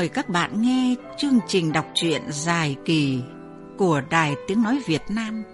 Mời các bạn nghe chương trình đọc truyện dài kỳ của Đài Tiếng Nói Việt Nam.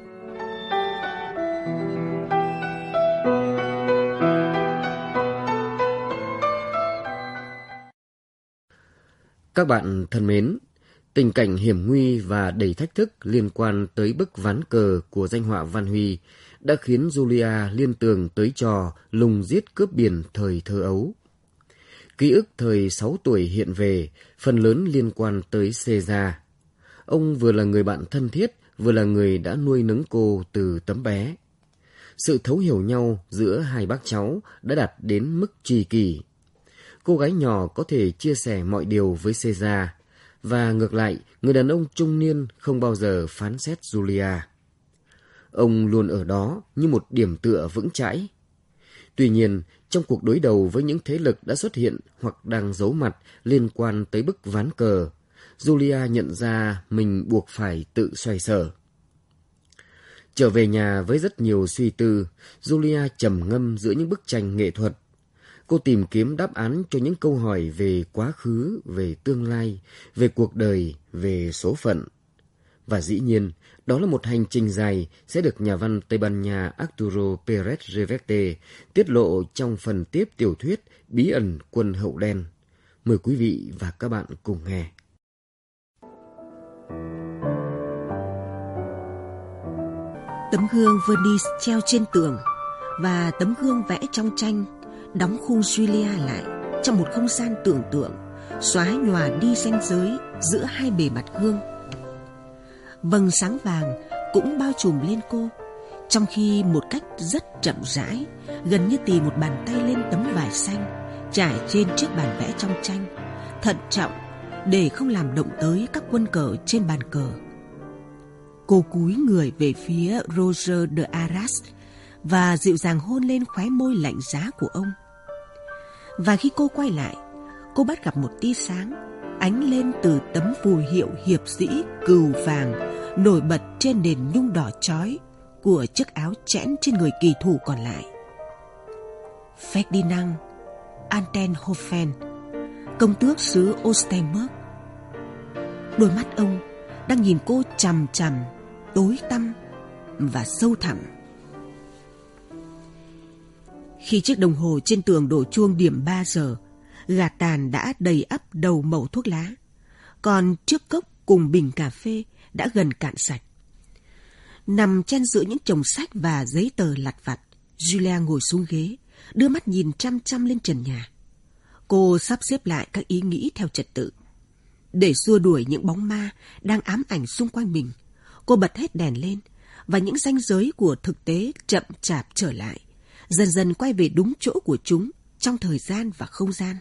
Các bạn thân mến, tình cảnh hiểm nguy và đầy thách thức liên quan tới bức ván cờ của danh họa Văn Huy đã khiến Julia liên tưởng tới trò lùng giết cướp biển thời thơ ấu. Ký ức thời 6 tuổi hiện về, phần lớn liên quan tới Caesar. Ông vừa là người bạn thân thiết, vừa là người đã nuôi nấng cô từ tấm bé. Sự thấu hiểu nhau giữa hai bác cháu đã đạt đến mức tri kỷ. Cô gái nhỏ có thể chia sẻ mọi điều với Caesar, và ngược lại, người đàn ông trung niên không bao giờ phán xét Julia. Ông luôn ở đó như một điểm tựa vững chãi. Tuy nhiên, trong cuộc đối đầu với những thế lực đã xuất hiện hoặc đang giấu mặt liên quan tới bức ván cờ, Julia nhận ra mình buộc phải tự xoay sở. Trở về nhà với rất nhiều suy tư, Julia trầm ngâm giữa những bức tranh nghệ thuật. Cô tìm kiếm đáp án cho những câu hỏi về quá khứ, về tương lai, về cuộc đời, về số phận. Và dĩ nhiên, đó là một hành trình dài sẽ được nhà văn Tây Ban Nha Arturo Pérez Reverte tiết lộ trong phần tiếp tiểu thuyết Bí ẩn quân hậu đen. Mời quý vị và các bạn cùng nghe. Tấm gương Venice treo trên tường và tấm gương vẽ trong tranh đóng khung Julia lại trong một không gian tưởng tượng, xóa nhòa đi ranh giới giữa hai bề mặt gương. Vầng sáng vàng cũng bao trùm lên cô, trong khi một cách rất chậm rãi, gần như tì một bàn tay lên tấm vải xanh trải trên chiếc bàn vẽ trong tranh, thận trọng để không làm động tới các quân cờ trên bàn cờ. Cô cúi người về phía Roger de Arras và dịu dàng hôn lên khóe môi lạnh giá của ông. Và khi cô quay lại, cô bắt gặp một tia sáng ánh lên từ tấm phù hiệu hiệp sĩ cừu vàng nổi bật trên nền nhung đỏ chói của chiếc áo chẽn trên người kỳ thủ còn lại. Ferdinand Altenhofen, công tước xứ Ostermark. Đôi mắt ông đang nhìn cô chằm chằm, tối tăm và sâu thẳm. Khi chiếc đồng hồ trên tường đổ chuông điểm 3 giờ, gạt tàn đã đầy ắp đầu mẩu thuốc lá, còn chiếc cốc cùng bình cà phê đã gần cạn sạch. Nằm chen giữa những chồng sách và giấy tờ lặt vặt, Julia ngồi xuống ghế, đưa mắt nhìn chăm chăm lên trần nhà. Cô sắp xếp lại các ý nghĩ theo trật tự. Để xua đuổi những bóng ma đang ám ảnh xung quanh mình, cô bật hết đèn lên, và những ranh giới của thực tế chậm chạp trở lại, dần dần quay về đúng chỗ của chúng trong thời gian và không gian.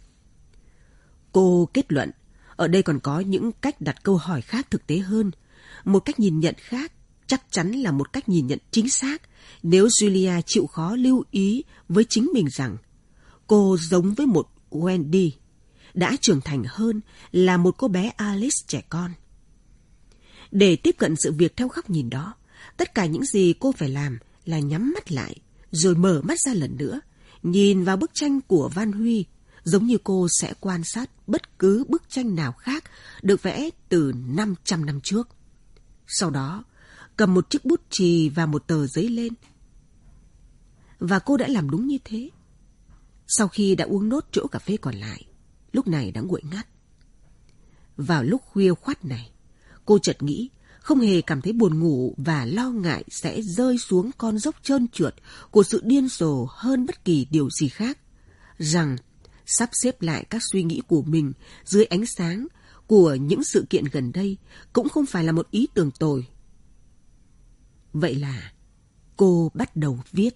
Cô kết luận, ở đây còn có những cách đặt câu hỏi khác thực tế hơn. Một cách nhìn nhận khác chắc chắn là một cách nhìn nhận chính xác nếu Julia chịu khó lưu ý với chính mình rằng cô giống với một Wendy, đã trưởng thành hơn là một cô bé Alice trẻ con. Để tiếp cận sự việc theo góc nhìn đó, tất cả những gì cô phải làm là nhắm mắt lại, rồi mở mắt ra lần nữa, nhìn vào bức tranh của Văn Huy, giống như cô sẽ quan sát bất cứ bức tranh nào khác được vẽ từ 500 năm trước. Sau đó, cầm một chiếc bút chì và một tờ giấy lên. Và cô đã làm đúng như thế. Sau khi đã uống nốt chỗ cà phê còn lại, lúc này đã nguội ngắt. Vào lúc khuya khoắt này, cô chợt nghĩ không hề cảm thấy buồn ngủ và lo ngại sẽ rơi xuống con dốc trơn trượt của sự điên rồ hơn bất kỳ điều gì khác, rằng sắp xếp lại các suy nghĩ của mình dưới ánh sáng của những sự kiện gần đây cũng không phải là một ý tưởng tồi. Vậy là cô bắt đầu viết.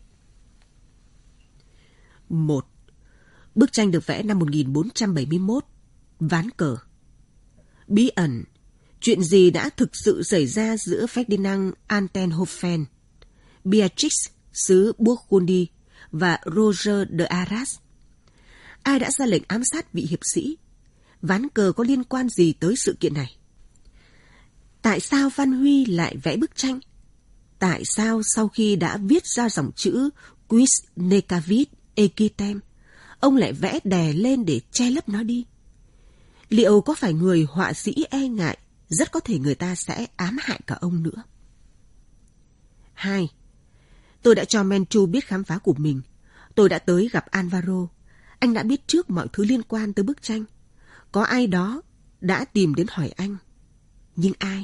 1. Bức tranh được vẽ năm 1471. Ván cờ. Bí ẩn. Chuyện gì đã thực sự xảy ra giữa Ferdinand Altenhofen, Beatrix xứ Burgundy và Roger de Arras? Ai đã ra lệnh ám sát vị hiệp sĩ? Ván cờ có liên quan gì tới sự kiện này? Tại sao Văn Huy lại vẽ bức tranh? Tại sao sau khi đã viết ra dòng chữ Quis necavit equitem, ông lại vẽ đè lên để che lấp nó đi? Liệu có phải người họa sĩ e ngại, rất có thể người ta sẽ ám hại cả ông nữa. 2. Tôi đã cho Menchu biết khám phá của mình. Tôi đã tới gặp Alvaro. Anh đã biết trước mọi thứ liên quan tới bức tranh. Có ai đó đã tìm đến hỏi anh. Nhưng ai?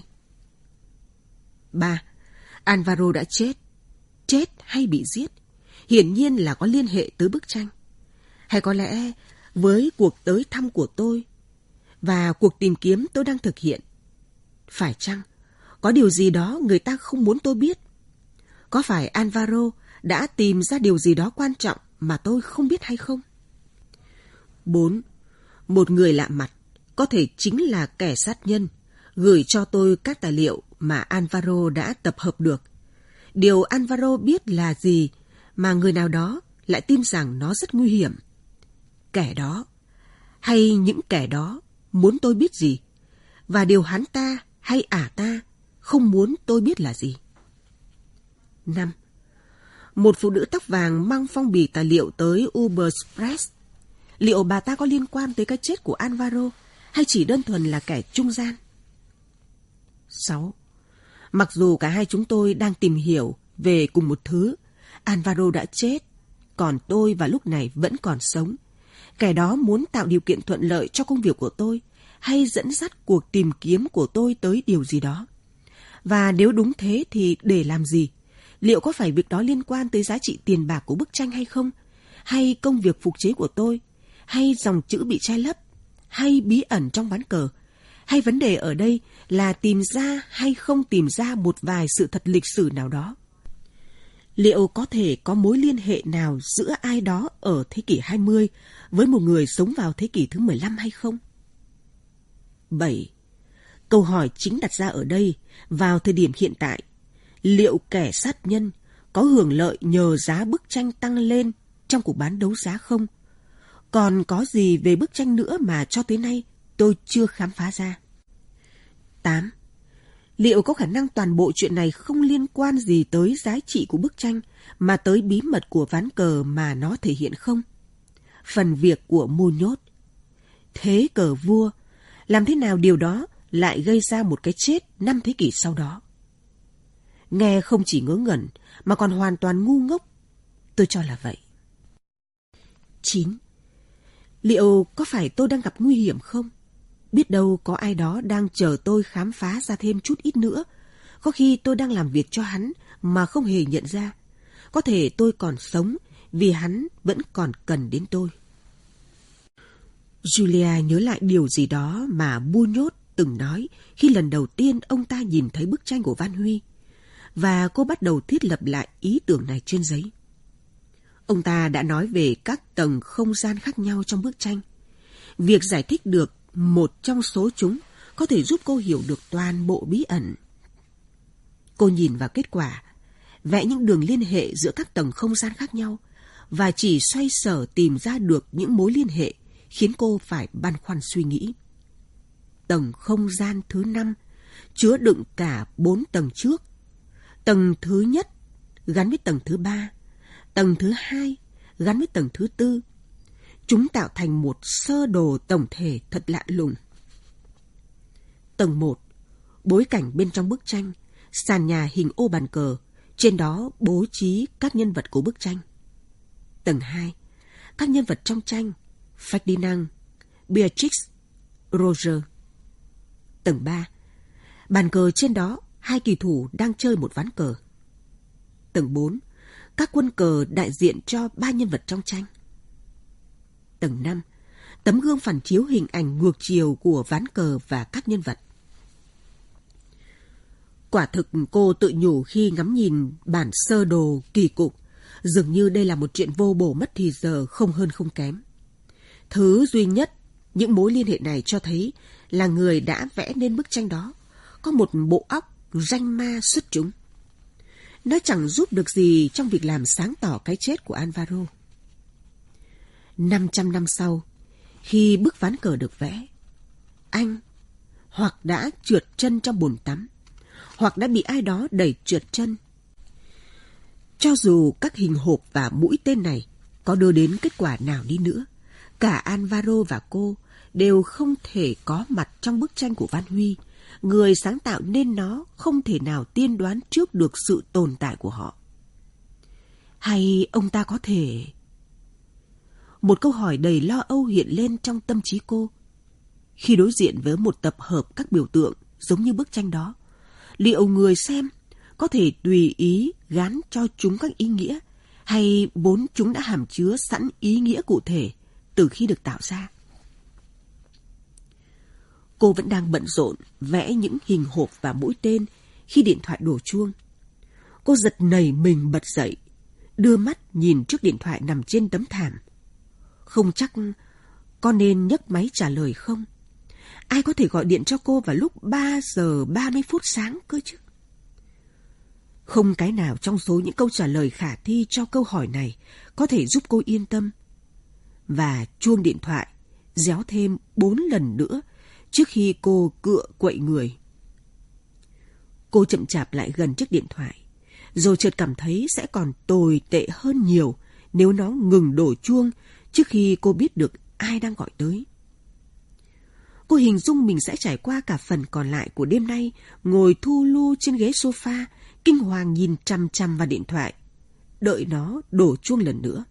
3. Alvaro đã chết. Chết hay bị giết? Hiển nhiên là có liên hệ tới bức tranh. Hay có lẽ với cuộc tới thăm của tôi và cuộc tìm kiếm tôi đang thực hiện, phải chăng có điều gì đó người ta không muốn tôi biết? Có phải Alvaro đã tìm ra điều gì đó quan trọng mà tôi không biết hay không? 4. Một người lạ mặt, có thể chính là kẻ sát nhân, gửi cho tôi các tài liệu mà Alvaro đã tập hợp được. Điều Alvaro biết là gì mà người nào đó lại tin rằng nó rất nguy hiểm? Kẻ đó, hay những kẻ đó muốn tôi biết gì? Và điều hắn ta hay ả ta không muốn tôi biết là gì? 5. Một phụ nữ tóc vàng mang phong bì tài liệu tới Uberexpress. Liệu bà ta có liên quan tới cái chết của Alvaro hay chỉ đơn thuần là kẻ trung gian? 6. Mặc dù cả hai chúng tôi đang tìm hiểu về cùng một thứ, Alvaro đã chết, còn tôi vào lúc này vẫn còn sống. Kẻ đó muốn tạo điều kiện thuận lợi cho công việc của tôi hay dẫn dắt cuộc tìm kiếm của tôi tới điều gì đó. Và nếu đúng thế thì để làm gì? Liệu có phải việc đó liên quan tới giá trị tiền bạc của bức tranh hay không? Hay công việc phục chế của tôi? Hay dòng chữ bị che lấp? Hay bí ẩn trong ván cờ? Hay vấn đề ở đây là tìm ra hay không tìm ra một vài sự thật lịch sử nào đó? Liệu có thể có mối liên hệ nào giữa ai đó ở thế kỷ 20 với một người sống vào thế kỷ thứ 15 hay không? 7. Câu hỏi chính đặt ra ở đây, vào thời điểm hiện tại, liệu kẻ sát nhân có hưởng lợi nhờ giá bức tranh tăng lên trong cuộc bán đấu giá không? Còn có gì về bức tranh nữa mà cho tới nay tôi chưa khám phá ra? 8. Liệu có khả năng toàn bộ chuyện này không liên quan gì tới giá trị của bức tranh mà tới bí mật của ván cờ mà nó thể hiện không? Phần việc của Muñoz. Thế cờ vua, làm thế nào điều đó lại gây ra một cái chết 5 thế kỷ sau đó? Nghe không chỉ ngớ ngẩn mà còn hoàn toàn ngu ngốc. Tôi cho là vậy. 9. Liệu có phải tôi đang gặp nguy hiểm không? Biết đâu có ai đó đang chờ tôi khám phá ra thêm chút ít nữa. Có khi tôi đang làm việc cho hắn mà không hề nhận ra. Có thể tôi còn sống vì hắn vẫn còn cần đến tôi. Julia nhớ lại điều gì đó mà Muñoz từng nói khi lần đầu tiên ông ta nhìn thấy bức tranh của Van Huy. Và cô bắt đầu thiết lập lại ý tưởng này trên giấy. Ông ta đã nói về các tầng không gian khác nhau trong bức tranh. Việc giải thích được một trong số chúng có thể giúp cô hiểu được toàn bộ bí ẩn. Cô nhìn vào kết quả, vẽ những đường liên hệ giữa các tầng không gian khác nhau và chỉ xoay sở tìm ra được những mối liên hệ khiến cô phải băn khoăn suy nghĩ. Tầng không gian thứ 5 chứa đựng cả 4 tầng trước. Tầng thứ nhất gắn với tầng thứ 3, tầng thứ 2 gắn với tầng thứ 4. Chúng tạo thành một sơ đồ tổng thể thật lạ lùng. Tầng 1, bối cảnh bên trong bức tranh, sàn nhà hình ô bàn cờ, trên đó bố trí các nhân vật của bức tranh. Tầng 2, các nhân vật trong tranh, Ferdinand, Beatrix, Roger. Tầng 3, bàn cờ trên đó 2 kỳ thủ đang chơi một ván cờ. Tầng 4, các quân cờ đại diện cho 3 nhân vật trong tranh. Tầng 5, tấm gương phản chiếu hình ảnh ngược chiều của ván cờ và các nhân vật. Quả thực cô tự nhủ khi ngắm nhìn bản sơ đồ kỳ cục, dường như đây là một chuyện vô bổ mất thì giờ không hơn không kém. Thứ duy nhất những mối liên hệ này cho thấy là người đã vẽ nên bức tranh đó có một bộ óc ranh ma xuất chúng. Nó chẳng giúp được gì trong việc làm sáng tỏ cái chết của Alvaro. 500 năm sau, khi bức ván cờ được vẽ, anh hoặc đã trượt chân trong bồn tắm, hoặc đã bị ai đó đẩy trượt chân. Cho dù các hình hộp và mũi tên này có đưa đến kết quả nào đi nữa, cả Alvaro và cô đều không thể có mặt trong bức tranh của Văn Huy. Người sáng tạo nên nó không thể nào tiên đoán trước được sự tồn tại của họ. Hay ông ta có thể... Một câu hỏi đầy lo âu hiện lên trong tâm trí cô. Khi đối diện với một tập hợp các biểu tượng giống như bức tranh đó, liệu người xem có thể tùy ý gán cho chúng các ý nghĩa, hay vốn chúng đã hàm chứa sẵn ý nghĩa cụ thể từ khi được tạo ra? Cô vẫn đang bận rộn vẽ những hình hộp và mũi tên khi điện thoại đổ chuông. Cô giật nảy mình bật dậy, đưa mắt nhìn chiếc điện thoại nằm trên tấm thảm. Không chắc có nên nhấc máy trả lời không? Ai có thể gọi điện cho cô vào lúc 3 giờ 30 phút sáng cơ chứ? Không cái nào trong số những câu trả lời khả thi cho câu hỏi này có thể giúp cô yên tâm. Và chuông điện thoại réo thêm 4 lần nữa trước khi cô cựa quậy người. Cô chậm chạp lại gần chiếc điện thoại, rồi chợt cảm thấy sẽ còn tồi tệ hơn nhiều nếu nó ngừng đổ chuông trước khi cô biết được ai đang gọi tới. Cô hình dung mình sẽ trải qua cả phần còn lại của đêm nay ngồi thu lu trên ghế sofa, kinh hoàng nhìn chằm chằm vào điện thoại, đợi nó đổ chuông lần nữa.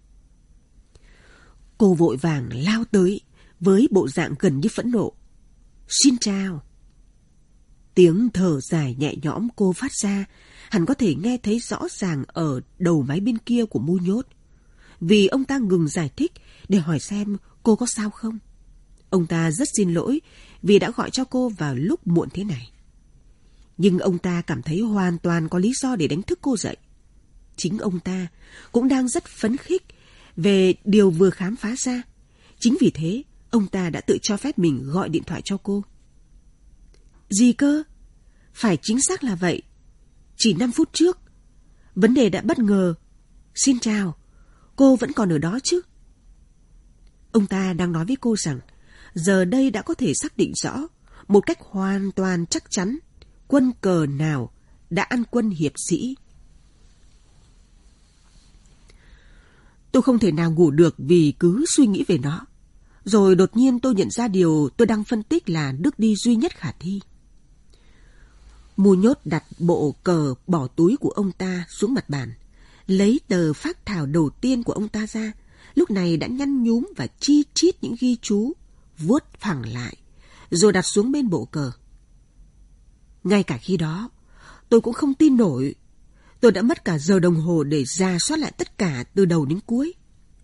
Cô vội vàng lao tới với bộ dạng gần như phẫn nộ. Xin chào. Tiếng thở dài nhẹ nhõm cô phát ra, hẳn có thể nghe thấy rõ ràng ở đầu máy bên kia của Mu Nhốt, vì ông ta ngừng giải thích để hỏi xem cô có sao không. Ông ta rất xin lỗi vì đã gọi cho cô vào lúc muộn thế này. Nhưng ông ta cảm thấy hoàn toàn có lý do để đánh thức cô dậy. Chính ông ta cũng đang rất phấn khích về điều vừa khám phá ra. Chính vì thế, ông ta đã tự cho phép mình gọi điện thoại cho cô. Gì cơ? Phải chính xác là vậy. Chỉ 5 phút trước. Vấn đề đã bất ngờ. Xin chào, cô vẫn còn ở đó chứ? Ông ta đang nói với cô rằng giờ đây đã có thể xác định rõ một cách hoàn toàn chắc chắn quân cờ nào đã ăn quân hiệp sĩ. Tôi không thể nào ngủ được vì cứ suy nghĩ về nó. Rồi đột nhiên tôi nhận ra điều tôi đang phân tích là bước đi duy nhất khả thi. Mu Nhốt đặt bộ cờ bỏ túi của ông ta xuống mặt bàn, lấy tờ phác thảo đầu tiên của ông ta ra, lúc này đã nhăn nhúm và chi chít những ghi chú, vuốt phẳng lại, rồi đặt xuống bên bộ cờ. Ngay cả khi đó, tôi cũng không tin nổi. Tôi đã mất cả giờ đồng hồ để rà soát lại tất cả từ đầu đến cuối.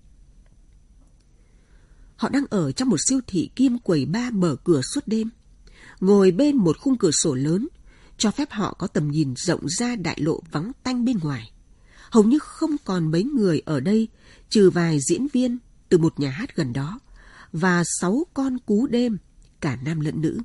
Họ đang ở trong một siêu thị kiêm quầy bar mở cửa suốt đêm, ngồi bên một khung cửa sổ lớn, cho phép họ có tầm nhìn rộng ra đại lộ vắng tanh bên ngoài. Hầu như không còn mấy người ở đây, trừ vài diễn viên từ một nhà hát gần đó, và 6 con cú đêm, cả nam lẫn nữ.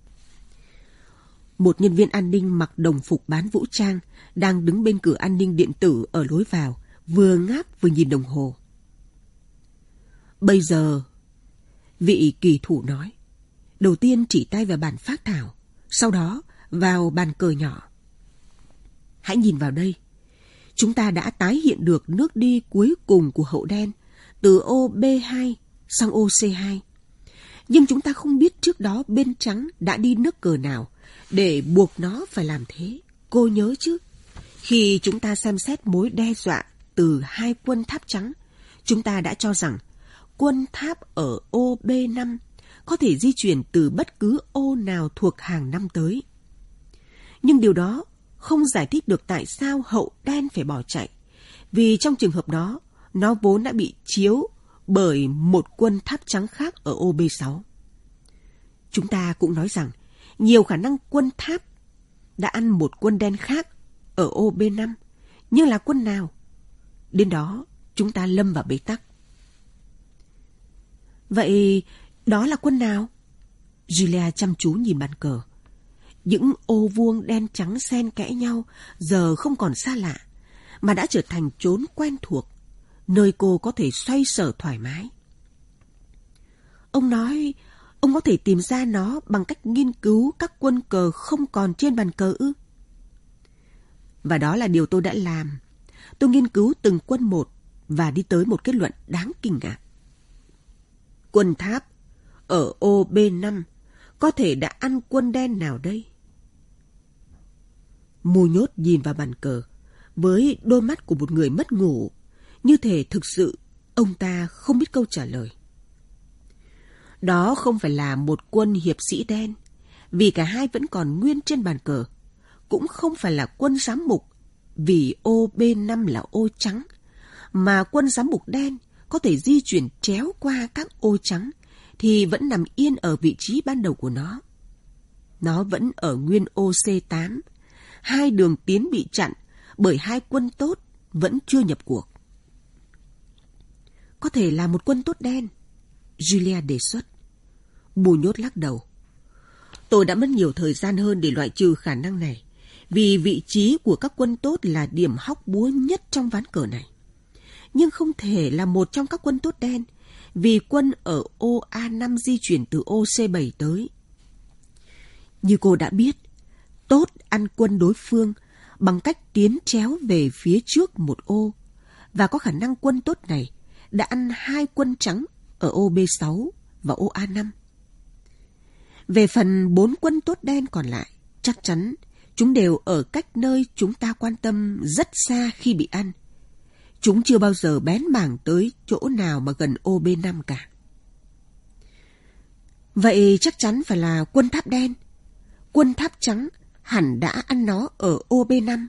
Một nhân viên an ninh mặc đồng phục bán vũ trang đang đứng bên cửa an ninh điện tử ở lối vào, vừa ngáp vừa nhìn đồng hồ. Bây giờ, vị kỳ thủ nói, đầu tiên chỉ tay vào bản phác thảo, sau đó vào bàn cờ nhỏ. Hãy nhìn vào đây. Chúng ta đã tái hiện được nước đi cuối cùng của hậu đen, từ ô B2 sang ô C2. Nhưng chúng ta không biết trước đó bên trắng đã đi nước cờ nào để buộc nó phải làm thế. Cô nhớ chứ? Khi chúng ta xem xét mối đe dọa từ 2 quân tháp trắng, chúng ta đã cho rằng quân tháp ở ô B5 có thể di chuyển từ bất cứ ô nào thuộc hàng năm tới. Nhưng điều đó không giải thích được tại sao hậu đen phải bỏ chạy, vì trong trường hợp đó, nó vốn đã bị chiếu bởi một quân tháp trắng khác ở ô B6. Chúng ta cũng nói rằng nhiều khả năng quân tháp đã ăn một quân đen khác ở ô B5, nhưng là quân nào? Đến đó, chúng ta lâm vào bế tắc. Vậy đó là quân nào? Julia chăm chú nhìn bàn cờ. Những ô vuông đen trắng xen kẽ nhau giờ không còn xa lạ, mà đã trở thành chốn quen thuộc, nơi cô có thể xoay sở thoải mái. Ông nói ông có thể tìm ra nó bằng cách nghiên cứu các quân cờ không còn trên bàn cờ ư? Và đó là điều tôi đã làm. Tôi nghiên cứu từng quân một và đi tới một kết luận đáng kinh ngạc. Quân tháp ở ô B5 có thể đã ăn quân đen nào đây? Mù Nhốt nhìn vào bàn cờ với đôi mắt của một người mất ngủ, như thể thực sự ông ta không biết câu trả lời. Đó không phải là một quân hiệp sĩ đen, vì cả hai vẫn còn nguyên trên bàn cờ. Cũng không phải là quân giám mục, vì ô B5 là ô trắng, mà quân giám mục đen có thể di chuyển chéo qua các ô trắng thì vẫn nằm yên ở vị trí ban đầu của nó. Nó vẫn ở nguyên ô C8. Hai đường tiến bị chặn bởi hai quân tốt vẫn chưa nhập cuộc. Có thể là một quân tốt đen, Julia đề xuất. Mù Nhốt lắc đầu. Tôi đã mất nhiều thời gian hơn để loại trừ khả năng này, vì vị trí của các quân tốt là điểm hóc búa nhất trong ván cờ này. Nhưng không thể là một trong các quân tốt đen, vì quân ở ô A5 di chuyển từ ô C7 tới. Như cô đã biết, tốt ăn quân đối phương bằng cách tiến chéo về phía trước một ô, và có khả năng quân tốt này đã ăn hai quân trắng ở ô B6 và ô A5. Về phần 4 quân tốt đen còn lại, chắc chắn chúng đều ở cách nơi chúng ta quan tâm rất xa khi bị ăn. Chúng chưa bao giờ bén mảng tới chỗ nào mà gần ô B5 cả. Vậy chắc chắn phải là quân tháp đen. Quân tháp trắng hẳn đã ăn nó ở ô B5.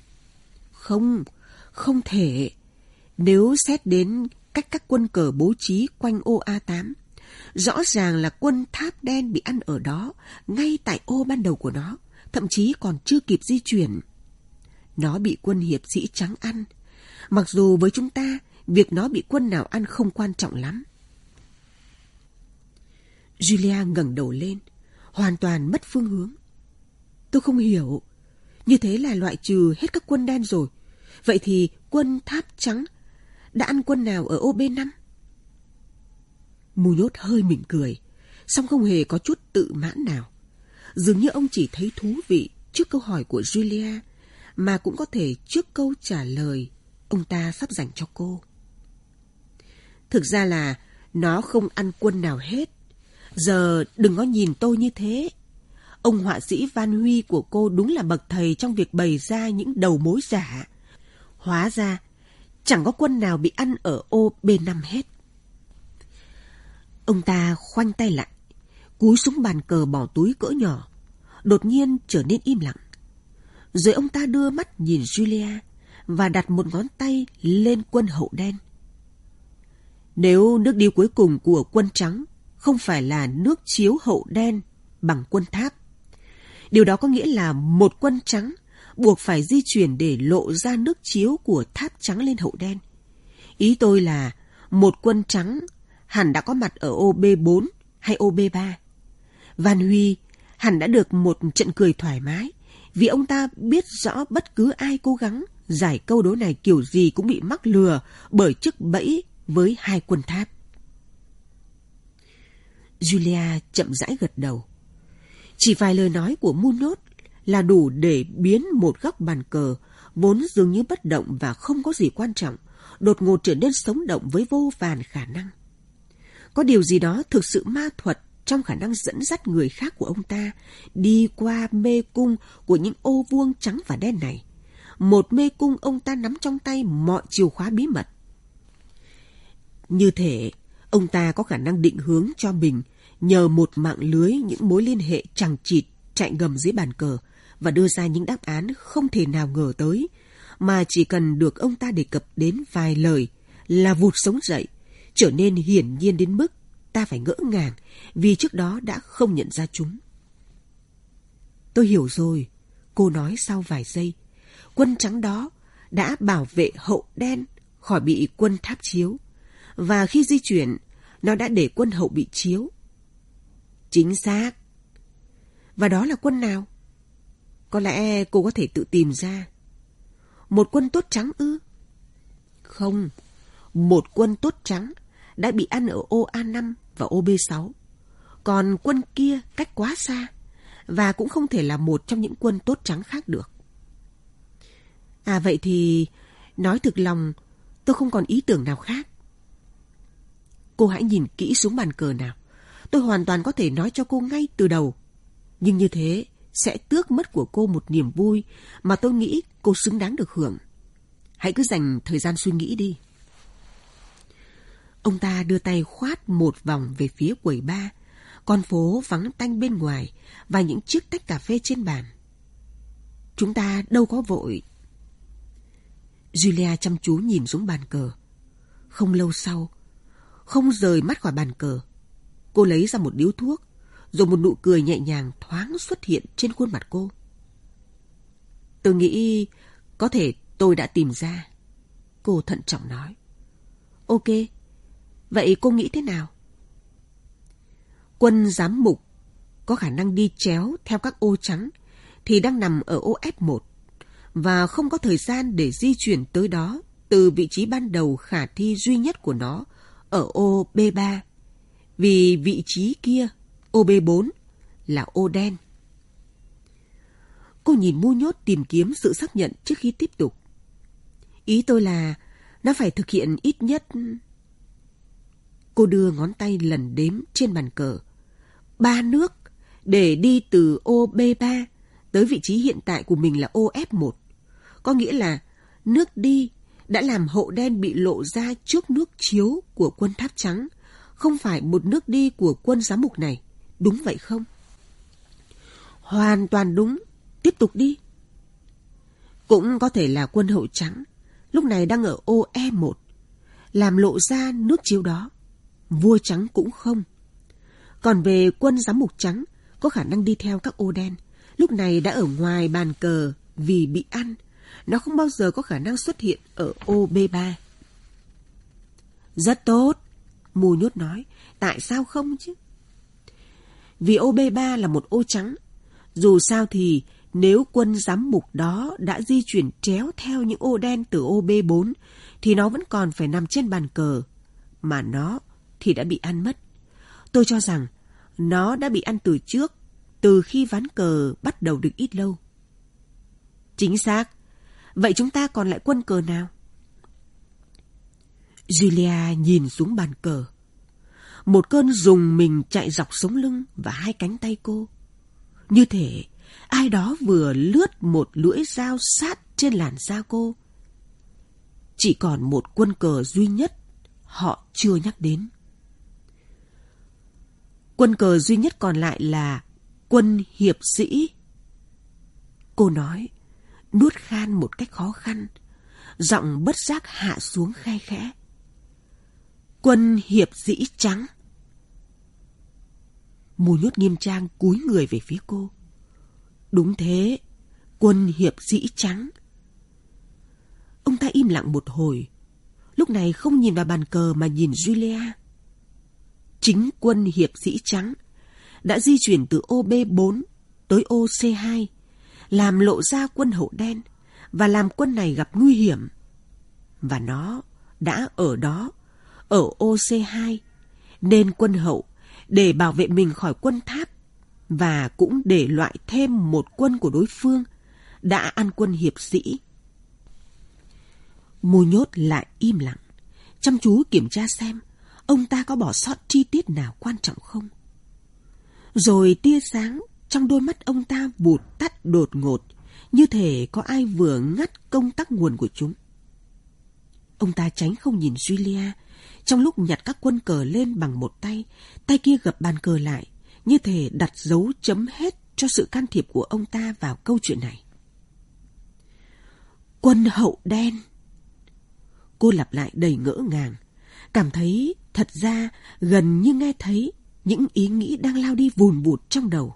Không thể. Nếu xét đến cách các quân cờ bố trí quanh ô A8, rõ ràng là quân tháp đen bị ăn ở đó, ngay tại ô ban đầu của nó, thậm chí còn chưa kịp di chuyển. Nó bị quân hiệp sĩ trắng ăn, mặc dù với chúng ta, việc nó bị quân nào ăn không quan trọng lắm. Julia ngẩng đầu lên, hoàn toàn mất phương hướng. Tôi không hiểu, như thế là loại trừ hết các quân đen rồi. Vậy thì quân tháp trắng đã ăn quân nào ở ô B5? Mù Nhốt hơi mỉm cười, song không hề có chút tự mãn nào. Dường như ông chỉ thấy thú vị trước câu hỏi của Julia, mà cũng có thể trước câu trả lời ông ta sắp dành cho cô. Thực ra là nó không ăn quân nào hết. Giờ đừng có nhìn tôi như thế. Ông họa sĩ Van Huy của cô đúng là bậc thầy trong việc bày ra những đầu mối giả. Hóa ra, chẳng có quân nào bị ăn ở ô B5 hết. Ông ta khoanh tay lại, cúi xuống bàn cờ bỏ túi cỡ nhỏ, đột nhiên trở nên im lặng. Rồi ông ta đưa mắt nhìn Julia và đặt một ngón tay lên quân hậu đen. Nếu nước đi cuối cùng của quân trắng không phải là nước chiếu hậu đen bằng quân tháp, điều đó có nghĩa là một quân trắng buộc phải di chuyển để lộ ra nước chiếu của tháp trắng lên hậu đen. Ý tôi là một quân trắng hẳn đã có mặt ở ô B4 hay ô B3. Van Huy hẳn đã được một trận cười thoải mái, vì ông ta biết rõ bất cứ ai cố gắng giải câu đố này kiểu gì cũng bị mắc lừa bởi chiếc bẫy với hai quân tháp. Julia chậm rãi gật đầu. Chỉ vài lời nói của Mù Nhốt là đủ để biến một góc bàn cờ vốn dường như bất động và không có gì quan trọng đột ngột trở nên sống động với vô vàn khả năng. Có điều gì đó thực sự ma thuật trong khả năng dẫn dắt người khác của ông ta đi qua mê cung của những ô vuông trắng và đen này. Một mê cung ông ta nắm trong tay mọi chìa khóa bí mật. Như thể ông ta có khả năng định hướng cho mình nhờ một mạng lưới những mối liên hệ chằng chịt chạy ngầm dưới bàn cờ và đưa ra những đáp án không thể nào ngờ tới, mà chỉ cần được ông ta đề cập đến vài lời là vụt sống dậy, trở nên hiển nhiên đến mức ta phải ngỡ ngàng vì trước đó đã không nhận ra chúng. Tôi hiểu rồi, cô nói sau vài giây. Quân trắng đó đã bảo vệ hậu đen khỏi bị quân tháp chiếu, và khi di chuyển, nó đã để quân hậu bị chiếu. Chính xác. Và đó là quân nào? Có lẽ cô có thể tự tìm ra. Một quân tốt trắng ư? Không, một quân tốt trắng đã bị ăn ở ô A5 và ô B6. Còn quân kia cách quá xa, và cũng không thể là một trong những quân tốt trắng khác được. À vậy thì, nói thực lòng, tôi không còn ý tưởng nào khác. Cô hãy nhìn kỹ xuống bàn cờ nào. Tôi hoàn toàn có thể nói cho cô ngay từ đầu. Nhưng như thế sẽ tước mất của cô một niềm vui mà tôi nghĩ cô xứng đáng được hưởng. Hãy cứ dành thời gian suy nghĩ đi. Ông ta đưa tay khoát một vòng về phía quầy bar, con phố vắng tanh bên ngoài và những chiếc tách cà phê trên bàn. Chúng ta đâu có vội. Julia chăm chú nhìn xuống bàn cờ. Không lâu sau, không rời mắt khỏi bàn cờ, cô lấy ra một điếu thuốc, rồi một nụ cười nhẹ nhàng thoáng xuất hiện trên khuôn mặt cô. Tôi nghĩ có thể tôi đã tìm ra. Cô thận trọng nói. Ok, vậy cô nghĩ thế nào? Quân giám mục có khả năng đi chéo theo các ô trắng thì đang nằm ở ô F1 và không có thời gian để di chuyển tới đó từ vị trí ban đầu khả thi duy nhất của nó ở ô B3, vì vị trí kia, ô B4, là ô đen. Cô nhìn Mu Nhốt tìm kiếm sự xác nhận trước khi tiếp tục. Ý tôi là nó phải thực hiện ít nhất... Cô đưa ngón tay lần đếm trên bàn cờ. 3 nước để đi từ ô B3 tới vị trí hiện tại của mình là ô F1. Có nghĩa là nước đi đã làm hậu đen bị lộ ra trước nước chiếu của quân tháp trắng, không phải một nước đi của quân giám mục này. Đúng vậy không? Hoàn toàn đúng. Tiếp tục đi. Cũng có thể là quân hậu trắng lúc này đang ở ô E1, làm lộ ra nước chiếu đó. Vua trắng cũng không. Còn về quân giám mục trắng có khả năng đi theo các ô đen, lúc này đã ở ngoài bàn cờ vì bị ăn. Nó không bao giờ có khả năng xuất hiện ở ô B3. Rất tốt, Mu Nhốt nói. Tại sao không chứ? Vì ô B3 là một ô trắng. Dù sao thì nếu quân giám mục đó đã di chuyển chéo theo những ô đen từ ô B4 thì nó vẫn còn phải nằm trên bàn cờ, mà nó thì đã bị ăn mất. Tôi cho rằng nó đã bị ăn từ trước, từ khi ván cờ bắt đầu được ít lâu. Chính xác. Vậy chúng ta còn lại quân cờ nào? Julia nhìn xuống bàn cờ. Một cơn rùng mình chạy dọc sống lưng và hai cánh tay cô. Như thể ai đó vừa lướt một lưỡi dao sát trên làn da cô. Chỉ còn một quân cờ duy nhất họ chưa nhắc đến. Quân cờ duy nhất còn lại là quân hiệp sĩ. Cô nói, nuốt khan một cách khó khăn, giọng bất giác hạ xuống khe khẽ. Quân hiệp sĩ trắng. Mu Nhốt nghiêm trang cúi người về phía cô. Đúng thế, quân hiệp sĩ trắng. Ông ta im lặng một hồi, lúc này không nhìn vào bàn cờ mà nhìn Julia. Chính quân hiệp sĩ trắng đã di chuyển từ ô B4 tới ô C2, làm lộ ra quân hậu đen và làm quân này gặp nguy hiểm. Và nó đã ở đó, ở ô C2, nên quân hậu để bảo vệ mình khỏi quân tháp và cũng để loại thêm một quân của đối phương đã ăn quân hiệp sĩ. Mu Nhốt lại im lặng, chăm chú kiểm tra xem ông ta có bỏ sót chi tiết nào quan trọng không. Rồi tia sáng trong đôi mắt ông ta vụt tắt đột ngột, như thể có ai vừa ngắt công tắc nguồn của chúng. Ông ta tránh không nhìn Julia, trong lúc nhặt các quân cờ lên bằng một tay, tay kia gập bàn cờ lại, như thể đặt dấu chấm hết cho sự can thiệp của ông ta vào câu chuyện này. Quân hậu đen. Cô lặp lại đầy ngỡ ngàng, cảm thấy thật ra gần như nghe thấy những ý nghĩ đang lao đi vùn vụt trong đầu.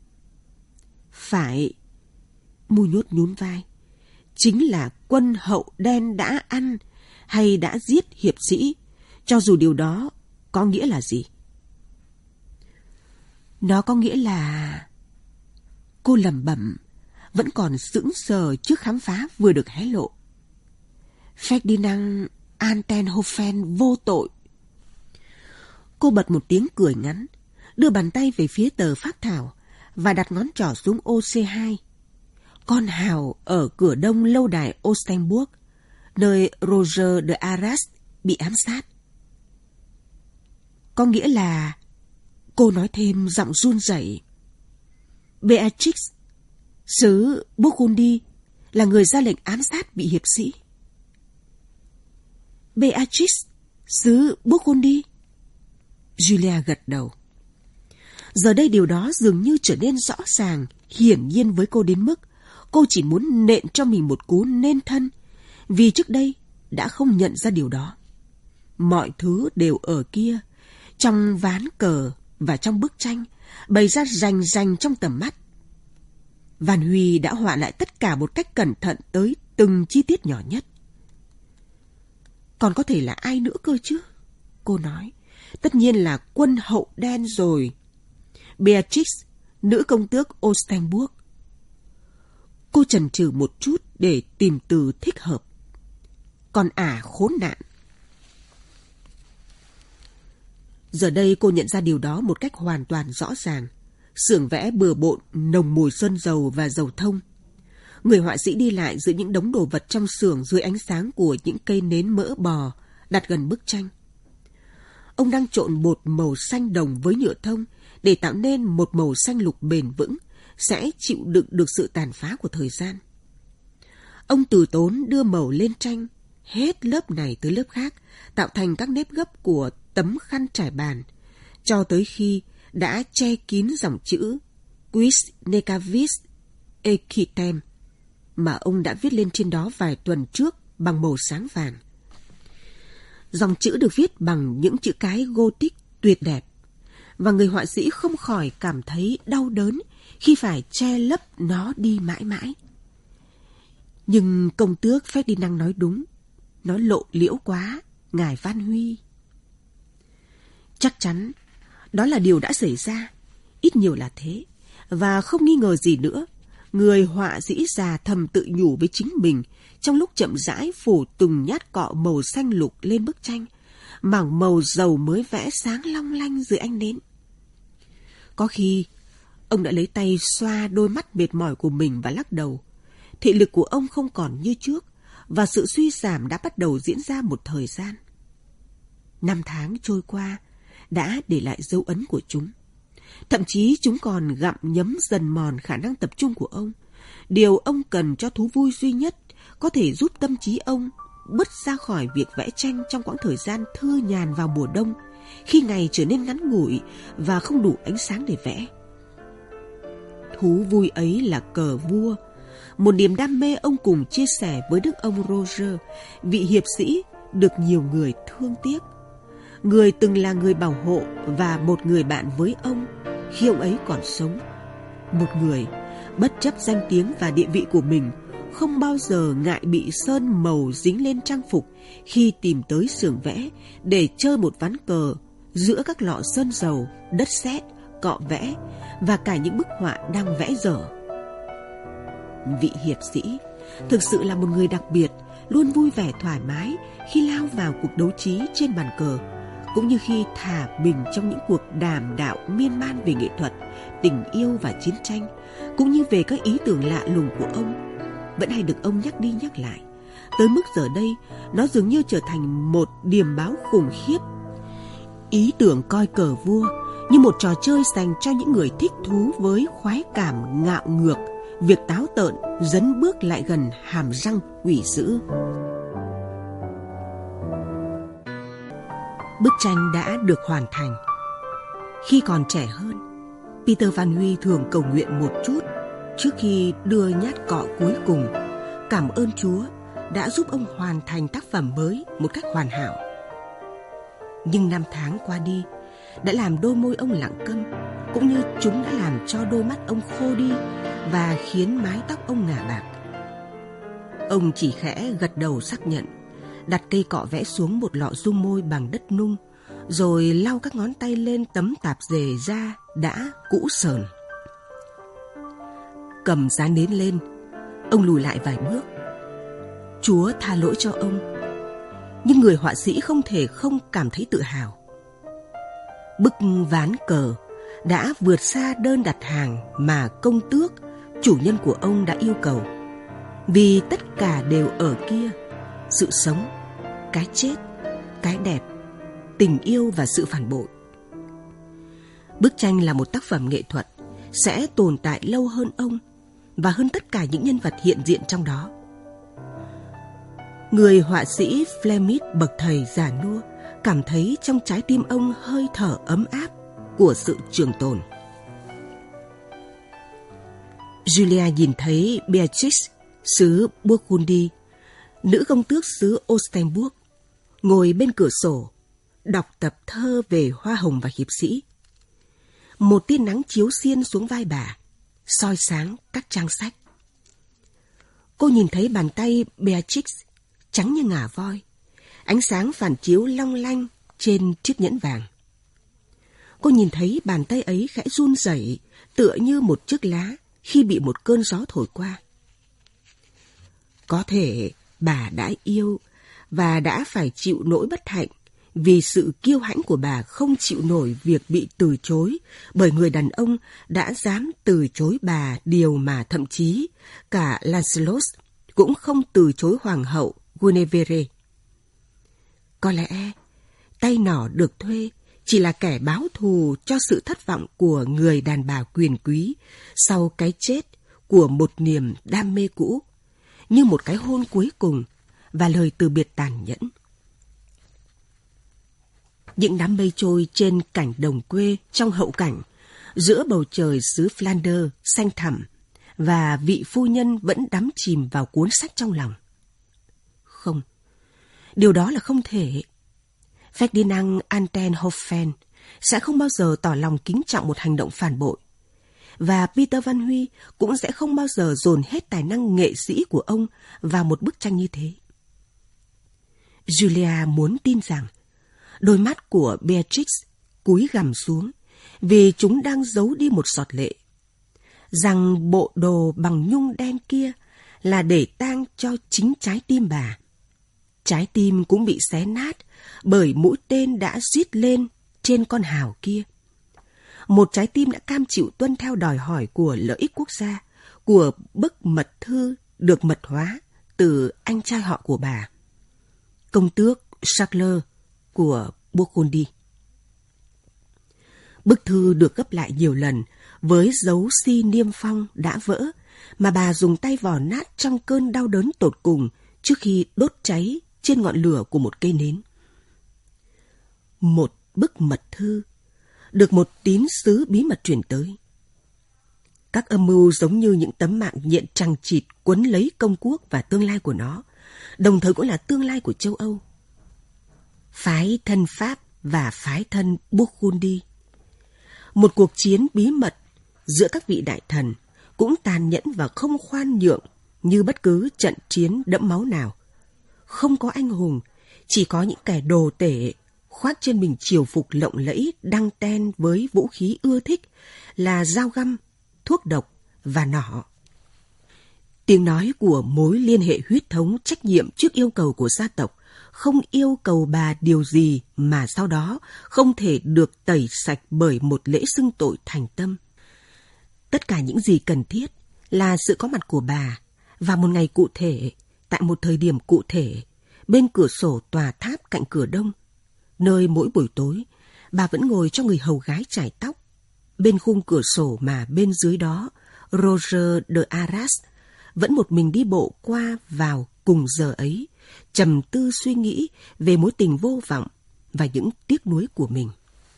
Phải, Mu Nhốt nhún vai, chính là quân hậu đen đã ăn hay đã giết hiệp sĩ, cho dù điều đó có nghĩa là gì. Nó có nghĩa là... Cô lẩm bẩm, vẫn còn sững sờ trước khám phá vừa được hé lộ. Ferdinand Altenhofen vô tội. Cô bật một tiếng cười ngắn, đưa bàn tay về phía tờ phác thảo và đặt ngón trỏ xuống ô C2. Con hào ở cửa đông lâu đài Ostenburg, nơi Roger de Arras bị ám sát. Có nghĩa là Cô nói thêm giọng run rẩy. Beatrix, xứ Burgundy, là người ra lệnh ám sát vị hiệp sĩ. Beatrix, xứ Burgundy. Julia gật đầu. Giờ đây điều đó dường như trở nên rõ ràng, hiển nhiên với cô đến mức cô chỉ muốn nện cho mình một cú nên thân, vì trước đây đã không nhận ra điều đó. Mọi thứ đều ở kia, trong ván cờ và trong bức tranh, bày ra rành rành trong tầm mắt. Van Huy đã họa lại tất cả một cách cẩn thận tới từng chi tiết nhỏ nhất. Còn có thể là ai nữa cơ chứ? Cô nói. Tất nhiên là quân hậu đen rồi. Beatrix, nữ công tước Oldenburg. Cô chần chừ một chút để tìm từ thích hợp. Còn khốn nạn. Giờ đây cô nhận ra điều đó một cách hoàn toàn rõ ràng. Xưởng vẽ bừa bộn, nồng mùi sơn dầu và dầu thông. Người họa sĩ đi lại giữa những đống đồ vật trong xưởng dưới ánh sáng của những cây nến mỡ bò đặt gần bức tranh. Ông đang trộn bột màu xanh đồng với nhựa thông để tạo nên một màu xanh lục bền vững, sẽ chịu đựng được sự tàn phá của thời gian. Ông từ tốn đưa màu lên tranh, hết lớp này tới lớp khác, tạo thành các nếp gấp của tấm khăn trải bàn, cho tới khi đã che kín dòng chữ Quis necavis equitem mà ông đã viết lên trên đó vài tuần trước bằng màu sáng vàng. Dòng chữ được viết bằng những chữ cái Gothic tuyệt đẹp, và người họa sĩ không khỏi cảm thấy đau đớn khi phải che lấp nó đi mãi mãi. Nhưng công tước Ferdinand nói đúng, nó lộ liễu quá, ngài Van Huy. Chắc chắn, đó là điều đã xảy ra, ít nhiều là thế, và không nghi ngờ gì nữa. Người họa sĩ già thầm tự nhủ với chính mình trong lúc chậm rãi phủ từng nhát cọ màu xanh lục lên bức tranh, mảng màu dầu mới vẽ sáng long lanh dưới ánh nến. Có khi, ông đã lấy tay xoa đôi mắt mệt mỏi của mình và lắc đầu. Thị lực của ông không còn như trước, và sự suy giảm đã bắt đầu diễn ra một thời gian. 5 tháng trôi qua đã để lại dấu ấn của chúng. Thậm chí chúng còn gặm nhấm dần mòn khả năng tập trung của ông. Điều ông cần cho thú vui duy nhất có thể giúp tâm trí ông bứt ra khỏi việc vẽ tranh trong quãng thời gian thư nhàn vào mùa đông, khi ngày trở nên ngắn ngủi và không đủ ánh sáng để vẽ. Thú vui ấy là cờ vua, một niềm đam mê ông cùng chia sẻ với đức ông Roger, vị hiệp sĩ được nhiều người thương tiếc. Người từng là người bảo hộ và một người bạn với ông khi ông ấy còn sống. Một người, bất chấp danh tiếng và địa vị của mình, không bao giờ ngại bị sơn màu dính lên trang phục khi tìm tới xưởng vẽ để chơi một ván cờ giữa các lọ sơn dầu, đất sét, cọ vẽ và cả những bức họa đang vẽ dở. Vị hiệp sĩ thực sự là một người đặc biệt, luôn vui vẻ thoải mái khi lao vào cuộc đấu trí trên bàn cờ, cũng như khi thả mình trong những cuộc đàm đạo miên man về nghệ thuật, tình yêu và chiến tranh, cũng như về các ý tưởng lạ lùng của ông, vẫn hay được ông nhắc đi nhắc lại, tới mức giờ đây nó dường như trở thành một điềm báo khủng khiếp. Ý tưởng coi cờ vua như một trò chơi dành cho những người thích thú với khoái cảm ngạo ngược, việc táo tợn dấn bước lại gần hàm răng quỷ dữ. Bức tranh đã được hoàn thành. Khi còn trẻ hơn, Peter Van Huy thường cầu nguyện một chút trước khi đưa nhát cọ cuối cùng, cảm ơn Chúa đã giúp ông hoàn thành tác phẩm mới một cách hoàn hảo. Nhưng 5 tháng qua đi đã làm đôi môi ông lặng câm, cũng như chúng đã làm cho đôi mắt ông khô đi và khiến mái tóc ông ngả bạc. Ông chỉ khẽ gật đầu xác nhận, đặt cây cọ vẽ xuống một lọ dung môi bằng đất nung, rồi lau các ngón tay lên tấm tạp dề da đã cũ sờn. Cầm giá nến lên, ông lùi lại vài bước. Chúa tha lỗi cho ông, nhưng người họa sĩ không thể không cảm thấy tự hào. Bức ván cờ đã vượt xa đơn đặt hàng mà công tước, chủ nhân của ông đã yêu cầu, vì tất cả đều ở kia: sự sống, cái chết, cái đẹp, tình yêu và sự phản bội. Bức tranh là một tác phẩm nghệ thuật, sẽ tồn tại lâu hơn ông và hơn tất cả những nhân vật hiện diện trong đó. Người họa sĩ Fleming bậc thầy già nua cảm thấy trong trái tim ông hơi thở ấm áp của sự trường tồn. Julia nhìn thấy Beatrice, xứ Burgundy, nữ công tước xứ Oldenburg, ngồi bên cửa sổ, đọc tập thơ về hoa hồng và hiệp sĩ. Một tia nắng chiếu xiên xuống vai bà, soi sáng các trang sách. Cô nhìn thấy bàn tay Beatrice trắng như ngà voi, ánh sáng phản chiếu long lanh trên chiếc nhẫn vàng. Cô nhìn thấy bàn tay ấy khẽ run rẩy, tựa như một chiếc lá khi bị một cơn gió thổi qua. Có thể bà đã yêu và đã phải chịu nỗi bất hạnh vì sự kiêu hãnh của bà không chịu nổi việc bị từ chối bởi người đàn ông đã dám từ chối bà, điều mà thậm chí cả Lancelot cũng không từ chối hoàng hậu Guinevere. Có lẽ tay nỏ được thuê chỉ là kẻ báo thù cho sự thất vọng của người đàn bà quyền quý sau cái chết của một niềm đam mê cũ, như một cái hôn cuối cùng và lời từ biệt tàn nhẫn. Những đám mây trôi trên cảnh đồng quê trong hậu cảnh, giữa bầu trời xứ Flanders xanh thẳm, và vị phu nhân vẫn đắm chìm vào cuốn sách trong lòng. Không, điều đó là không thể. Ferdinand Altenhofen sẽ không bao giờ tỏ lòng kính trọng một hành động phản bội, và Peter Van Huy cũng sẽ không bao giờ dồn hết tài năng nghệ sĩ của ông vào một bức tranh như thế. Julia muốn tin rằng đôi mắt của Beatrix cúi gằm xuống vì chúng đang giấu đi một giọt lệ, rằng bộ đồ bằng nhung đen kia là để tang cho chính trái tim bà. Trái tim cũng bị xé nát bởi mũi tên đã rít lên trên con hào kia. Một trái tim đã cam chịu tuân theo đòi hỏi của lợi ích quốc gia, của bức mật thư được mật hóa từ anh trai họ của bà, công tước Charles của Burgundy. Bức thư được gấp lại nhiều lần với dấu si niêm phong đã vỡ mà bà dùng tay vò nát trong cơn đau đớn tột cùng trước khi đốt cháy trên ngọn lửa của một cây nến. Một bức mật thư được một tín sứ bí mật truyền tới. Các âm mưu giống như những tấm mạng nhện chằng chịt quấn lấy công quốc và tương lai của nó, đồng thời cũng là tương lai của châu Âu. Phái thân Pháp và phái thân Burgundy. Một cuộc chiến bí mật giữa các vị đại thần cũng tàn nhẫn và không khoan nhượng như bất cứ trận chiến đẫm máu nào. Không có anh hùng, chỉ có những kẻ đồ tể khoác trên mình triều phục lộng lẫy đăng ten với vũ khí ưa thích là dao găm, thuốc độc và nỏ. Tiếng nói của mối liên hệ huyết thống trách nhiệm trước yêu cầu của gia tộc không yêu cầu bà điều gì mà sau đó không thể được tẩy sạch bởi một lễ xưng tội thành tâm. Tất cả những gì cần thiết là sự có mặt của bà vào một ngày cụ thể, tại một thời điểm cụ thể, bên cửa sổ tòa tháp cạnh cửa đông, nơi mỗi buổi tối bà vẫn ngồi cho người hầu gái chải tóc, bên khung cửa sổ mà bên dưới đó Roger de Arras vẫn một mình đi bộ qua vào cùng giờ ấy, trầm tư suy nghĩ về mối tình vô vọng và những tiếc nuối của mình.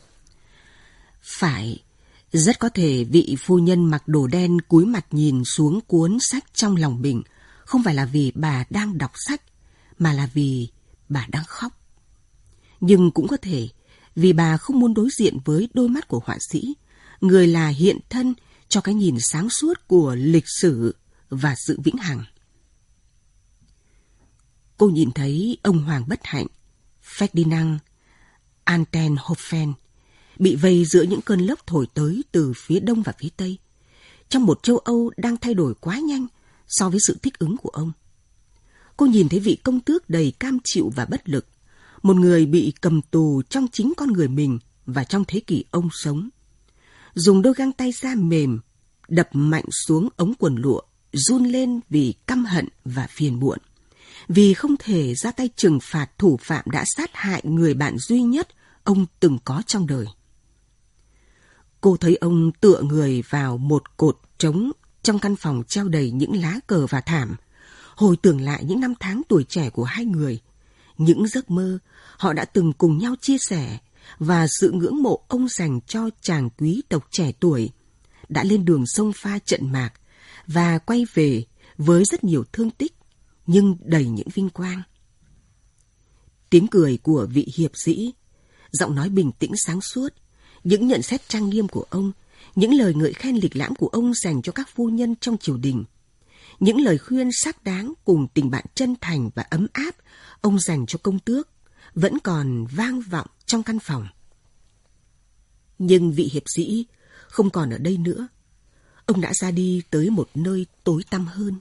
Phải, rất có thể vị phu nhân mặc đồ đen cúi mặt nhìn xuống cuốn sách trong lòng mình không phải là vì bà đang đọc sách, mà là vì bà đang khóc. Nhưng cũng có thể vì bà không muốn đối diện với đôi mắt của họa sĩ, người là hiện thân cho cái nhìn sáng suốt của lịch sử và sự vĩnh hằng. Cô nhìn thấy ông hoàng bất hạnh, Ferdinand Altenhofen, bị vây giữa những cơn lốc thổi tới từ phía đông và phía tây, trong một châu Âu đang thay đổi quá nhanh so với sự thích ứng của ông. Cô nhìn thấy vị công tước đầy cam chịu và bất lực, một người bị cầm tù trong chính con người mình và trong thế kỷ ông sống. Dùng đôi găng tay da mềm, đập mạnh xuống ống quần lụa, run lên vì căm hận và phiền muộn, vì không thể ra tay trừng phạt thủ phạm đã sát hại người bạn duy nhất ông từng có trong đời. Cô thấy ông tựa người vào một cột trống trong căn phòng treo đầy những lá cờ và thảm, hồi tưởng lại những năm tháng tuổi trẻ của hai người, những giấc mơ họ đã từng cùng nhau chia sẻ và sự ngưỡng mộ ông dành cho chàng quý tộc trẻ tuổi, đã lên đường xông pha trận mạc và quay về với rất nhiều thương tích nhưng đầy những vinh quang. Tiếng cười của vị hiệp sĩ, giọng nói bình tĩnh sáng suốt, những nhận xét trang nghiêm của ông, những lời ngợi khen lịch lãm của ông dành cho các phu nhân trong triều đình, những lời khuyên xác đáng cùng tình bạn chân thành và ấm áp ông dành cho công tước vẫn còn vang vọng trong căn phòng. Nhưng vị hiệp sĩ không còn ở đây nữa. Ông đã ra đi tới một nơi tối tăm hơn.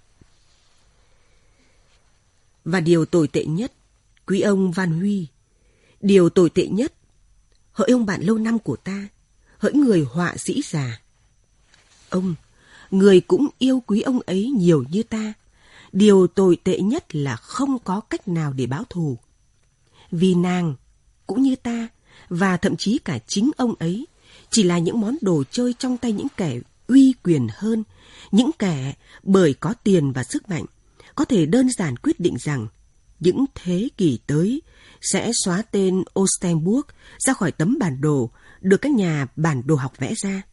Và điều tồi tệ nhất, quý ông Van Huy, điều tồi tệ nhất, hỡi ông bạn lâu năm của ta, hỡi người họa sĩ già. Ông, người cũng yêu quý ông ấy nhiều như ta, điều tồi tệ nhất là không có cách nào để báo thù. Vì nàng, cũng như ta, và thậm chí cả chính ông ấy, chỉ là những món đồ chơi trong tay những kẻ uy quyền hơn, những kẻ bởi có tiền và sức mạnh, có thể đơn giản quyết định rằng những thế kỷ tới sẽ xóa tên Oldenburg ra khỏi tấm bản đồ được các nhà bản đồ học vẽ ra.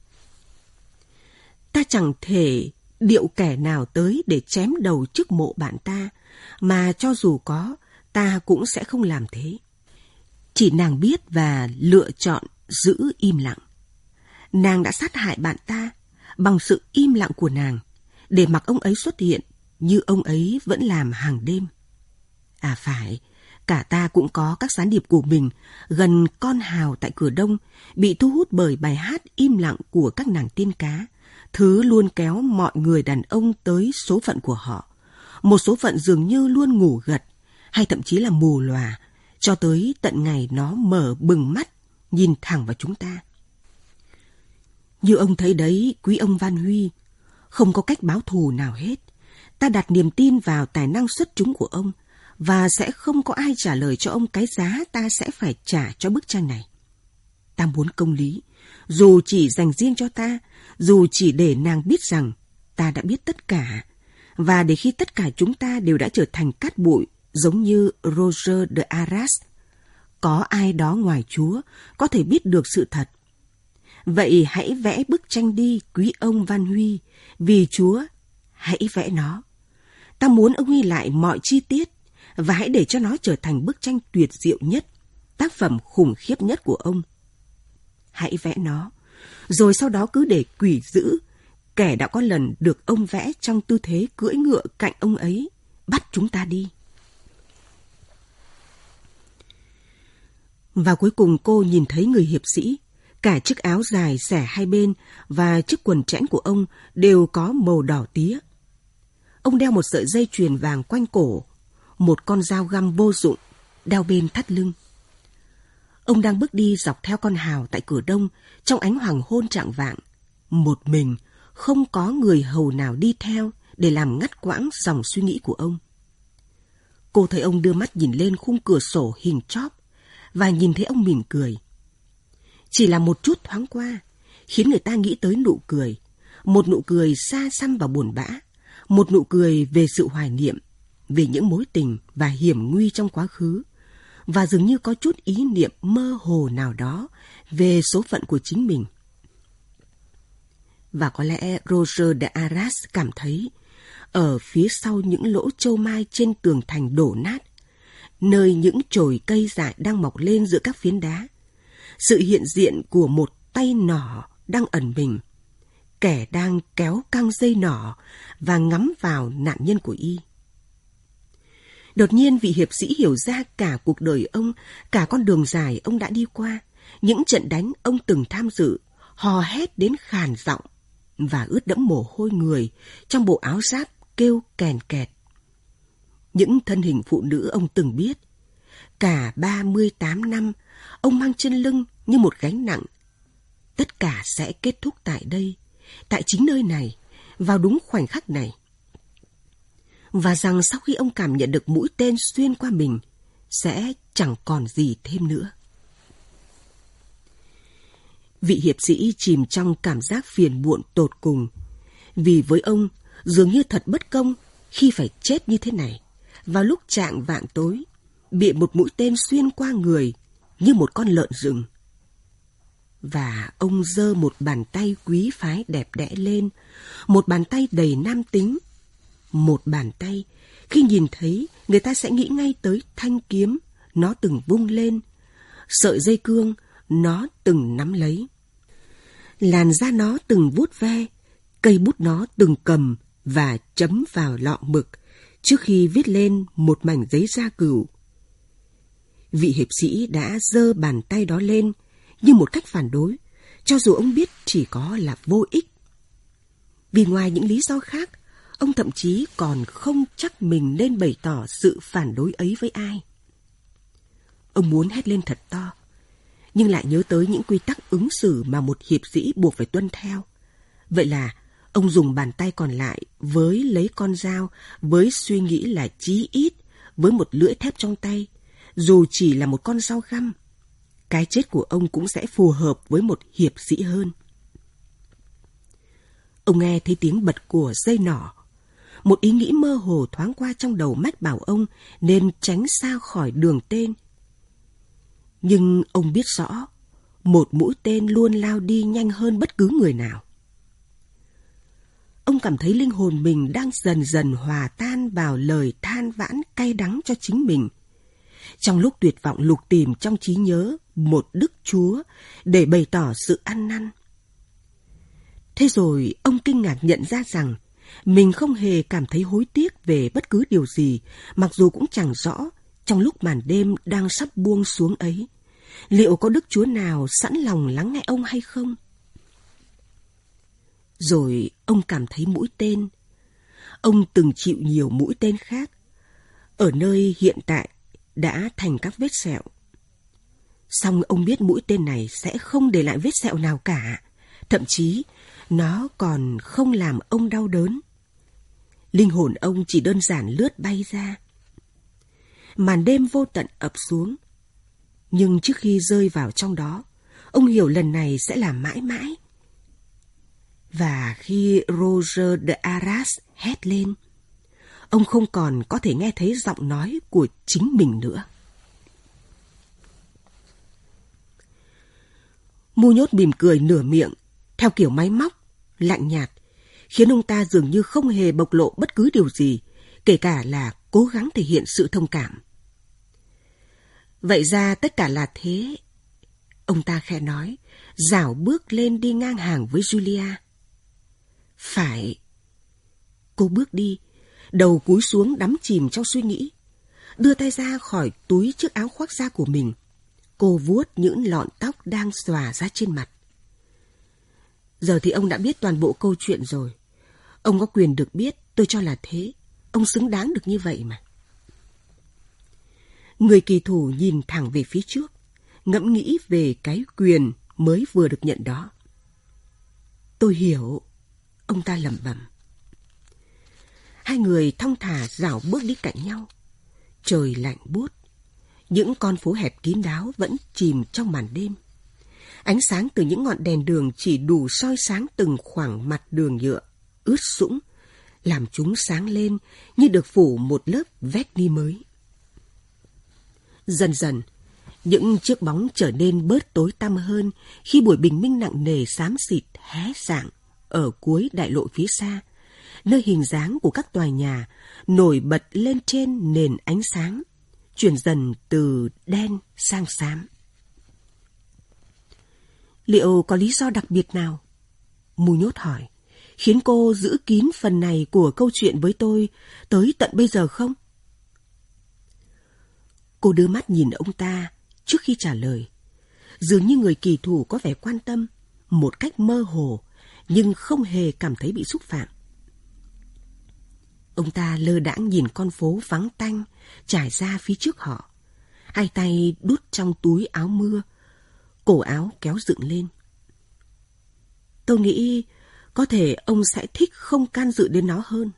Ta chẳng thể điệu kẻ nào tới để chém đầu trước mộ bạn ta, mà cho dù có, ta cũng sẽ không làm thế. Chỉ nàng biết và lựa chọn giữ im lặng. Nàng đã sát hại bạn ta bằng sự im lặng của nàng, để mặc ông ấy xuất hiện như ông ấy vẫn làm hàng đêm. À phải, cả ta cũng có các gián điệp của mình gần con hào tại cửa Đông, bị thu hút bởi bài hát im lặng của các nàng tiên cá, thứ luôn kéo mọi người đàn ông tới số phận của họ. Một số phận dường như luôn ngủ gật, hay thậm chí là mù lòa, cho tới tận ngày nó mở bừng mắt, nhìn thẳng vào chúng ta. Như ông thấy đấy, quý ông Van Huy, không có cách báo thù nào hết. Ta đặt niềm tin vào tài năng xuất chúng của ông, và sẽ không có ai trả lời cho ông cái giá ta sẽ phải trả cho bức tranh này. Ta muốn công lý, dù chỉ dành riêng cho ta, dù chỉ để nàng biết rằng ta đã biết tất cả, và để khi tất cả chúng ta đều đã trở thành cát bụi, giống như Roger de Arras, có ai đó ngoài Chúa có thể biết được sự thật. Vậy hãy vẽ bức tranh đi, quý ông Van Huy, vì Chúa, hãy vẽ nó. Ta muốn ông ghi lại mọi chi tiết, và hãy để cho nó trở thành bức tranh tuyệt diệu nhất, tác phẩm khủng khiếp nhất của ông. Hãy vẽ nó, rồi sau đó cứ để quỷ dữ, kẻ đã có lần được ông vẽ trong tư thế cưỡi ngựa cạnh ông ấy, bắt chúng ta đi. Và cuối cùng cô nhìn thấy người hiệp sĩ, cả chiếc áo dài xẻ hai bên và chiếc quần chẽn của ông đều có màu đỏ tía. Ông đeo một sợi dây chuyền vàng quanh cổ, một con dao găm vô dụng đeo bên thắt lưng. Ông đang bước đi dọc theo con hào tại cửa Đông trong ánh hoàng hôn chạng vạng, một mình, không có người hầu nào đi theo để làm ngắt quãng dòng suy nghĩ của ông. Cô thấy ông đưa mắt nhìn lên khung cửa sổ hình chóp và nhìn thấy ông mỉm cười. Chỉ là một chút thoáng qua, khiến người ta nghĩ tới nụ cười, một nụ cười xa xăm và buồn bã, một nụ cười về sự hoài niệm, về những mối tình và hiểm nguy trong quá khứ, và dường như có chút ý niệm mơ hồ nào đó về số phận của chính mình. Và có lẽ Roger de Arras cảm thấy, ở phía sau những lỗ châu mai trên tường thành đổ nát, nơi những chồi cây dại đang mọc lên giữa các phiến đá, sự hiện diện của một tay nỏ đang ẩn mình, kẻ đang kéo căng dây nỏ và ngắm vào nạn nhân của y. Đột nhiên vị hiệp sĩ hiểu ra cả cuộc đời ông, cả con đường dài ông đã đi qua, những trận đánh ông từng tham dự, hò hét đến khàn giọng và ướt đẫm mồ hôi người trong bộ áo giáp kêu kèn kẹt. Những thân hình phụ nữ ông từng biết. Cả 38 năm, ông mang trên lưng như một gánh nặng. Tất cả sẽ kết thúc tại đây, tại chính nơi này, vào đúng khoảnh khắc này. Và rằng sau khi ông cảm nhận được mũi tên xuyên qua mình, sẽ chẳng còn gì thêm nữa. Vị hiệp sĩ chìm trong cảm giác phiền muộn tột cùng, vì với ông dường như thật bất công khi phải chết như thế này, vào lúc chạng vạng tối, bị một mũi tên xuyên qua người như một con lợn rừng. Và ông giơ một bàn tay quý phái đẹp đẽ lên, một bàn tay đầy nam tính, một bàn tay khi nhìn thấy người ta sẽ nghĩ ngay tới thanh kiếm nó từng vung lên, sợi dây cương nó từng nắm lấy, làn da nó từng vuốt ve, cây bút nó từng cầm và chấm vào lọ mực trước khi viết lên một mảnh giấy da cừu. Vị hiệp sĩ đã giơ bàn tay đó lên như một cách phản đối, cho dù ông biết chỉ có là vô ích. Vì ngoài những lý do khác, ông thậm chí còn không chắc mình nên bày tỏ sự phản đối ấy với ai. Ông muốn hét lên thật to, nhưng lại nhớ tới những quy tắc ứng xử mà một hiệp sĩ buộc phải tuân theo. Vậy là ông dùng bàn tay còn lại với lấy con dao, với suy nghĩ là chí ít, với một lưỡi thép trong tay, dù chỉ là một con dao găm, cái chết của ông cũng sẽ phù hợp với một hiệp sĩ hơn. Ông nghe thấy tiếng bật của dây nỏ. Một ý nghĩ mơ hồ thoáng qua trong đầu mách bảo ông nên tránh xa khỏi đường tên. Nhưng ông biết rõ, một mũi tên luôn lao đi nhanh hơn bất cứ người nào. Ông cảm thấy linh hồn mình đang dần dần hòa tan vào lời than vãn cay đắng cho chính mình. Trong lúc tuyệt vọng lục tìm trong trí nhớ một Đức Chúa để bày tỏ sự ăn năn. Thế rồi ông kinh ngạc nhận ra rằng mình không hề cảm thấy hối tiếc về bất cứ điều gì, mặc dù cũng chẳng rõ trong lúc màn đêm đang sắp buông xuống ấy, liệu có Đức Chúa nào sẵn lòng lắng nghe ông hay không? Rồi ông cảm thấy mũi tên. Ông từng chịu nhiều mũi tên khác, ở nơi hiện tại đã thành các vết sẹo. Song ông biết mũi tên này sẽ không để lại vết sẹo nào cả, thậm chí nó còn không làm ông đau đớn. Linh hồn ông chỉ đơn giản lướt bay ra. Màn đêm vô tận ập xuống, nhưng trước khi rơi vào trong đó, ông hiểu lần này sẽ là mãi mãi. Và khi Roger de Arras hét lên, ông không còn có thể nghe thấy giọng nói của chính mình nữa. Mu nhốt mỉm cười nửa miệng, theo kiểu máy móc, lạnh nhạt, khiến ông ta dường như không hề bộc lộ bất cứ điều gì, kể cả là cố gắng thể hiện sự thông cảm. Vậy ra tất cả là thế, ông ta khẽ nói, rảo bước lên đi ngang hàng với Julia. Phải. Cô bước đi, đầu cúi xuống đắm chìm trong suy nghĩ, đưa tay ra khỏi túi chiếc áo khoác da của mình. Cô vuốt những lọn tóc đang xòa ra trên mặt. Giờ thì ông đã biết toàn bộ câu chuyện rồi. Ông có quyền được biết, tôi cho là thế. Ông xứng đáng được như vậy mà. Người kỳ thủ nhìn thẳng về phía trước, ngẫm nghĩ về cái quyền mới vừa được nhận đó. Tôi hiểu, ông ta lẩm bẩm. Hai người thong thả rảo bước đi cạnh nhau. Trời lạnh buốt, những con phố hẹp kín đáo vẫn chìm trong màn đêm. Ánh sáng từ những ngọn đèn đường chỉ đủ soi sáng từng khoảng mặt đường nhựa ướt sũng, làm chúng sáng lên như được phủ một lớp vét ni mới. Dần dần, những chiếc bóng trở nên bớt tối tăm hơn khi buổi bình minh nặng nề xám xịt hé rạng ở cuối đại lộ phía xa, nơi hình dáng của các tòa nhà nổi bật lên trên nền ánh sáng, chuyển dần từ đen sang xám. Liệu có lý do đặc biệt nào? Mu nhốt hỏi, khiến cô giữ kín phần này của câu chuyện với tôi tới tận bây giờ không? Cô đưa mắt nhìn ông ta trước khi trả lời. Dường như người kỳ thủ có vẻ quan tâm, một cách mơ hồ, nhưng không hề cảm thấy bị xúc phạm. Ông ta lơ đãng nhìn con phố vắng tanh trải ra phía trước họ. Hai tay đút trong túi áo mưa, cổ áo kéo dựng lên. Tôi nghĩ có thể ông sẽ thích không can dự đến nó hơn.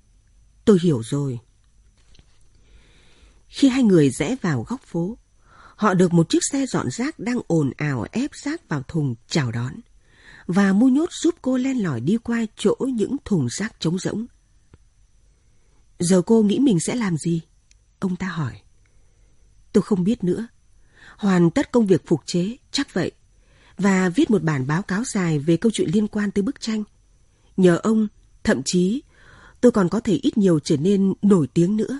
Tôi hiểu rồi. Khi hai người rẽ vào góc phố, Họ được một chiếc xe dọn rác đang ồn ào ép rác vào thùng chào đón. Và Muñoz giúp cô len lỏi đi qua chỗ những thùng rác trống rỗng. Giờ cô nghĩ mình sẽ làm gì? Ông ta hỏi. Tôi không biết nữa. Hoàn tất công việc phục chế, chắc vậy. Và viết một bản báo cáo dài về câu chuyện liên quan tới bức tranh. Nhờ ông, thậm chí, tôi còn có thể ít nhiều trở nên nổi tiếng nữa.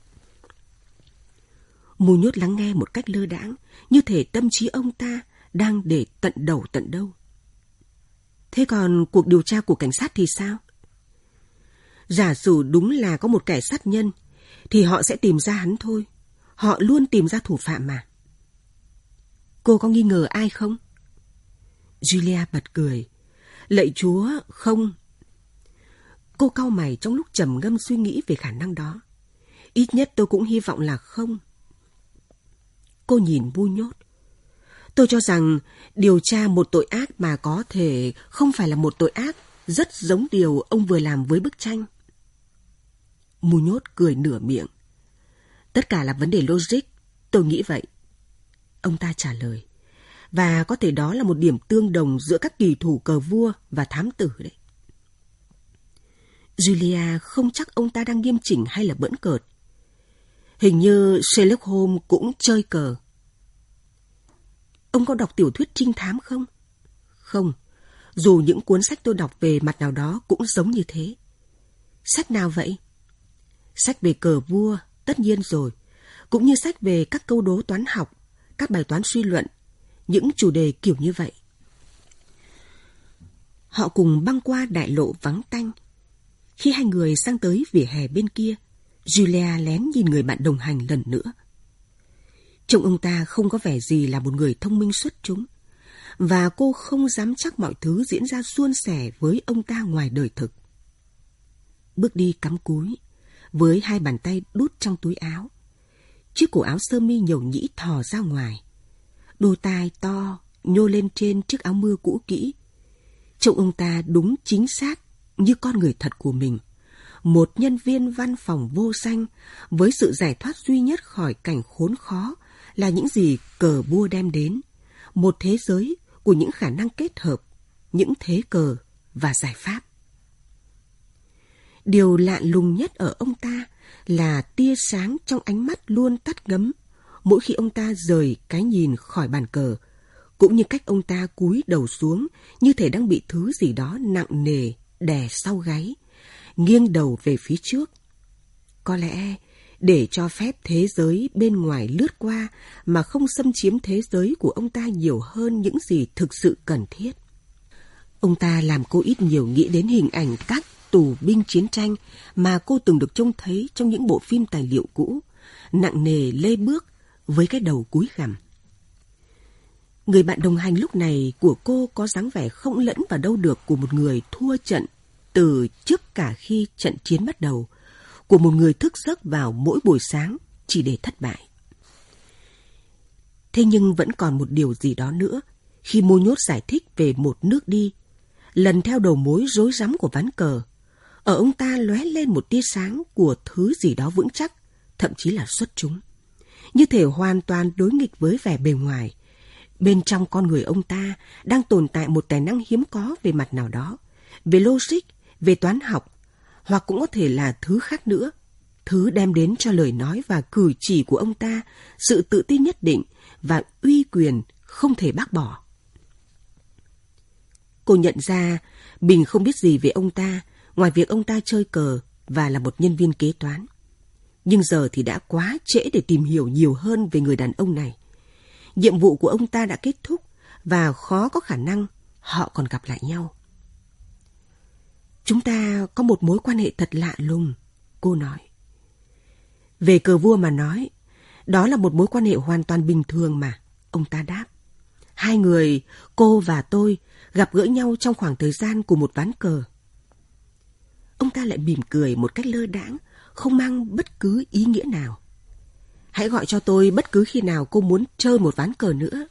Muñoz lắng nghe một cách lơ đãng, như thể tâm trí ông ta đang để tận đầu tận đâu. Thế còn cuộc điều tra của cảnh sát thì sao? Giả sử đúng là có một kẻ sát nhân, thì họ sẽ tìm ra hắn thôi. Họ luôn tìm ra thủ phạm mà. Cô có nghi ngờ ai không? Julia bật cười. Lạy Chúa, không. Cô cau mày trong lúc trầm ngâm suy nghĩ về khả năng đó. Ít nhất tôi cũng hy vọng là không. Cô nhìn Muñoz. Tôi cho rằng điều tra một tội ác mà có thể không phải là một tội ác, rất giống điều ông vừa làm với bức tranh. Muñoz cười nửa miệng. Tất cả là vấn đề logic, tôi nghĩ vậy. Ông ta trả lời. Và có thể đó là một điểm tương đồng giữa các kỳ thủ cờ vua và thám tử đấy. Julia không chắc ông ta đang nghiêm chỉnh hay là bỡn cợt. Hình như Sherlock Holmes cũng chơi cờ. Ông có đọc tiểu thuyết trinh thám không? Không, dù những cuốn sách tôi đọc về mặt nào đó cũng giống như thế. Sách nào vậy? Sách về cờ vua, tất nhiên rồi. Cũng như sách về các câu đố toán học, các bài toán suy luận, những chủ đề kiểu như vậy. Họ cùng băng qua đại lộ vắng tanh. Khi hai người sang tới vỉa hè bên kia, Julia lén nhìn người bạn đồng hành lần nữa. Trông ông ta không có vẻ gì là một người thông minh xuất chúng, và cô không dám chắc mọi thứ diễn ra suôn sẻ với ông ta ngoài đời thực. Bước đi cắm cúi, với hai bàn tay đút trong túi áo. Chiếc cổ áo sơ mi nhầu nhĩ thò ra ngoài. Đôi tai to nhô lên trên chiếc áo mưa cũ kỹ. Trông ông ta đúng chính xác như con người thật của mình. Một nhân viên văn phòng vô danh với sự giải thoát duy nhất khỏi cảnh khốn khó là những gì cờ vua đem đến. Một thế giới của những khả năng kết hợp, những thế cờ và giải pháp. Điều lạ lùng nhất ở ông ta là tia sáng trong ánh mắt luôn tắt ngấm mỗi khi ông ta rời cái nhìn khỏi bàn cờ, cũng như cách ông ta cúi đầu xuống như thể đang bị thứ gì đó nặng nề đè sau gáy, nghiêng đầu về phía trước. Có lẽ để cho phép thế giới bên ngoài lướt qua mà không xâm chiếm thế giới của ông ta nhiều hơn những gì thực sự cần thiết. Ông ta làm cô ít nhiều nghĩ đến hình ảnh các tù binh chiến tranh mà cô từng được trông thấy trong những bộ phim tài liệu cũ, nặng nề lê bước với cái đầu cúi gằm. Người bạn đồng hành lúc này của cô có dáng vẻ không lẫn vào đâu được của một người thua trận từ trước cả khi trận chiến bắt đầu, của một người thức giấc vào mỗi buổi sáng chỉ để thất bại. Thế nhưng vẫn còn một điều gì đó nữa khi Muñoz giải thích về một nước đi, lần theo đầu mối rối rắm của ván cờ. Ở ông ta lóe lên một tia sáng của thứ gì đó vững chắc, thậm chí là xuất chúng. Như thể hoàn toàn đối nghịch với vẻ bề ngoài. Bên trong con người ông ta đang tồn tại một tài năng hiếm có về mặt nào đó, về logic, về toán học, hoặc cũng có thể là thứ khác nữa, thứ đem đến cho lời nói và cử chỉ của ông ta sự tự tin nhất định và uy quyền không thể bác bỏ. Cô nhận ra mình không biết gì về ông ta ngoài việc ông ta chơi cờ và là một nhân viên kế toán. Nhưng giờ thì đã quá trễ để tìm hiểu nhiều hơn về người đàn ông này. Nhiệm vụ của ông ta đã kết thúc và khó có khả năng họ còn gặp lại nhau. Chúng ta có một mối quan hệ thật lạ lùng, cô nói. Về cờ vua mà nói, đó là một mối quan hệ hoàn toàn bình thường mà, ông ta đáp. Hai người, cô và tôi, gặp gỡ nhau trong khoảng thời gian của một ván cờ. Ông ta lại mỉm cười một cách lơ đãng, không mang bất cứ ý nghĩa nào. Hãy gọi cho tôi bất cứ khi nào cô muốn chơi một ván cờ nữa.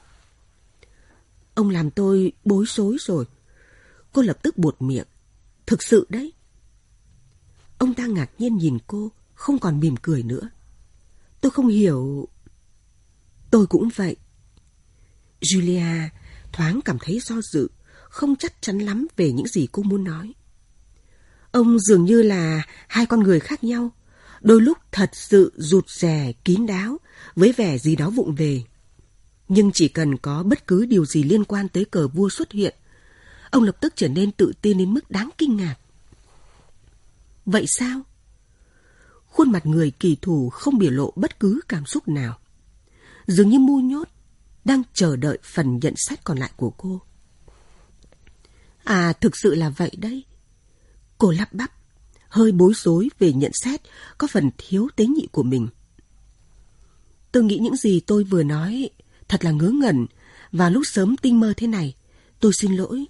Ông làm tôi bối rối rồi. Cô lập tức buột miệng. Thực sự đấy. Ông ta ngạc nhiên nhìn cô, không còn mỉm cười nữa. Tôi không hiểu. Tôi cũng vậy. Julia thoáng cảm thấy do dự, không chắc chắn lắm về những gì cô muốn nói. Ông dường như là hai con người khác nhau, đôi lúc thật sự rụt rè, kín đáo, với vẻ gì đó vụng về. Nhưng chỉ cần có bất cứ điều gì liên quan tới cờ vua xuất hiện, ông lập tức trở nên tự tin đến mức đáng kinh ngạc. Vậy sao? Khuôn mặt người kỳ thủ không biểu lộ bất cứ cảm xúc nào. Dường như Mu Nhốt đang chờ đợi phần nhận xét còn lại của cô. À, thực sự là vậy đấy. Cô lắp bắp, hơi bối rối về nhận xét có phần thiếu tế nhị của mình. Tôi nghĩ những gì tôi vừa nói thật là ngớ ngẩn vào lúc sớm tinh mơ thế này. Tôi xin lỗi.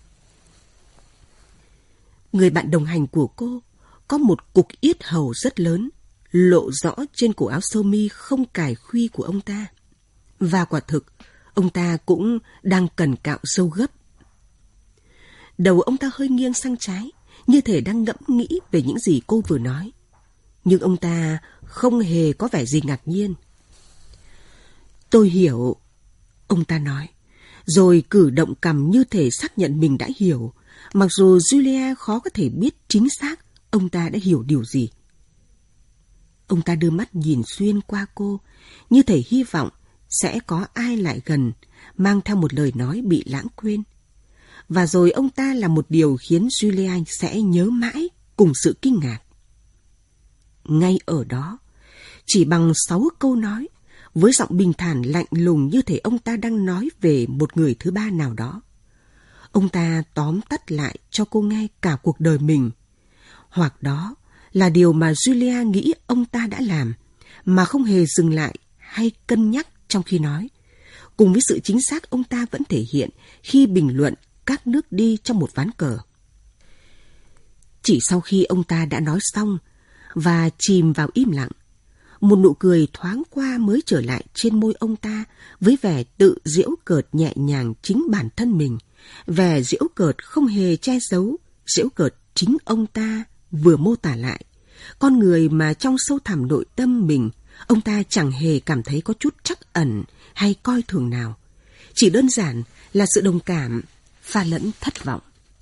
Người bạn đồng hành của cô có một cục yết hầu rất lớn, lộ rõ trên cổ áo sơ mi không cài khuy của ông ta. Và quả thực, ông ta cũng đang cần cạo râu gấp. Đầu ông ta hơi nghiêng sang trái, như thể đang ngẫm nghĩ về những gì cô vừa nói. Nhưng ông ta không hề có vẻ gì ngạc nhiên. Tôi hiểu, ông ta nói, rồi cử động cằm như thể xác nhận mình đã hiểu, mặc dù Julia khó có thể biết chính xác ông ta đã hiểu điều gì. Ông ta đưa mắt nhìn xuyên qua cô, như thể hy vọng sẽ có ai lại gần, mang theo một lời nói bị lãng quên. Và rồi ông ta là một điều khiến Julia sẽ nhớ mãi cùng sự kinh ngạc. Ngay ở đó, chỉ bằng 6 câu nói, với giọng bình thản lạnh lùng như thể ông ta đang nói về một người thứ ba nào đó, ông ta tóm tắt lại cho cô nghe cả cuộc đời mình. Hoặc đó là điều mà Julia nghĩ ông ta đã làm, mà không hề dừng lại hay cân nhắc trong khi nói, cùng với sự chính xác ông ta vẫn thể hiện khi bình luận các nước đi trong một ván cờ. Chỉ sau khi ông ta đã nói xong và chìm vào im lặng, một nụ cười thoáng qua mới trở lại trên môi ông ta với vẻ tự giễu cợt nhẹ nhàng chính bản thân mình, vẻ giễu cợt không hề che giấu, giễu cợt chính ông ta vừa mô tả lại, con người mà trong sâu thẳm nội tâm mình, ông ta chẳng hề cảm thấy có chút trắc ẩn hay coi thường nào, chỉ đơn giản là sự đồng cảm pha lẫn thất vọng.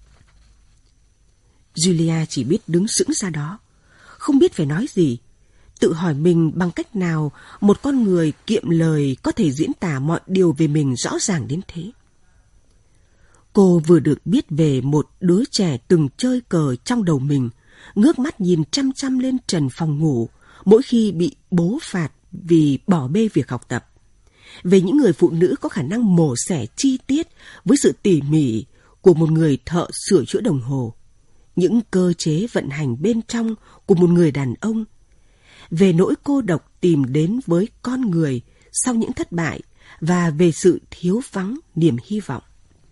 Julia chỉ biết đứng sững ra đó, không biết phải nói gì, tự hỏi mình bằng cách nào một con người kiệm lời có thể diễn tả mọi điều về mình rõ ràng đến thế. Cô vừa được biết về một đứa trẻ từng chơi cờ trong đầu mình, ngước mắt nhìn chăm chăm lên trần phòng ngủ mỗi khi bị bố phạt vì bỏ bê việc học tập. Về những người phụ nữ có khả năng mổ xẻ chi tiết với sự tỉ mỉ của một người thợ sửa chữa đồng hồ, những cơ chế vận hành bên trong của một người đàn ông, về nỗi cô độc tìm đến với con người sau những thất bại và về sự thiếu vắng niềm hy vọng.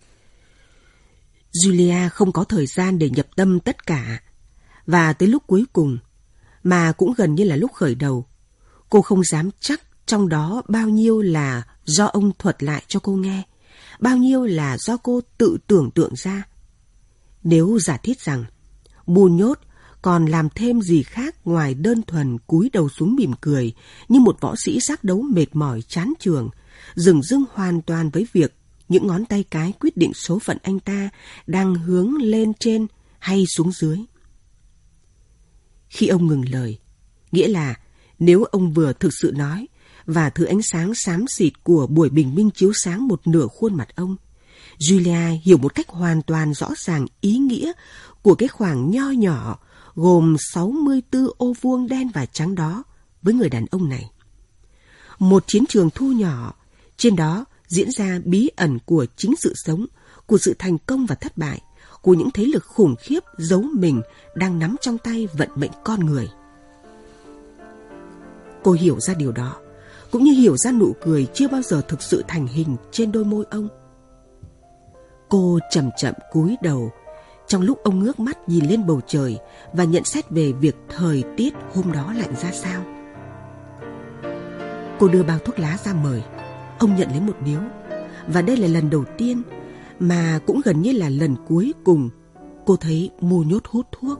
Julia không có thời gian để nhập tâm tất cả, và tới lúc cuối cùng, mà cũng gần như là lúc khởi đầu, cô không dám chắc trong đó bao nhiêu là do ông thuật lại cho cô nghe, bao nhiêu là do cô tự tưởng tượng ra. Nếu giả thiết rằng Mu Nhốt còn làm thêm gì khác ngoài đơn thuần cúi đầu xuống mỉm cười như một võ sĩ giác đấu mệt mỏi chán chường, dửng dưng hoàn toàn với việc những ngón tay cái quyết định số phận anh ta đang hướng lên trên hay xuống dưới. Khi ông ngừng lời, nghĩa là nếu ông vừa thực sự nói và thứ ánh sáng xám xịt của buổi bình minh chiếu sáng một nửa khuôn mặt ông, Julia hiểu một cách hoàn toàn rõ ràng ý nghĩa của cái khoảng nho nhỏ gồm 64 ô vuông đen và trắng đó với người đàn ông này. Một chiến trường thu nhỏ, trên đó diễn ra bí ẩn của chính sự sống, của sự thành công và thất bại, của những thế lực khủng khiếp giấu mình đang nắm trong tay vận mệnh con người. Cô hiểu ra điều đó, cũng như hiểu ra nụ cười chưa bao giờ thực sự thành hình trên đôi môi ông. Cô chậm chậm cúi đầu, trong lúc ông ngước mắt nhìn lên bầu trời và nhận xét về việc thời tiết hôm đó lạnh ra sao. Cô đưa bao thuốc lá ra mời, ông nhận lấy một điếu, và đây là lần đầu tiên mà cũng gần như là lần cuối cùng cô thấy Mu Nhốt hút thuốc.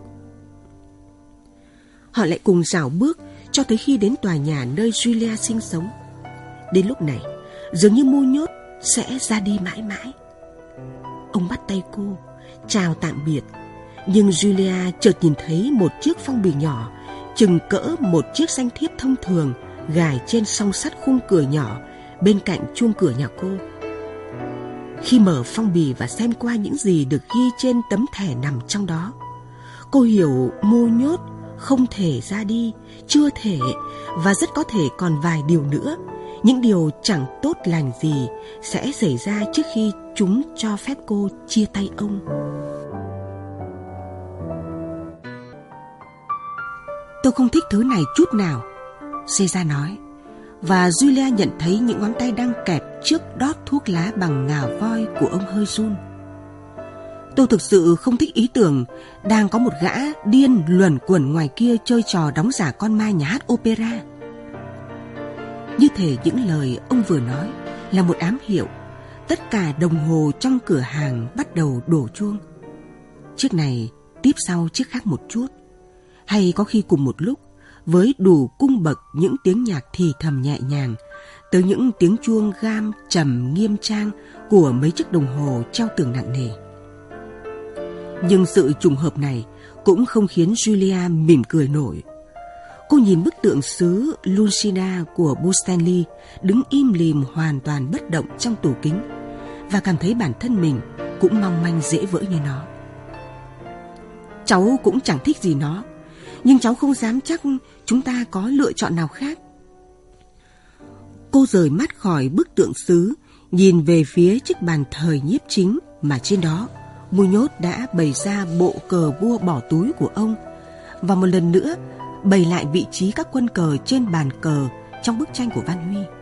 Họ lại cùng rảo bước cho tới khi đến tòa nhà nơi Julia sinh sống. Đến lúc này, dường như Muñoz sẽ ra đi mãi mãi. Ông bắt tay cô, chào tạm biệt, nhưng Julia chợt nhìn thấy một chiếc phong bì nhỏ, chừng cỡ một chiếc danh thiếp thông thường, gài trên song sắt khung cửa nhỏ bên cạnh chuông cửa nhà cô. Khi mở phong bì và xem qua những gì được ghi trên tấm thẻ nằm trong đó, cô hiểu Muñoz không thể ra đi, chưa thể, và rất có thể còn vài điều nữa, những điều chẳng tốt lành gì sẽ xảy ra trước khi chúng cho phép cô chia tay ông. Tôi không thích thứ này chút nào, Caesar nói, và Julia nhận thấy những ngón tay đang kẹp chiếc đót thuốc lá bằng ngà voi của ông hơi run. Tôi thực sự không thích ý tưởng đang có một gã điên luẩn quẩn ngoài kia chơi trò đóng giả con ma nhà hát opera. Như thể những lời ông vừa nói là một ám hiệu. Tất cả đồng hồ trong cửa hàng bắt đầu đổ chuông. Chiếc này tiếp sau chiếc khác một chút, hay có khi cùng một lúc, với đủ cung bậc những tiếng nhạc thì thầm nhẹ nhàng, tới những tiếng chuông gam trầm nghiêm trang của mấy chiếc đồng hồ treo tường nặng nề. Nhưng sự trùng hợp này cũng không khiến Julia mỉm cười nổi. Cô nhìn bức tượng sứ Dulcinea của Bustanly đứng im lìm hoàn toàn bất động trong tủ kính, và cảm thấy bản thân mình cũng mong manh dễ vỡ như nó. Cháu cũng chẳng thích gì nó, nhưng cháu không dám chắc chúng ta có lựa chọn nào khác. Cô rời mắt khỏi bức tượng sứ, nhìn về phía chiếc bàn thờ nhiếp chính mà trên đó Muñoz đã bày ra bộ cờ vua bỏ túi của ông, và một lần nữa bày lại vị trí các quân cờ trên bàn cờ trong bức tranh của Van Huy.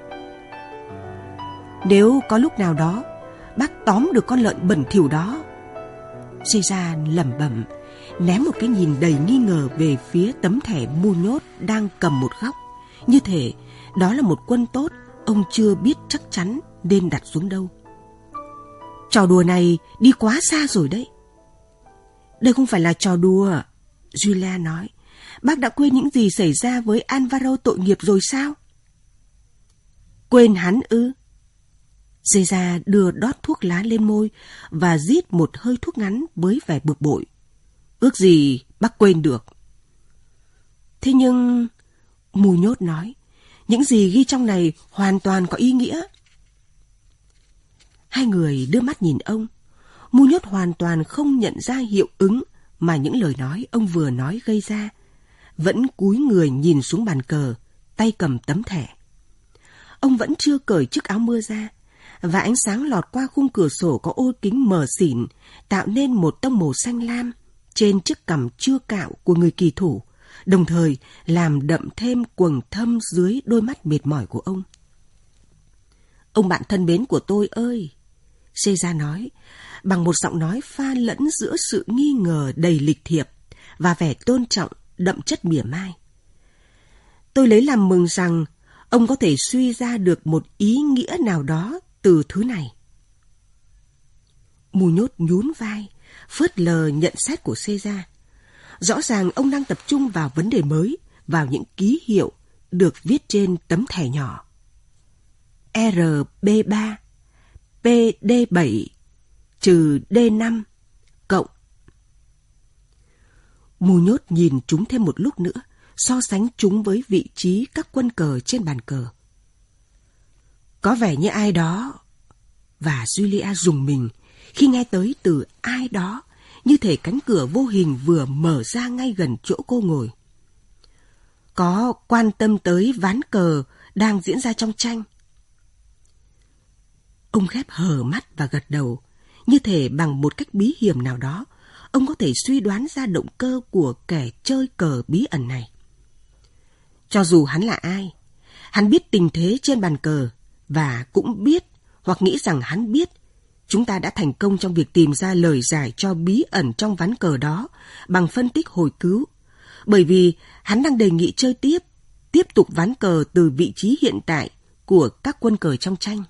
Nếu có lúc nào đó bác tóm được con lợn bẩn thỉu đó, Caesar lẩm bẩm, ném một cái nhìn đầy nghi ngờ về phía tấm thẻ Muñoz đang cầm một góc, như thể đó là một quân tốt ông chưa biết chắc chắn nên đặt xuống đâu. Trò đùa này đi quá xa rồi đấy. Đây không phải là trò đùa, Julia nói. Bác đã quên những gì xảy ra với Alvaro tội nghiệp rồi sao? Quên hắn ư? Caesar đưa đót thuốc lá lên môi và rít một hơi thuốc ngắn với vẻ bực bội. Ước gì bác quên được. Thế nhưng, Muñoz nói, những gì ghi trong này hoàn toàn có ý nghĩa. Hai người đưa mắt nhìn ông. Muñoz hoàn toàn không nhận ra hiệu ứng mà những lời nói ông vừa nói gây ra. Vẫn cúi người nhìn xuống bàn cờ, tay cầm tấm thẻ. Ông vẫn chưa cởi chiếc áo mưa ra, và ánh sáng lọt qua khung cửa sổ có ô kính mờ xỉn, tạo nên một tông màu xanh lam trên chiếc cằm chưa cạo của người kỳ thủ, đồng thời làm đậm thêm quầng thâm dưới đôi mắt mệt mỏi của ông. Ông bạn thân mến của tôi ơi, Caesar nói, bằng một giọng nói pha lẫn giữa sự nghi ngờ đầy lịch thiệp và vẻ tôn trọng đậm chất mỉa mai. Tôi lấy làm mừng rằng ông có thể suy ra được một ý nghĩa nào đó từ thứ này. Muñoz nhún vai, phớt lờ nhận xét của Caesar. Rõ ràng ông đang tập trung vào vấn đề mới, vào những ký hiệu được viết trên tấm thẻ nhỏ. RB3, PD7, trừ D5, cộng. Muñoz nhìn chúng thêm một lúc nữa, so sánh chúng với vị trí các quân cờ trên bàn cờ. Có vẻ như ai đó, và Julia rùng mình khi nghe tới từ ai đó, như thể cánh cửa vô hình vừa mở ra ngay gần chỗ cô ngồi. Có quan tâm tới ván cờ đang diễn ra trong tranh. Ông khép hờ mắt và gật đầu, như thể bằng một cách bí hiểm nào đó, ông có thể suy đoán ra động cơ của kẻ chơi cờ bí ẩn này. Cho dù hắn là ai, hắn biết tình thế trên bàn cờ, và cũng biết, hoặc nghĩ rằng hắn biết, chúng ta đã thành công trong việc tìm ra lời giải cho bí ẩn trong ván cờ đó bằng phân tích hồi cứu, bởi vì hắn đang đề nghị chơi tiếp tục ván cờ từ vị trí hiện tại của các quân cờ trong tranh.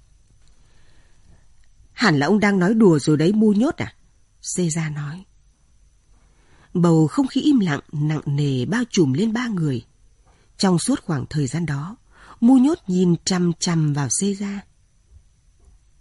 Hẳn là ông đang nói đùa rồi đấy, Muñoz à? Caesar nói. Bầu không khí im lặng nặng nề bao trùm lên ba người. Trong suốt khoảng thời gian đó, Muñoz nhìn chằm chằm vào Caesar.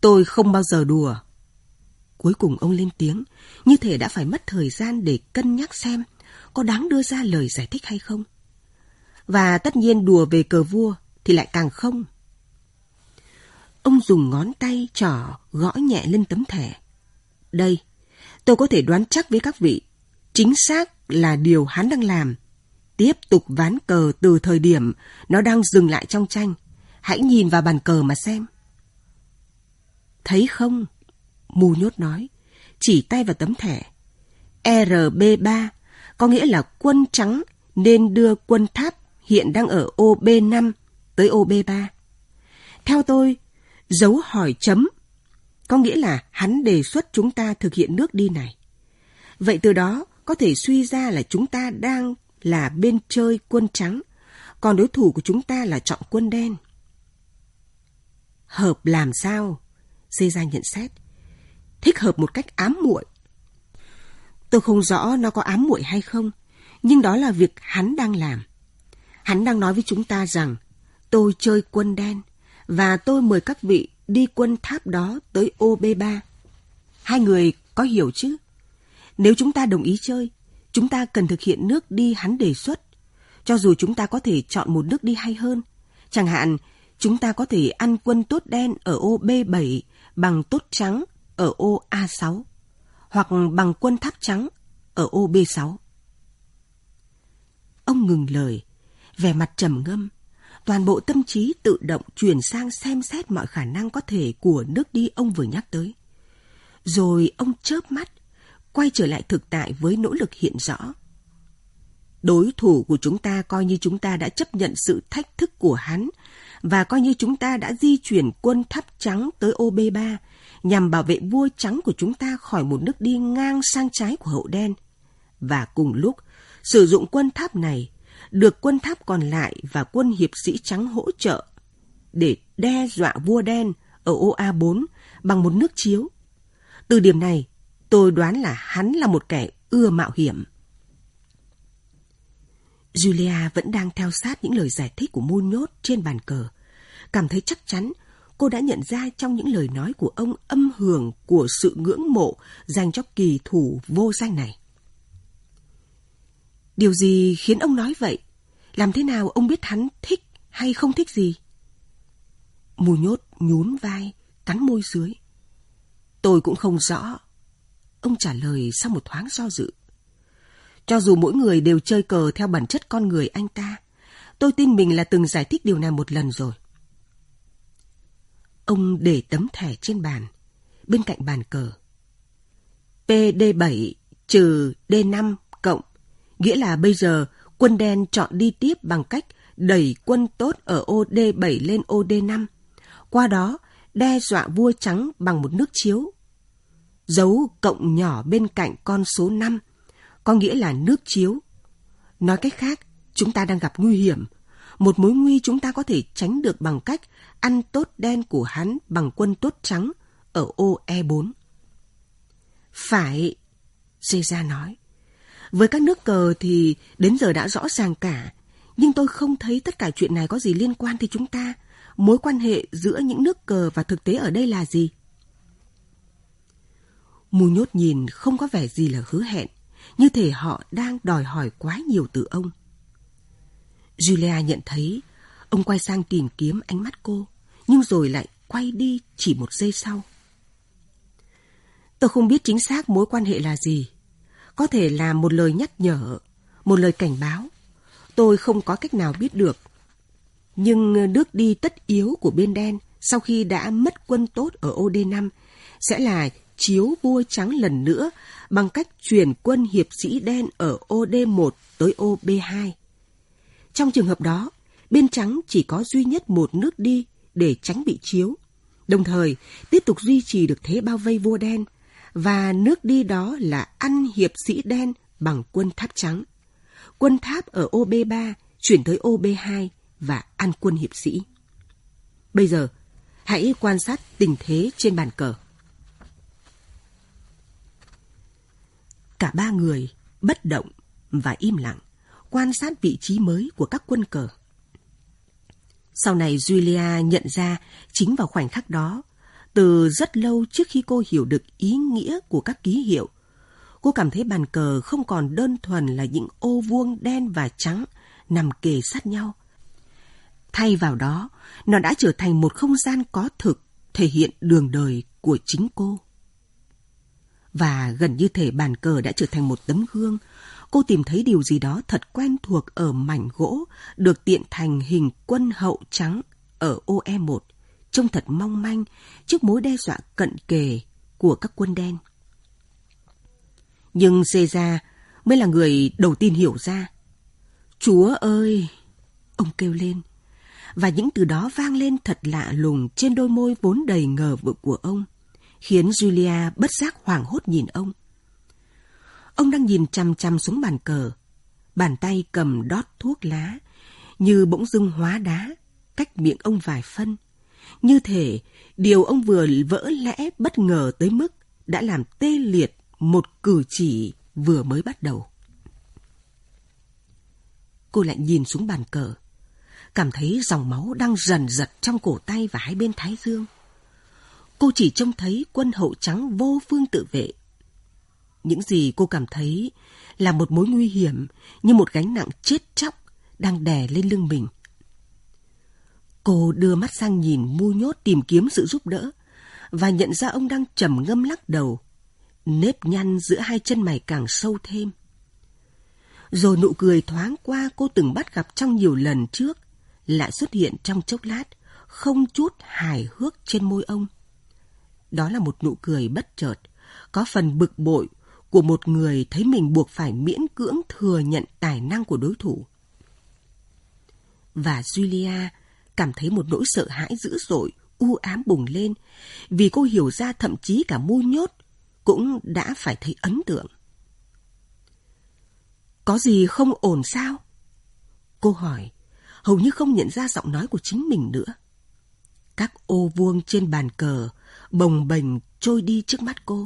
Tôi không bao giờ đùa. Cuối cùng ông lên tiếng, như thể đã phải mất thời gian để cân nhắc xem có đáng đưa ra lời giải thích hay không. Và tất nhiên đùa về cờ vua thì lại càng không. Ông dùng ngón tay trỏ gõ nhẹ lên tấm thẻ. Đây, tôi có thể đoán chắc với các vị, chính xác là điều hắn đang làm. Tiếp tục ván cờ từ thời điểm nó đang dừng lại trong tranh. Hãy nhìn vào bàn cờ mà xem. Thấy không? Mù Nhốt nói, chỉ tay vào tấm thẻ. RB3 có nghĩa là quân trắng nên đưa quân tháp hiện đang ở ô B5 tới ô B3. Theo tôi, dấu hỏi chấm có nghĩa là hắn đề xuất chúng ta thực hiện nước đi này. Vậy từ đó có thể suy ra là chúng ta đang là bên chơi quân trắng, còn đối thủ của chúng ta là chọn quân đen. Hợp làm sao? Caesar nhận xét. Thích hợp một cách ám muội. Tôi không rõ nó có ám muội hay không, nhưng đó là việc hắn đang làm. Hắn đang nói với chúng ta rằng tôi chơi quân đen và tôi mời các vị đi quân tháp đó tới ô B3. Hai người có hiểu chứ? Nếu chúng ta đồng ý chơi, chúng ta cần thực hiện nước đi hắn đề xuất. Cho dù chúng ta có thể chọn một nước đi hay hơn. Chẳng hạn, chúng ta có thể ăn quân tốt đen ở ô B7 bằng tốt trắng ở ô A6, hoặc bằng quân tháp trắng ở ô B6. Ông ngừng lời, vẻ mặt trầm ngâm. Toàn bộ tâm trí tự động chuyển sang xem xét mọi khả năng có thể của nước đi ông vừa nhắc tới. Rồi ông chớp mắt, quay trở lại thực tại với nỗ lực hiện rõ. Đối thủ của chúng ta coi như chúng ta đã chấp nhận sự thách thức của hắn và coi như chúng ta đã di chuyển quân tháp trắng tới ô B3 nhằm bảo vệ vua trắng của chúng ta khỏi một nước đi ngang sang trái của hậu đen. Và cùng lúc, sử dụng quân tháp này, được quân tháp còn lại và quân hiệp sĩ trắng hỗ trợ để đe dọa vua đen ở ô A4 bằng một nước chiếu. Từ điểm này, tôi đoán là hắn là một kẻ ưa mạo hiểm. Julia vẫn đang theo sát những lời giải thích của Mù Nhốt trên bàn cờ. Cảm thấy chắc chắn cô đã nhận ra trong những lời nói của ông âm hưởng của sự ngưỡng mộ dành cho kỳ thủ vô danh này. Điều gì khiến ông nói vậy? Làm thế nào ông biết hắn thích hay không thích gì? Mù Nhốt nhún vai, cắn môi dưới. Tôi cũng không rõ. Ông trả lời sau một thoáng do dự. Cho dù mỗi người đều chơi cờ theo bản chất con người anh ta, tôi tin mình là từng giải thích điều này một lần rồi. Ông để tấm thẻ trên bàn, bên cạnh bàn cờ. PD7 trừ D5 cộng, nghĩa là bây giờ quân đen chọn đi tiếp bằng cách đẩy quân tốt ở ô D7 lên ô D5, qua đó đe dọa vua trắng bằng một nước chiếu. Dấu cộng nhỏ bên cạnh con số 5 có nghĩa là nước chiếu. Nói cách khác, chúng ta đang gặp nguy hiểm. Một mối nguy chúng ta có thể tránh được bằng cách ăn tốt đen của hắn bằng quân tốt trắng ở ô E4. Phải, Caesar nói. Với các nước cờ thì đến giờ đã rõ ràng cả, nhưng tôi không thấy tất cả chuyện này có gì liên quan tới chúng ta. Mối quan hệ giữa những nước cờ và thực tế ở đây là gì? Mù Nhốt nhìn không có vẻ gì là hứa hẹn, như thể họ đang đòi hỏi quá nhiều từ ông. Julia nhận thấy ông quay sang tìm kiếm ánh mắt cô, nhưng rồi lại quay đi chỉ một giây sau. Tôi không biết chính xác mối quan hệ là gì. Có thể là một lời nhắc nhở, một lời cảnh báo. Tôi không có cách nào biết được. Nhưng nước đi tất yếu của bên đen sau khi đã mất quân tốt ở ô D5 sẽ là chiếu vua trắng lần nữa bằng cách chuyển quân hiệp sĩ đen ở ô D1 tới ô B2. Trong trường hợp đó, bên trắng chỉ có duy nhất một nước đi để tránh bị chiếu, đồng thời tiếp tục duy trì được thế bao vây vua đen, và nước đi đó là ăn hiệp sĩ đen bằng quân tháp trắng. Quân tháp ở ô B3 chuyển tới ô B2 và ăn quân hiệp sĩ. Bây giờ, hãy quan sát tình thế trên bàn cờ. Cả ba người bất động và im lặng, quan sát vị trí mới của các quân cờ. Sau này Julia nhận ra chính vào khoảnh khắc đó, Từ rất lâu trước khi cô hiểu được ý nghĩa của các ký hiệu, cô cảm thấy bàn cờ không còn đơn thuần là những ô vuông đen và trắng nằm kề sát nhau. Thay vào đó, nó đã trở thành một không gian có thực, thể hiện đường đời của chính cô. Và gần như thể bàn cờ đã trở thành một tấm gương, cô tìm thấy điều gì đó thật quen thuộc ở mảnh gỗ được tiện thành hình quân hậu trắng ở ô E1, trông thật mong manh trước mối đe dọa cận kề của các quân đen. Nhưng Caesar mới là người đầu tiên hiểu ra. Chúa ơi! Ông kêu lên. Và những từ đó vang lên thật lạ lùng trên đôi môi vốn đầy ngờ vực của ông, khiến Julia bất giác hoảng hốt nhìn ông. Ông đang nhìn chằm chằm xuống bàn cờ, bàn tay cầm đót thuốc lá, như bỗng dưng hóa đá, cách miệng ông vài phân. Như thể điều ông vừa vỡ lẽ bất ngờ tới mức đã làm tê liệt một cử chỉ vừa mới bắt đầu. Cô lại nhìn xuống bàn cờ, cảm thấy dòng máu đang dần dật trong cổ tay và hai bên thái dương. Cô chỉ trông thấy quân hậu trắng vô phương tự vệ. Những gì cô cảm thấy là một mối nguy hiểm như một gánh nặng chết chóc đang đè lên lưng mình. Cô đưa mắt sang nhìn Mu Nhốt tìm kiếm sự giúp đỡ và nhận ra ông đang trầm ngâm lắc đầu, nếp nhăn giữa hai chân mày càng sâu thêm. Rồi nụ cười thoáng qua cô từng bắt gặp trong nhiều lần trước lại xuất hiện trong chốc lát, không chút hài hước trên môi ông. Đó là một nụ cười bất chợt, có phần bực bội của một người thấy mình buộc phải miễn cưỡng thừa nhận tài năng của đối thủ. Và Julia cảm thấy một nỗi sợ hãi dữ dội, u ám bùng lên, vì cô hiểu ra thậm chí cả Mu Nhốt cũng đã phải thấy ấn tượng. Có gì không ổn sao? Cô hỏi, hầu như không nhận ra giọng nói của chính mình nữa. Các ô vuông trên bàn cờ bồng bềnh trôi đi trước mắt cô.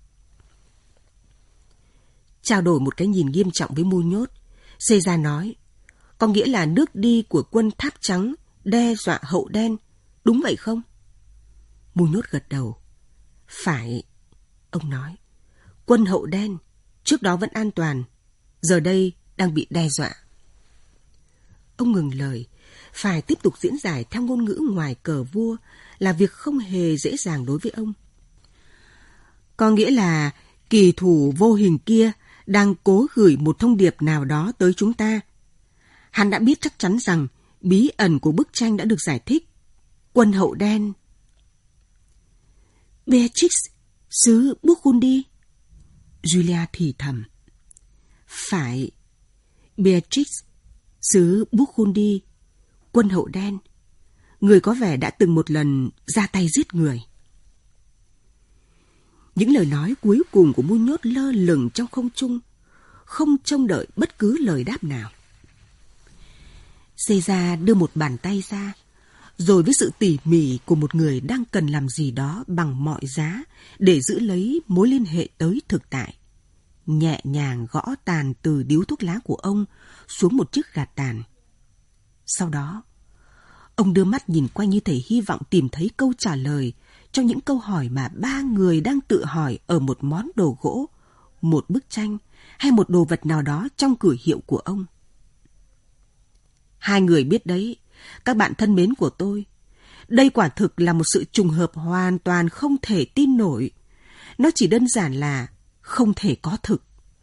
Trao đổi một cái nhìn nghiêm trọng với Mu Nhốt, Caesar nói, có nghĩa là nước đi của quân Tháp Trắng đe dọa hậu đen, đúng vậy không? Mu Nhốt gật đầu. Phải, ông nói. Quân hậu đen, trước đó vẫn an toàn, giờ đây đang bị đe dọa. Ông ngừng lời, phải tiếp tục diễn giải theo ngôn ngữ ngoài cờ vua là việc không hề dễ dàng đối với ông. Có nghĩa là kỳ thủ vô hình kia đang cố gửi một thông điệp nào đó tới chúng ta. Hắn đã biết chắc chắn rằng bí ẩn của bức tranh đã được giải thích. Quân hậu đen. Beatrix, xứ Burgundy. Julia thì thầm. Phải, Beatrix, xứ Burgundy, quân hậu đen, người có vẻ đã từng một lần ra tay giết người. Những lời nói cuối cùng của Mu Nhốt lơ lửng trong không trung, không trông đợi bất cứ lời đáp nào. Caesar đưa một bàn tay ra, rồi với sự tỉ mỉ của một người đang cần làm gì đó bằng mọi giá để giữ lấy mối liên hệ tới thực tại, nhẹ nhàng gõ tàn từ điếu thuốc lá của ông xuống một chiếc gạt tàn. Sau đó, ông đưa mắt nhìn quanh như thể hy vọng tìm thấy câu trả lời cho những câu hỏi mà ba người đang tự hỏi ở một món đồ gỗ, một bức tranh hay một đồ vật nào đó trong cửa hiệu của ông. Hai người biết đấy, các bạn thân mến của tôi, đây quả thực là một sự trùng hợp hoàn toàn không thể tin nổi. Nó chỉ đơn giản là không thể có thực.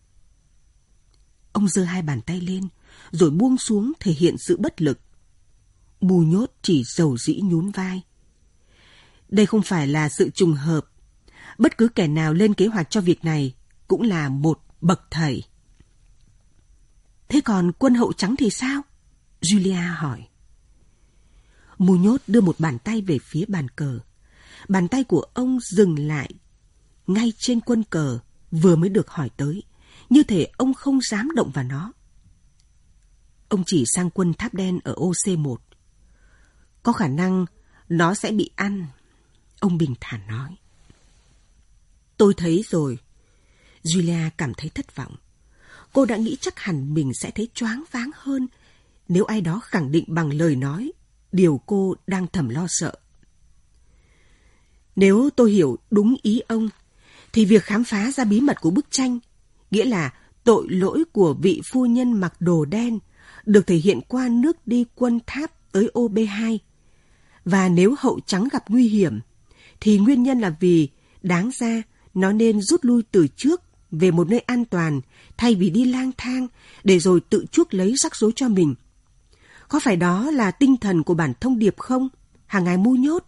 Ông giơ hai bàn tay lên, rồi buông xuống thể hiện sự bất lực. Mu Nhốt chỉ dầu dĩ nhún vai. Đây không phải là sự trùng hợp. Bất cứ kẻ nào lên kế hoạch cho việc này cũng là một bậc thầy. Thế còn quân hậu trắng thì sao? Julia hỏi. Mu Nhốt đưa một bàn tay về phía bàn cờ. Bàn tay của ông dừng lại ngay trên quân cờ vừa mới được hỏi tới, như thể ông không dám động vào nó. Ông chỉ sang quân Tháp Đen ở ô C1. Có khả năng nó sẽ bị ăn, ông bình thản nói. Tôi thấy rồi. Julia cảm thấy thất vọng. Cô đã nghĩ chắc hẳn mình sẽ thấy choáng váng hơn nếu ai đó khẳng định bằng lời nói điều cô đang thầm lo sợ. Nếu tôi hiểu đúng ý ông, thì việc khám phá ra bí mật của bức tranh, nghĩa là tội lỗi của vị phu nhân mặc đồ đen, được thể hiện qua nước đi quân tháp tới ô B2. Và nếu hậu trắng gặp nguy hiểm, thì nguyên nhân là vì đáng ra nó nên rút lui từ trước về một nơi an toàn thay vì đi lang thang để rồi tự chuốc lấy rắc rối cho mình. Có phải đó là tinh thần của bản thông điệp không, hàng ngài Mu Nhốt?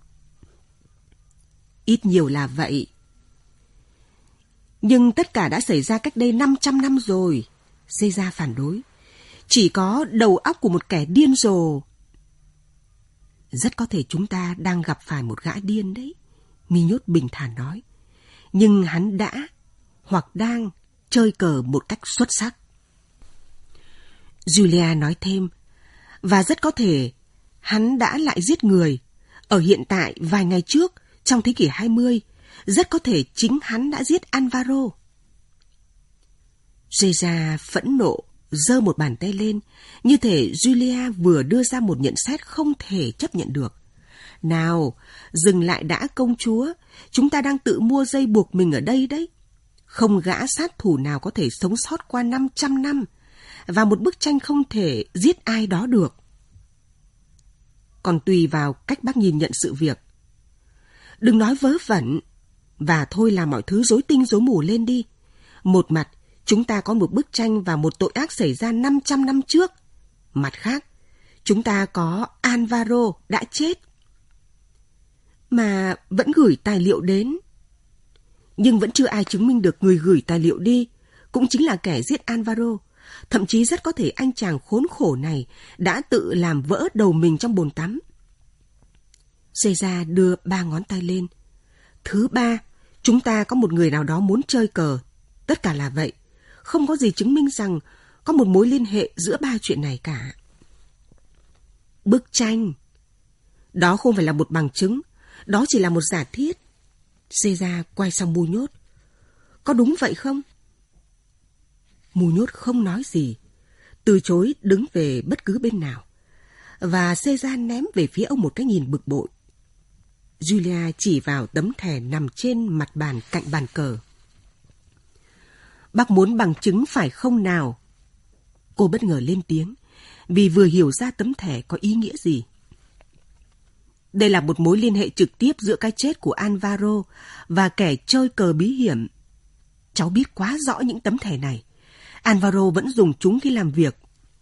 Ít nhiều là vậy. Nhưng tất cả đã xảy ra cách đây 500 năm rồi, Caesar phản đối. Chỉ có đầu óc của một kẻ điên rồ. Rất có thể chúng ta đang gặp phải một gã điên đấy, Mi Nhốt bình thản nói. Nhưng hắn đã hoặc đang chơi cờ một cách xuất sắc. Julia nói thêm, và rất có thể hắn đã lại giết người. Ở hiện tại, vài ngày trước, trong thế kỷ 20, rất có thể chính hắn đã giết Alvaro. Caesar phẫn nộ, giơ một bàn tay lên, như thể Julia vừa đưa ra một nhận xét không thể chấp nhận được. Nào, dừng lại đã công chúa, chúng ta đang tự mua dây buộc mình ở đây đấy. Không gã sát thủ nào có thể sống sót qua 500 năm, và một bức tranh không thể giết ai đó được. Còn tùy vào cách bác nhìn nhận sự việc. Đừng nói vớ vẩn, và thôi làm mọi thứ rối tinh rối mù lên đi. Một mặt, chúng ta có một bức tranh và một tội ác xảy ra 500 năm trước. Mặt khác, chúng ta có Alvaro đã chết. Mà vẫn gửi tài liệu đến. Nhưng vẫn chưa ai chứng minh được người gửi tài liệu đi cũng chính là kẻ giết Alvaro. Thậm chí rất có thể anh chàng khốn khổ này đã tự làm vỡ đầu mình trong bồn tắm. Caesar đưa 3 ngón tay lên. Thứ ba, chúng ta có một người nào đó muốn chơi cờ. Tất cả là vậy. Không có gì chứng minh rằng có một mối liên hệ giữa 3 chuyện này cả. Bức tranh. Đó không phải là một bằng chứng. Đó chỉ là một giả thiết. Caesar quay sang Mu Nhốt. Có đúng vậy không? Mu Nhốt không nói gì, từ chối đứng về bất cứ bên nào. Và Caesar ném về phía ông một cái nhìn bực bội. Julia chỉ vào tấm thẻ nằm trên mặt bàn cạnh bàn cờ. Bác muốn bằng chứng phải không nào? Cô bất ngờ lên tiếng, vì vừa hiểu ra tấm thẻ có ý nghĩa gì. Đây là một mối liên hệ trực tiếp giữa cái chết của Alvaro và kẻ chơi cờ bí hiểm. Cháu biết quá rõ những tấm thẻ này. Alvaro vẫn dùng chúng khi làm việc.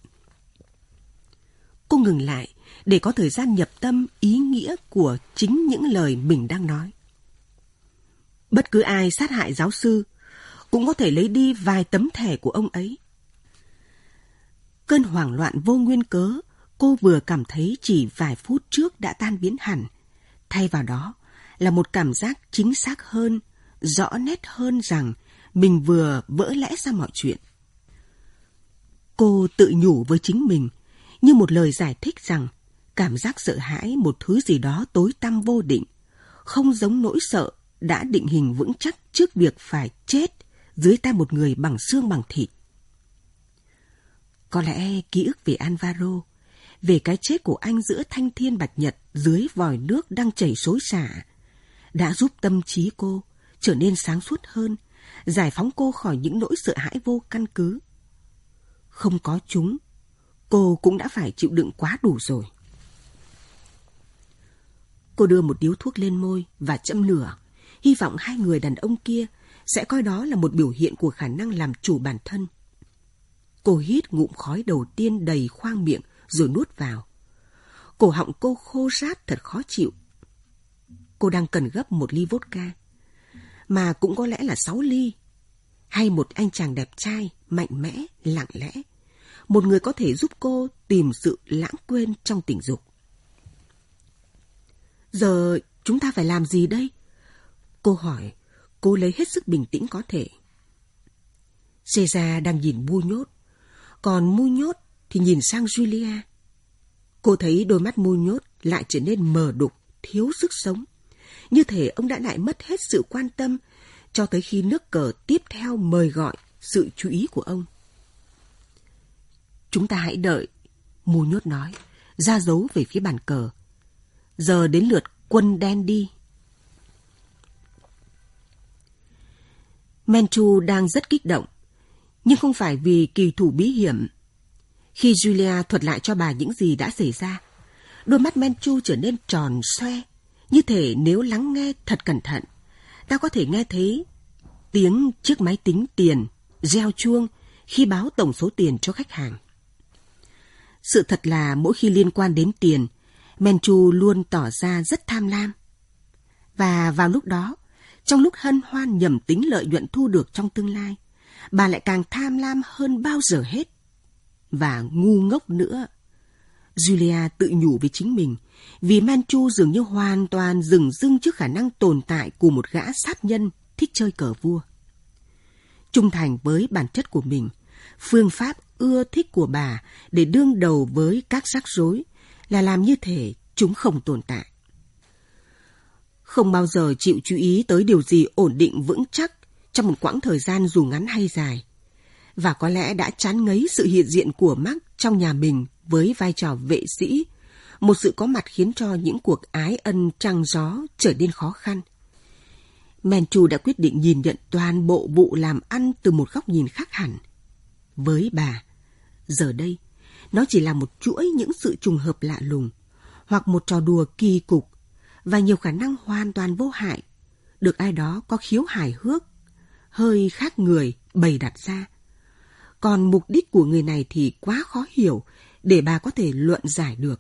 Cô ngừng lại để có thời gian nhập tâm ý nghĩa của chính những lời mình đang nói. Bất cứ ai sát hại giáo sư cũng có thể lấy đi vài tấm thẻ của ông ấy. Cơn hoảng loạn vô nguyên cớ cô vừa cảm thấy chỉ vài phút trước đã tan biến hẳn. Thay vào đó là một cảm giác chính xác hơn, rõ nét hơn rằng mình vừa vỡ lẽ ra mọi chuyện. Cô tự nhủ với chính mình như một lời giải thích rằng cảm giác sợ hãi một thứ gì đó tối tăm vô định, không giống nỗi sợ đã định hình vững chắc trước việc phải chết dưới tay một người bằng xương bằng thịt. Có lẽ ký ức về Alvaro, về cái chết của anh giữa thanh thiên bạch nhật dưới vòi nước đang chảy xối xả, đã giúp tâm trí cô trở nên sáng suốt hơn, giải phóng cô khỏi những nỗi sợ hãi vô căn cứ. Không có chúng, cô cũng đã phải chịu đựng quá đủ rồi. Cô đưa một điếu thuốc lên môi và châm lửa, hy vọng hai người đàn ông kia sẽ coi đó là một biểu hiện của khả năng làm chủ bản thân. Cô hít ngụm khói đầu tiên đầy khoang miệng rồi nuốt vào. Cổ họng cô khô rát thật khó chịu. Cô đang cần gấp 1 ly vodka, mà cũng có lẽ là 6 ly. Hay một anh chàng đẹp trai, mạnh mẽ, lặng lẽ. Một người có thể giúp cô tìm sự lãng quên trong tình dục. Giờ chúng ta phải làm gì đây? Cô hỏi, cô lấy hết sức bình tĩnh có thể. Caesar đang nhìn Mu Nhốt, còn Mu Nhốt thì nhìn sang Julia. Cô thấy đôi mắt Mu Nhốt lại trở nên mờ đục, thiếu sức sống. Như thể ông đã lại mất hết sự quan tâm cho tới khi nước cờ tiếp theo mời gọi sự chú ý của ông. Chúng ta hãy đợi, Mu Nhốt nói, ra dấu về phía bàn cờ. Giờ đến lượt quân đen đi. Manchu đang rất kích động, nhưng không phải vì kỳ thủ bí hiểm. Khi Julia thuật lại cho bà những gì đã xảy ra, đôi mắt Manchu trở nên tròn xoe, như thể nếu lắng nghe thật cẩn thận, ta có thể nghe thấy tiếng chiếc máy tính tiền reo chuông khi báo tổng số tiền cho khách hàng. Sự thật là mỗi khi liên quan đến tiền, Manchu luôn tỏ ra rất tham lam. Và vào lúc đó, trong lúc hân hoan nhầm tính lợi nhuận thu được trong tương lai, bà lại càng tham lam hơn bao giờ hết. Và ngu ngốc nữa. Julia tự nhủ với chính mình, vì Manchu dường như hoàn toàn dửng dưng trước khả năng tồn tại của một gã sát nhân thích chơi cờ vua. Trung thành với bản chất của mình, phương pháp ưa thích của bà để đương đầu với các rắc rối là làm như thể chúng không tồn tại. Không bao giờ chịu chú ý tới điều gì ổn định vững chắc trong một quãng thời gian dù ngắn hay dài. Và có lẽ đã chán ngấy sự hiện diện của Mark trong nhà mình với vai trò vệ sĩ, một sự có mặt khiến cho những cuộc ái ân trăng gió trở nên khó khăn. Manchu đã quyết định nhìn nhận toàn bộ vụ làm ăn từ một góc nhìn khác hẳn. Với bà, giờ đây, nó chỉ là một chuỗi những sự trùng hợp lạ lùng, hoặc một trò đùa kỳ cục, và nhiều khả năng hoàn toàn vô hại, được ai đó có khiếu hài hước, hơi khác người bày đặt ra. Còn mục đích của người này thì quá khó hiểu để bà có thể luận giải được.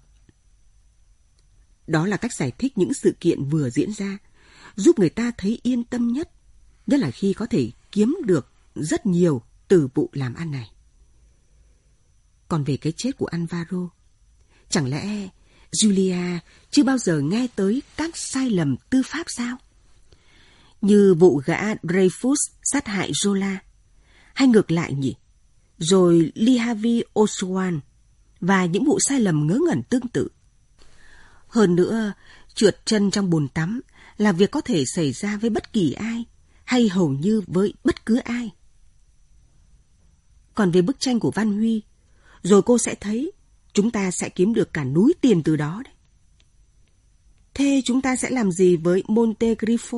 Đó là cách giải thích những sự kiện vừa diễn ra, giúp người ta thấy yên tâm nhất là khi có thể kiếm được rất nhiều từ vụ làm ăn này. Còn về cái chết của Alvaro, chẳng lẽ Julia chưa bao giờ nghe tới các sai lầm tư pháp sao? Như vụ gã Dreyfus sát hại Zola, hay ngược lại nhỉ? Rồi Lee Harvey Oswald và những vụ sai lầm ngớ ngẩn tương tự. Hơn nữa, trượt chân trong bồn tắm là việc có thể xảy ra với bất kỳ ai, hay hầu như với bất cứ ai. Còn về bức tranh của Văn Huy, rồi cô sẽ thấy chúng ta sẽ kiếm được cả núi tiền từ đó đấy. Thế chúng ta sẽ làm gì với Monte Grifo?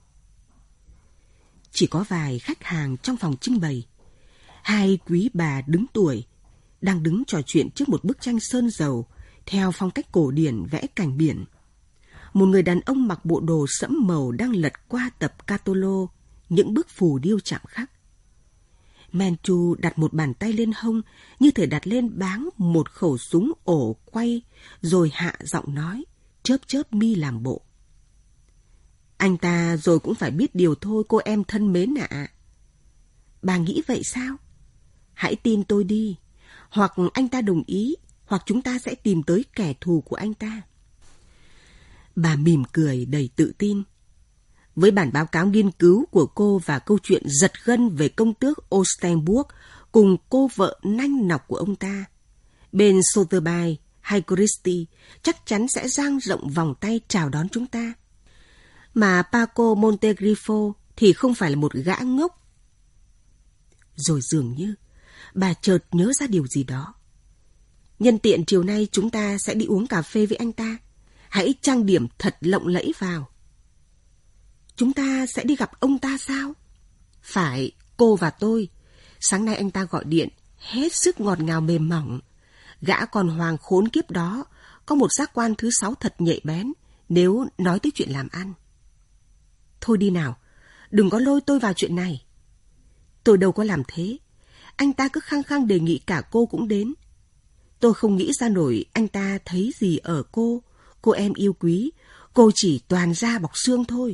Chỉ có vài khách hàng trong phòng trưng bày. Hai quý bà đứng tuổi đang đứng trò chuyện trước một bức tranh sơn dầu theo phong cách cổ điển vẽ cảnh biển. Một người đàn ông mặc bộ đồ sẫm màu đang lật qua tập Catolo những bức phù điêu chạm khắc. Manchu đặt một bàn tay lên hông như thể đặt lên báng một khẩu súng ổ quay, rồi hạ giọng nói, chớp chớp mi làm bộ. Anh ta rồi cũng phải biết điều thôi cô em thân mến ạ. Bà nghĩ vậy sao? Hãy tin tôi đi. Hoặc anh ta đồng ý, hoặc chúng ta sẽ tìm tới kẻ thù của anh ta. Bà mỉm cười đầy tự tin. Với bản báo cáo nghiên cứu của cô và câu chuyện giật gân về công tước Oldenburg cùng cô vợ nanh nọc của ông ta, bên Sotheby hay Christie chắc chắn sẽ dang rộng vòng tay chào đón chúng ta. Mà Paco Montegrifo thì không phải là một gã ngốc. Rồi dường như bà chợt nhớ ra điều gì đó. Nhân tiện chiều nay chúng ta sẽ đi uống cà phê với anh ta. Hãy trang điểm thật lộng lẫy vào. Chúng ta sẽ đi gặp ông ta sao? Phải, cô và tôi. Sáng nay anh ta gọi điện, hết sức ngọt ngào mềm mỏng. Gã còn hoàng khốn kiếp đó, có một giác quan thứ 6 thật nhạy bén, nếu nói tới chuyện làm ăn. Thôi đi nào, đừng có lôi tôi vào chuyện này. Tôi đâu có làm thế. Anh ta cứ khăng khăng đề nghị cả cô cũng đến. Tôi không nghĩ ra nổi anh ta thấy gì ở cô em yêu quý. Cô chỉ toàn da bọc xương thôi.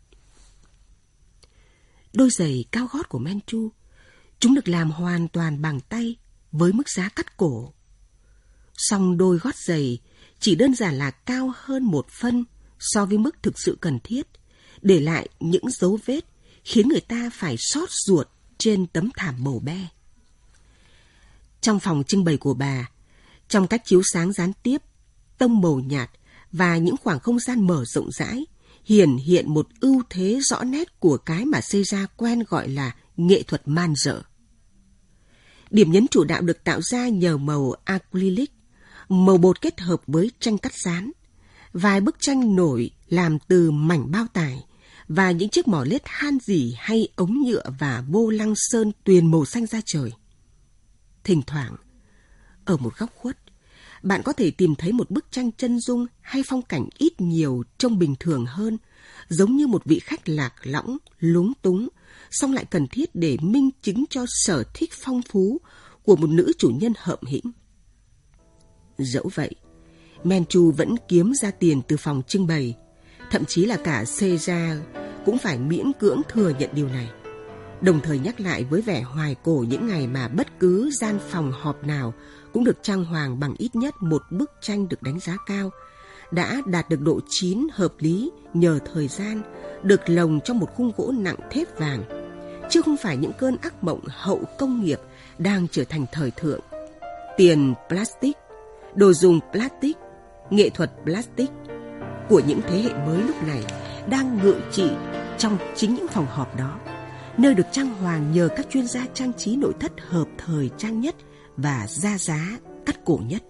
Đôi giày cao gót của Manchu, chúng được làm hoàn toàn bằng tay với mức giá cắt cổ. Song đôi gót giày chỉ đơn giản là cao hơn 1 phân so với mức thực sự cần thiết, để lại những dấu vết khiến người ta phải xót ruột trên tấm thảm màu be. Trong phòng trưng bày của bà, trong cách chiếu sáng gián tiếp, tông màu nhạt và những khoảng không gian mở rộng rãi, hiển hiện một ưu thế rõ nét của cái mà Caesar quen gọi là nghệ thuật man dợ. Điểm nhấn chủ đạo được tạo ra nhờ màu acrylic, màu bột kết hợp với tranh cắt dán. Vài bức tranh nổi làm từ mảnh bao tải và những chiếc mỏ lết han rỉ hay ống nhựa và vô lăng sơn tuyền màu xanh da trời. Thỉnh thoảng, ở một góc khuất, bạn có thể tìm thấy một bức tranh chân dung hay phong cảnh ít nhiều trông bình thường hơn, giống như một vị khách lạc lõng, lúng túng, song lại cần thiết để minh chứng cho sở thích phong phú của một nữ chủ nhân hợm hĩnh. Dẫu vậy, Manchu vẫn kiếm ra tiền từ phòng trưng bày, thậm chí là cả Caesar cũng phải miễn cưỡng thừa nhận điều này, đồng thời nhắc lại với vẻ hoài cổ những ngày mà bất cứ gian phòng họp nào cũng được trang hoàng bằng ít nhất một bức tranh được đánh giá cao, đã đạt được độ chín hợp lý nhờ thời gian, được lồng trong một khung gỗ nặng thép vàng, chứ không phải những cơn ác mộng hậu công nghiệp đang trở thành thời thượng. Tiền plastic, đồ dùng plastic, nghệ thuật plastic của những thế hệ mới lúc này đang ngự trị trong chính những phòng họp đó, nơi được trang hoàng nhờ các chuyên gia trang trí nội thất hợp thời trang nhất và ra giá cắt cổ nhất.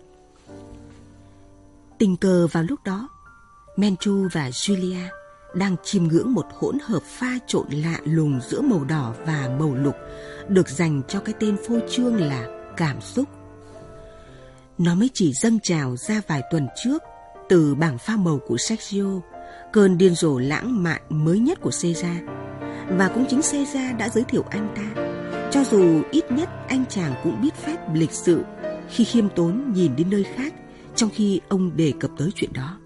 Tình cờ vào lúc đó, Manchu và Julia đang chiêm ngưỡng một hỗn hợp pha trộn lạ lùng giữa màu đỏ và màu lục, được dành cho cái tên phô trương là cảm xúc. Nó mới chỉ dâng trào ra vài tuần trước từ bảng pha màu của Sergio, cơn điên rồ lãng mạn mới nhất của Caesar. Và cũng chính Caesar đã giới thiệu anh ta, cho dù ít nhất anh chàng cũng biết phép lịch sự khi khiêm tốn nhìn đến nơi khác trong khi ông đề cập tới chuyện đó.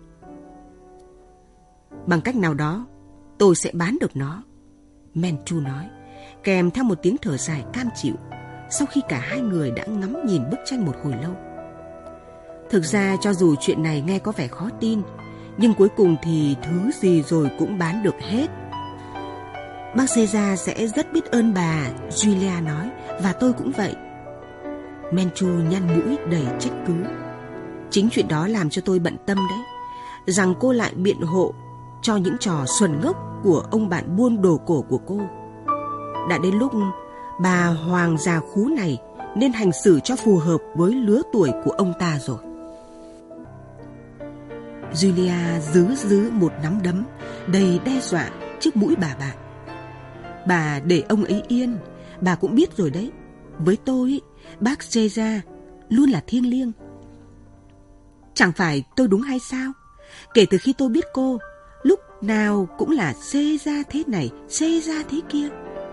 Bằng cách nào đó, tôi sẽ bán được nó, Manchu nói, kèm theo một tiếng thở dài cam chịu, sau khi cả hai người đã ngắm nhìn bức tranh một hồi lâu. Thực ra cho dù chuyện này nghe có vẻ khó tin, nhưng cuối cùng thì thứ gì rồi cũng bán được hết. Bác Caesar sẽ rất biết ơn bà, Julia nói, và tôi cũng vậy. Manchu nhăn mũi đầy trách cứ. Chính chuyện đó làm cho tôi bận tâm đấy, rằng cô lại biện hộ cho những trò xuẩn ngốc của ông bạn buôn đồ cổ của cô. Đã đến lúc bà hoàng già khú này nên hành xử cho phù hợp với lứa tuổi của ông ta rồi. Julia giữ một nắm đấm đầy đe dọa trước mũi bà bạn. Bà để ông ấy yên, bà cũng biết rồi đấy. Với tôi, bác Caesar luôn là thiêng liêng. Chẳng phải tôi đúng hay sao? Kể từ khi tôi biết cô, lúc nào cũng là Caesar thế này, Caesar thế kia.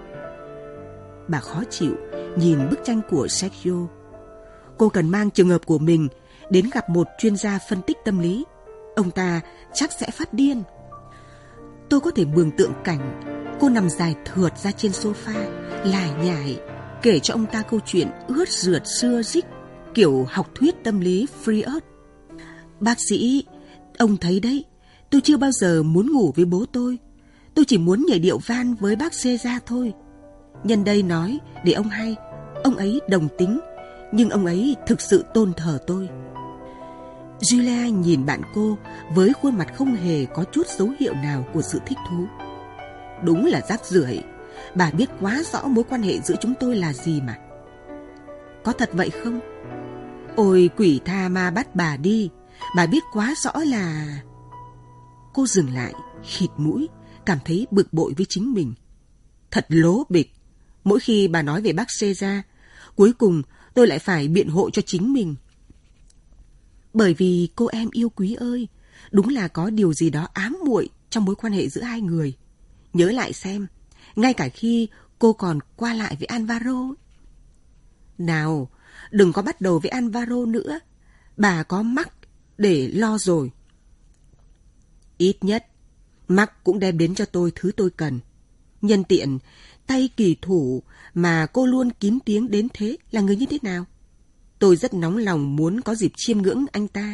Bà khó chịu nhìn bức tranh của Sergio. Cô cần mang trường hợp của mình đến gặp một chuyên gia phân tích tâm lý. Ông ta chắc sẽ phát điên. Tôi có thể mường tượng cảnh cô nằm dài thượt ra trên sofa, lải nhải, kể cho ông ta câu chuyện ướt rượt xưa rích, kiểu học thuyết tâm lý Freud. Bác sĩ, ông thấy đấy, tôi chưa bao giờ muốn ngủ với bố tôi. Tôi chỉ muốn nhảy điệu van với bác Caesar thôi. Nhân đây nói để ông hay, ông ấy đồng tính, nhưng ông ấy thực sự tôn thờ tôi. Julia nhìn bạn cô với khuôn mặt không hề có chút dấu hiệu nào của sự thích thú. Đúng là rác rưởi, bà biết quá rõ mối quan hệ giữa chúng tôi là gì mà. Có thật vậy không? Ôi quỷ tha ma bắt bà đi, bà biết quá rõ là... Cô dừng lại, khịt mũi, cảm thấy bực bội với chính mình. Thật lố bịch, mỗi khi bà nói về bác Caesar, cuối cùng tôi lại phải biện hộ cho chính mình. Bởi vì cô em yêu quý ơi, đúng là có điều gì đó ám muội trong mối quan hệ giữa hai người. Nhớ lại xem, ngay cả khi cô còn qua lại với Alvaro. Nào, đừng có bắt đầu với Alvaro nữa, bà có Mark để lo rồi. Ít nhất, Mark cũng đem đến cho tôi thứ tôi cần. Nhân tiện, tay kỳ thủ mà cô luôn kín tiếng đến thế là người như thế nào? Tôi rất nóng lòng muốn có dịp chiêm ngưỡng anh ta.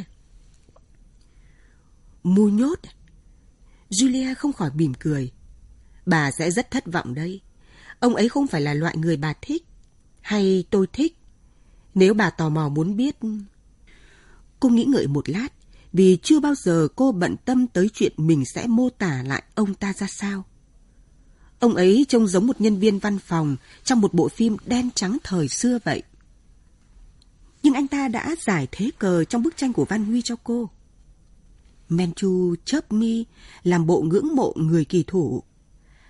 Muñoz. Julia không khỏi mỉm cười. Bà sẽ rất thất vọng đây. Ông ấy không phải là loại người bà thích, hay tôi thích. Nếu bà tò mò muốn biết... Cô nghĩ ngợi một lát, vì chưa bao giờ cô bận tâm tới chuyện mình sẽ mô tả lại ông ta ra sao. Ông ấy trông giống một nhân viên văn phòng trong một bộ phim đen trắng thời xưa vậy. Nhưng anh ta đã giải thế cờ trong bức tranh của Van Huy cho cô. Manchu chớp mi, làm bộ ngưỡng mộ người kỳ thủ.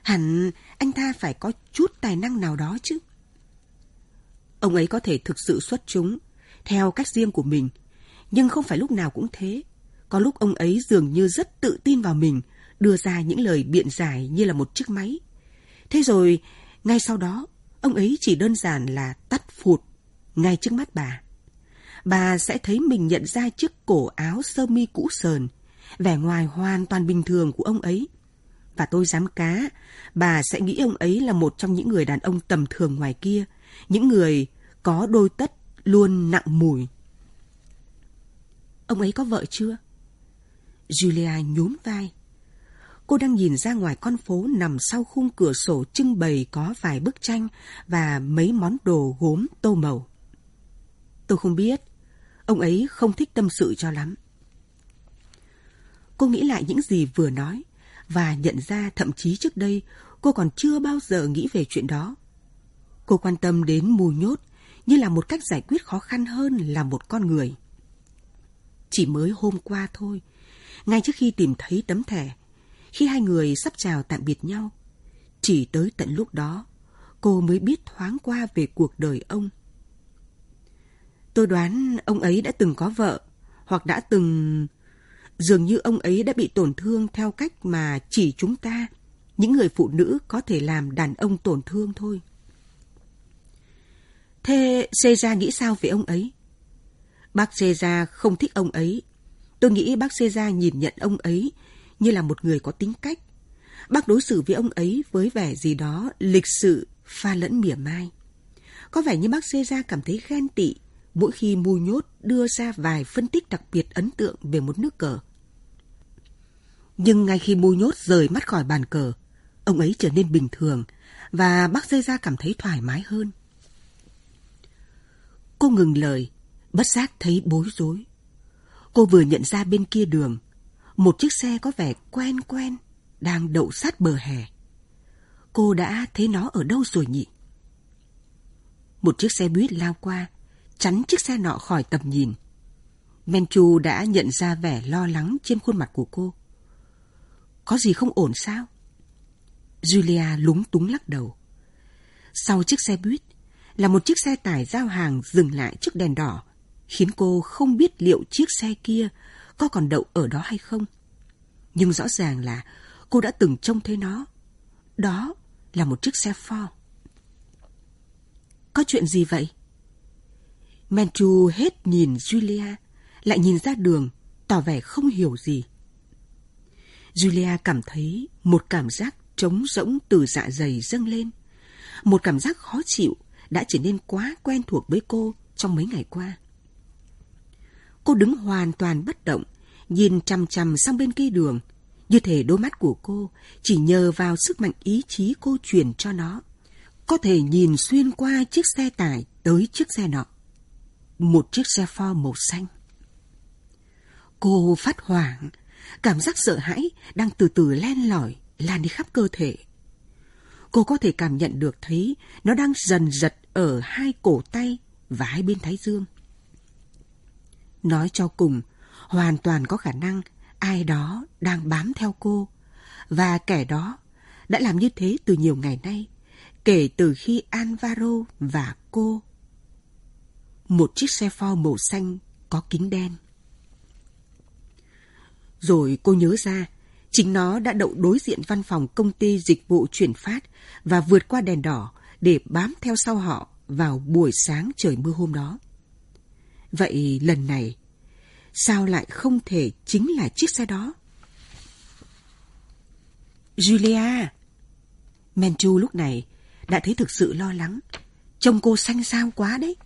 Hẳn anh ta phải có chút tài năng nào đó chứ. Ông ấy có thể thực sự xuất chúng, theo cách riêng của mình, nhưng không phải lúc nào cũng thế. Có lúc ông ấy dường như rất tự tin vào mình, đưa ra những lời biện giải như là một chiếc máy. Thế rồi, ngay sau đó, ông ấy chỉ đơn giản là tắt phụt ngay trước mắt bà. Bà sẽ thấy mình nhận ra chiếc cổ áo sơ mi cũ sờn, vẻ ngoài hoàn toàn bình thường của ông ấy. Và tôi dám cá, bà sẽ nghĩ ông ấy là một trong những người đàn ông tầm thường ngoài kia, những người có đôi tất luôn nặng mùi. Ông ấy có vợ chưa? Julia nhún vai. Cô đang nhìn ra ngoài con phố nằm sau khung cửa sổ trưng bày có vài bức tranh và mấy món đồ gốm tô màu. Tôi không biết. Ông ấy không thích tâm sự cho lắm. Cô nghĩ lại những gì vừa nói và nhận ra thậm chí trước đây cô còn chưa bao giờ nghĩ về chuyện đó. Cô quan tâm đến mù nhốt như là một cách giải quyết khó khăn hơn là một con người. Chỉ mới hôm qua thôi, ngay trước khi tìm thấy tấm thẻ, khi hai người sắp chào tạm biệt nhau, chỉ tới tận lúc đó, cô mới biết thoáng qua về cuộc đời ông. Tôi đoán ông ấy đã từng có vợ, hoặc đã từng... Dường như ông ấy đã bị tổn thương theo cách mà chỉ chúng ta, những người phụ nữ có thể làm đàn ông tổn thương thôi. Thế Caesar nghĩ sao về ông ấy? Bác Caesar không thích ông ấy. Tôi nghĩ bác Caesar nhìn nhận ông ấy như là một người có tính cách. Bác đối xử với ông ấy với vẻ gì đó lịch sự, pha lẫn mỉa mai. Có vẻ như bác Caesar cảm thấy ghen tị mỗi khi Mù Nhốt đưa ra vài phân tích đặc biệt ấn tượng về một nước cờ. Nhưng ngay khi Mù Nhốt rời mắt khỏi bàn cờ, ông ấy trở nên bình thường và bác Caesar cảm thấy thoải mái hơn. Cô ngừng lời, bất giác thấy bối rối. Cô vừa nhận ra bên kia đường, một chiếc xe có vẻ quen quen đang đậu sát bờ hè. Cô đã thấy nó ở đâu rồi nhỉ? Một chiếc xe buýt lao qua, chắn chiếc xe nọ khỏi tầm nhìn. Menchu đã nhận ra vẻ lo lắng trên khuôn mặt của cô. Có gì không ổn sao? Julia lúng túng lắc đầu. Sau chiếc xe buýt là một chiếc xe tải giao hàng dừng lại trước đèn đỏ, khiến cô không biết liệu chiếc xe kia có còn đậu ở đó hay không. Nhưng rõ ràng là cô đã từng trông thấy nó. Đó là một chiếc xe Ford. Có chuyện gì vậy? Menchu hết nhìn Julia, lại nhìn ra đường, tỏ vẻ không hiểu gì. Julia cảm thấy một cảm giác trống rỗng từ dạ dày dâng lên. Một cảm giác khó chịu đã trở nên quá quen thuộc với cô trong mấy ngày qua. Cô đứng hoàn toàn bất động, nhìn chằm chằm sang bên kia đường, như thể đôi mắt của cô chỉ nhờ vào sức mạnh ý chí cô truyền cho nó, có thể nhìn xuyên qua chiếc xe tải tới chiếc xe nọ. Một chiếc xe Ford màu xanh. Cô phát hoảng, cảm giác sợ hãi đang từ từ len lỏi, lan đi khắp cơ thể. Cô có thể cảm nhận được thấy nó đang dần giật ở hai cổ tay và hai bên thái dương. Nói cho cùng, hoàn toàn có khả năng ai đó đang bám theo cô, và kẻ đó đã làm như thế từ nhiều ngày nay, kể từ khi Alvaro và cô. Một chiếc xe Ford màu xanh có kính đen. Rồi cô nhớ ra, chính nó đã đậu đối diện văn phòng công ty dịch vụ chuyển phát và vượt qua đèn đỏ để bám theo sau họ vào buổi sáng trời mưa hôm đó. Vậy lần này, sao lại không thể chính là chiếc xe đó? Julia! Menchu lúc này đã thấy thực sự lo lắng. Trông cô xanh xao quá đấy.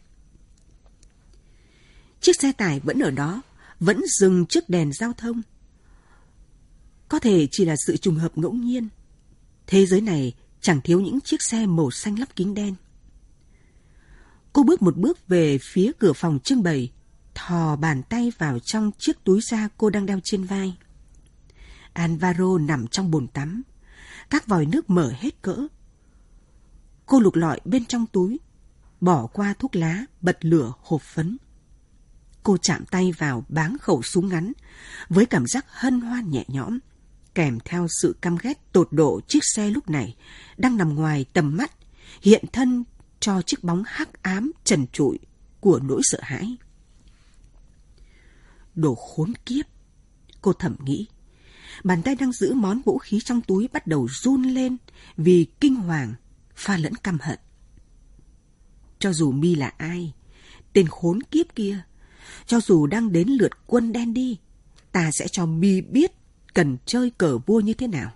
Chiếc xe tải vẫn ở đó, vẫn dừng trước đèn giao thông. Có thể chỉ là sự trùng hợp ngẫu nhiên. Thế giới này chẳng thiếu những chiếc xe màu xanh lắp kính đen. Cô bước một bước về phía cửa phòng trưng bày, thò bàn tay vào trong chiếc túi da cô đang đeo trên vai. Alvaro nằm trong bồn tắm. Các vòi nước mở hết cỡ. Cô lục lọi bên trong túi, bỏ qua thuốc lá, bật lửa hộp phấn. Cô chạm tay vào báng khẩu súng ngắn với cảm giác hân hoan nhẹ nhõm. kèm theo sự căm ghét tột độ chiếc xe lúc này đang nằm ngoài tầm mắt, hiện thân cho chiếc bóng hắc ám trần trụi của nỗi sợ hãi. Đồ khốn kiếp, cô thầm nghĩ. Bàn tay đang giữ món vũ khí trong túi bắt đầu run lên vì kinh hoàng, pha lẫn căm hận. Cho dù Mi là ai, tên khốn kiếp kia, cho dù đang đến lượt quân đen đi, ta sẽ cho Mi biết cần chơi cờ vua như thế nào.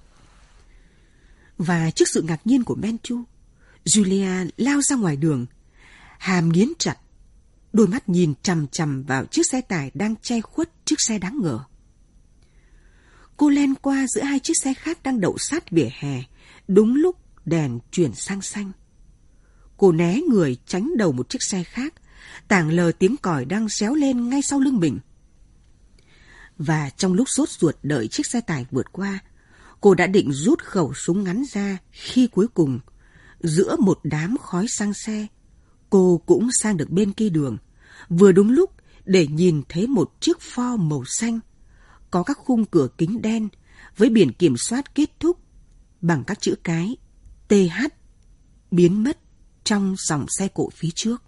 Và trước sự ngạc nhiên của Manchu, Julia lao ra ngoài đường, hàm nghiến chặt, đôi mắt nhìn chằm chằm vào chiếc xe tải đang che khuất chiếc xe đáng ngờ. Cô len qua giữa hai chiếc xe khác đang đậu sát vỉa hè, đúng lúc đèn chuyển sang xanh. Cô né người tránh đầu một chiếc xe khác, tảng lờ tiếng còi đang réo lên ngay sau lưng mình. Và trong lúc sốt ruột đợi chiếc xe tải vượt qua, cô đã định rút khẩu súng ngắn ra khi cuối cùng, giữa một đám khói xăng xe, cô cũng sang được bên kia đường, vừa đúng lúc để nhìn thấy một chiếc Ford màu xanh, có các khung cửa kính đen với biển kiểm soát kết thúc bằng các chữ cái TH biến mất trong dòng xe cộ phía trước.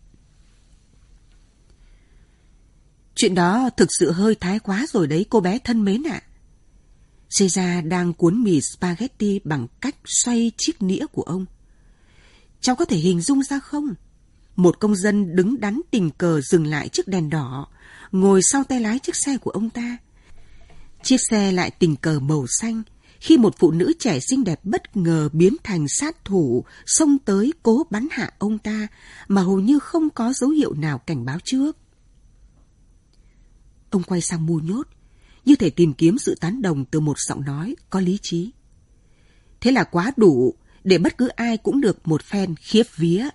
Chuyện đó thực sự hơi thái quá rồi đấy cô bé thân mến ạ. Caesar đang cuốn mì spaghetti bằng cách xoay chiếc nĩa của ông. Cháu có thể hình dung ra không? Một công dân đứng đắn tình cờ dừng lại trước đèn đỏ, ngồi sau tay lái chiếc xe của ông ta. Chiếc xe lại tình cờ màu xanh, khi một phụ nữ trẻ xinh đẹp bất ngờ biến thành sát thủ, xông tới cố bắn hạ ông ta, mà hầu như không có dấu hiệu nào cảnh báo trước. Ông quay sang Mu Nhốt, như thể tìm kiếm sự tán đồng từ một giọng nói có lý trí. Thế là quá đủ để bất cứ ai cũng được một phen khiếp vía.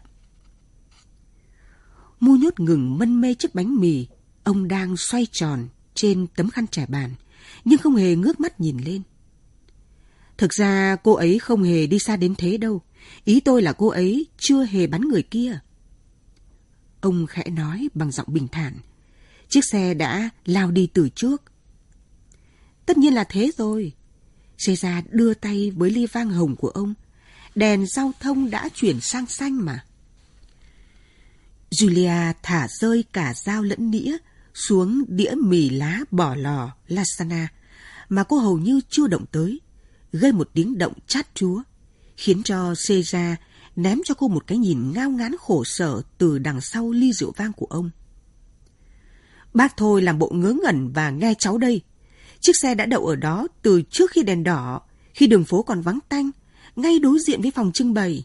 Mu Nhốt ngừng mân mê chiếc bánh mì ông đang xoay tròn trên tấm khăn trải bàn, nhưng không hề ngước mắt nhìn lên. Thực ra cô ấy không hề đi xa đến thế đâu. Ý tôi là cô ấy chưa hề bắn người kia. Ông khẽ nói bằng giọng bình thản. Chiếc xe đã lao đi từ trước. Tất nhiên là thế rồi. Caesar đưa tay với ly vang hồng của ông. Đèn giao thông đã chuyển sang xanh mà. Julia thả rơi cả dao lẫn nĩa xuống đĩa mì lá bỏ lò lasagna mà cô hầu như chưa động tới, gây một tiếng động chát chúa, khiến cho Caesar ném cho cô một cái nhìn ngao ngán khổ sở từ đằng sau ly rượu vang của ông. Bác thôi làm bộ ngớ ngẩn và nghe cháu đây. Chiếc xe đã đậu ở đó từ trước khi đèn đỏ, khi đường phố còn vắng tanh, ngay đối diện với phòng trưng bày.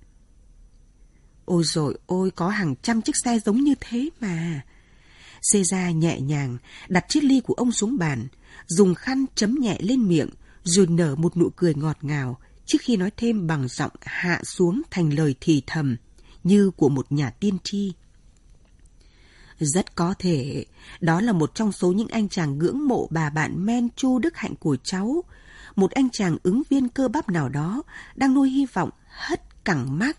Ôi dồi ôi, có hàng trăm chiếc xe giống như thế mà. Caesar nhẹ nhàng đặt chiếc ly của ông xuống bàn, dùng khăn chấm nhẹ lên miệng, rồi nở một nụ cười ngọt ngào trước khi nói thêm bằng giọng hạ xuống thành lời thì thầm như của một nhà tiên tri. Rất có thể đó là một trong số những anh chàng ngưỡng mộ bà bạn Manchu đức hạnh của cháu, một anh chàng ứng viên cơ bắp nào đó đang nuôi hy vọng hất cẳng mắt.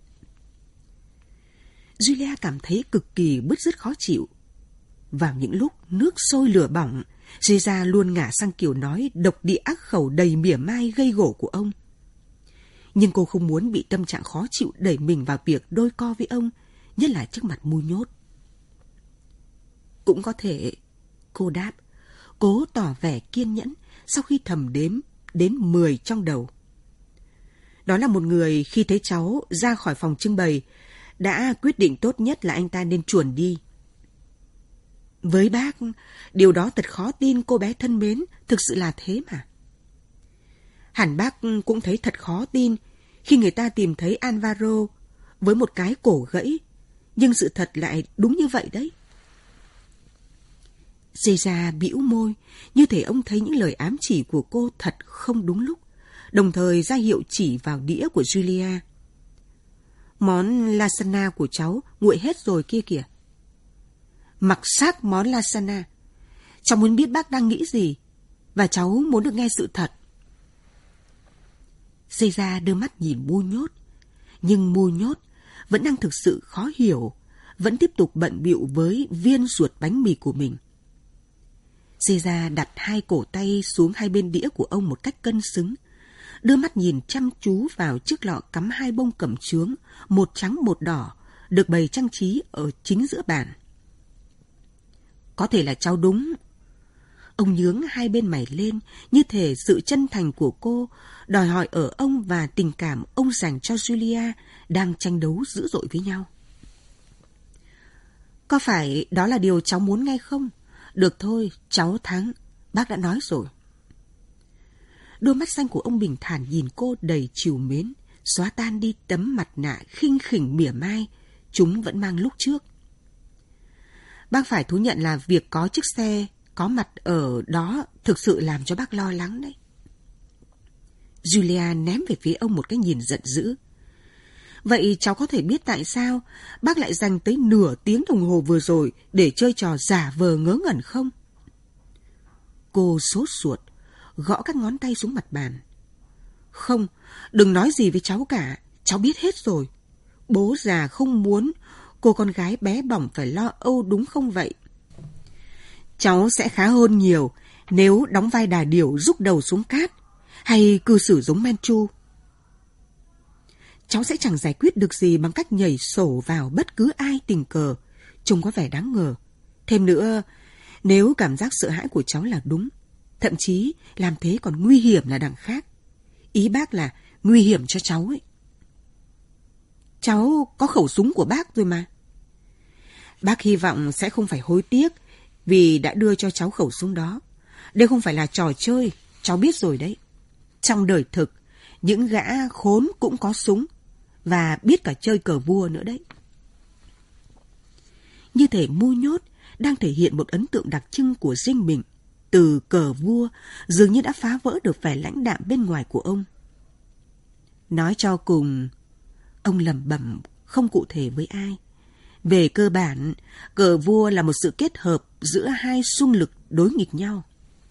Julia cảm thấy cực kỳ bứt rứt khó chịu. Vào những lúc nước sôi lửa bỏng, Caesar luôn ngả sang kiểu nói độc địa ác khẩu đầy mỉa mai gây gổ của ông. Nhưng cô không muốn bị tâm trạng khó chịu đẩy mình vào việc đôi co với ông, nhất là trước mặt Mu Nhốt. Cũng có thể, cô đáp, cố tỏ vẻ kiên nhẫn sau khi thầm đếm đến 10 trong đầu. Đó là một người khi thấy cháu ra khỏi phòng trưng bày đã quyết định tốt nhất là anh ta nên chuồn đi. Với bác, điều đó thật khó tin cô bé thân mến, thực sự là thế mà. Hẳn bác cũng thấy thật khó tin khi người ta tìm thấy Alvaro với một cái cổ gãy, nhưng sự thật lại đúng như vậy đấy. Caesar bĩu môi, như thể ông thấy những lời ám chỉ của cô thật không đúng lúc, đồng thời ra hiệu chỉ vào đĩa của Julia. Món lasagna của cháu nguội hết rồi kia kìa. Mặc xác món lasagna. Cháu muốn biết bác đang nghĩ gì, và cháu muốn được nghe sự thật. Caesar đưa mắt nhìn Mu Nhốt, nhưng Mu Nhốt vẫn đang thực sự khó hiểu, vẫn tiếp tục bận bịu với viên ruột bánh mì của mình. Caesar đặt hai cổ tay xuống hai bên đĩa của ông một cách cân xứng, đưa mắt nhìn chăm chú vào chiếc lọ cắm hai bông cẩm chướng, một trắng một đỏ, được bày trang trí ở chính giữa bàn. Có thể là cháu đúng. Ông nhướng hai bên mày lên, như thể sự chân thành của cô đòi hỏi ở ông và tình cảm ông dành cho Julia đang tranh đấu dữ dội với nhau. Có phải đó là điều cháu muốn nghe không? Được thôi, cháu thắng. Bác đã nói rồi. Đôi mắt xanh của ông bình thản nhìn cô đầy trìu mến, xóa tan đi tấm mặt nạ khinh khỉnh mỉa mai chúng vẫn mang lúc trước. Bác phải thú nhận là việc có chiếc xe có mặt ở đó thực sự làm cho bác lo lắng đấy. Julia ném về phía ông một cái nhìn giận dữ. Vậy cháu có thể biết tại sao bác lại dành tới nửa tiếng đồng hồ vừa rồi để chơi trò giả vờ ngớ ngẩn không? Cô sốt ruột, gõ các ngón tay xuống mặt bàn. Không, đừng nói gì với cháu cả, cháu biết hết rồi. Bố già không muốn cô con gái bé bỏng phải lo âu đúng không vậy? Cháu sẽ khá hơn nhiều nếu đóng vai đà điểu rúc đầu xuống cát, hay cư xử giống Manchu. Cháu sẽ chẳng giải quyết được gì bằng cách nhảy sổ vào bất cứ ai tình cờ, trông có vẻ đáng ngờ. Thêm nữa, nếu cảm giác sợ hãi của cháu là đúng, thậm chí làm thế còn nguy hiểm là đằng khác. Ý bác là nguy hiểm cho cháu ấy. Cháu có khẩu súng của bác rồi mà. Bác hy vọng sẽ không phải hối tiếc vì đã đưa cho cháu khẩu súng đó. Đây không phải là trò chơi, cháu biết rồi đấy. Trong đời thực, những gã khốn cũng có súng và biết cả chơi cờ vua nữa đấy. Như thể Mu Nhốt đang thể hiện một ấn tượng đặc trưng của riêng mình. Từ cờ vua dường như đã phá vỡ được vẻ lãnh đạm bên ngoài của ông. Nói cho cùng, ông lẩm bẩm không cụ thể với ai. Về cơ bản, cờ vua là một sự kết hợp giữa hai xung lực đối nghịch nhau.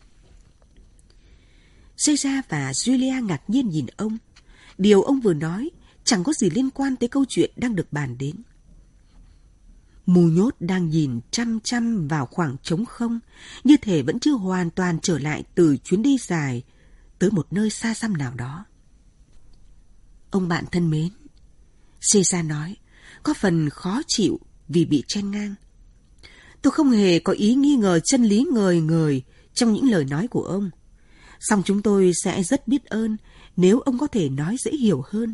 Caesar và Julia ngạc nhiên nhìn ông. Điều ông vừa nói chẳng có gì liên quan tới câu chuyện đang được bàn đến. Mu Nhốt đang nhìn chăm chăm vào khoảng trống không, như thể vẫn chưa hoàn toàn trở lại từ chuyến đi dài tới một nơi xa xăm nào đó. Ông bạn thân mến, Caesar nói, có phần khó chịu vì bị chen ngang. Tôi không hề có ý nghi ngờ chân lý ngời ngời trong những lời nói của ông. Song chúng tôi sẽ rất biết ơn nếu ông có thể nói dễ hiểu hơn.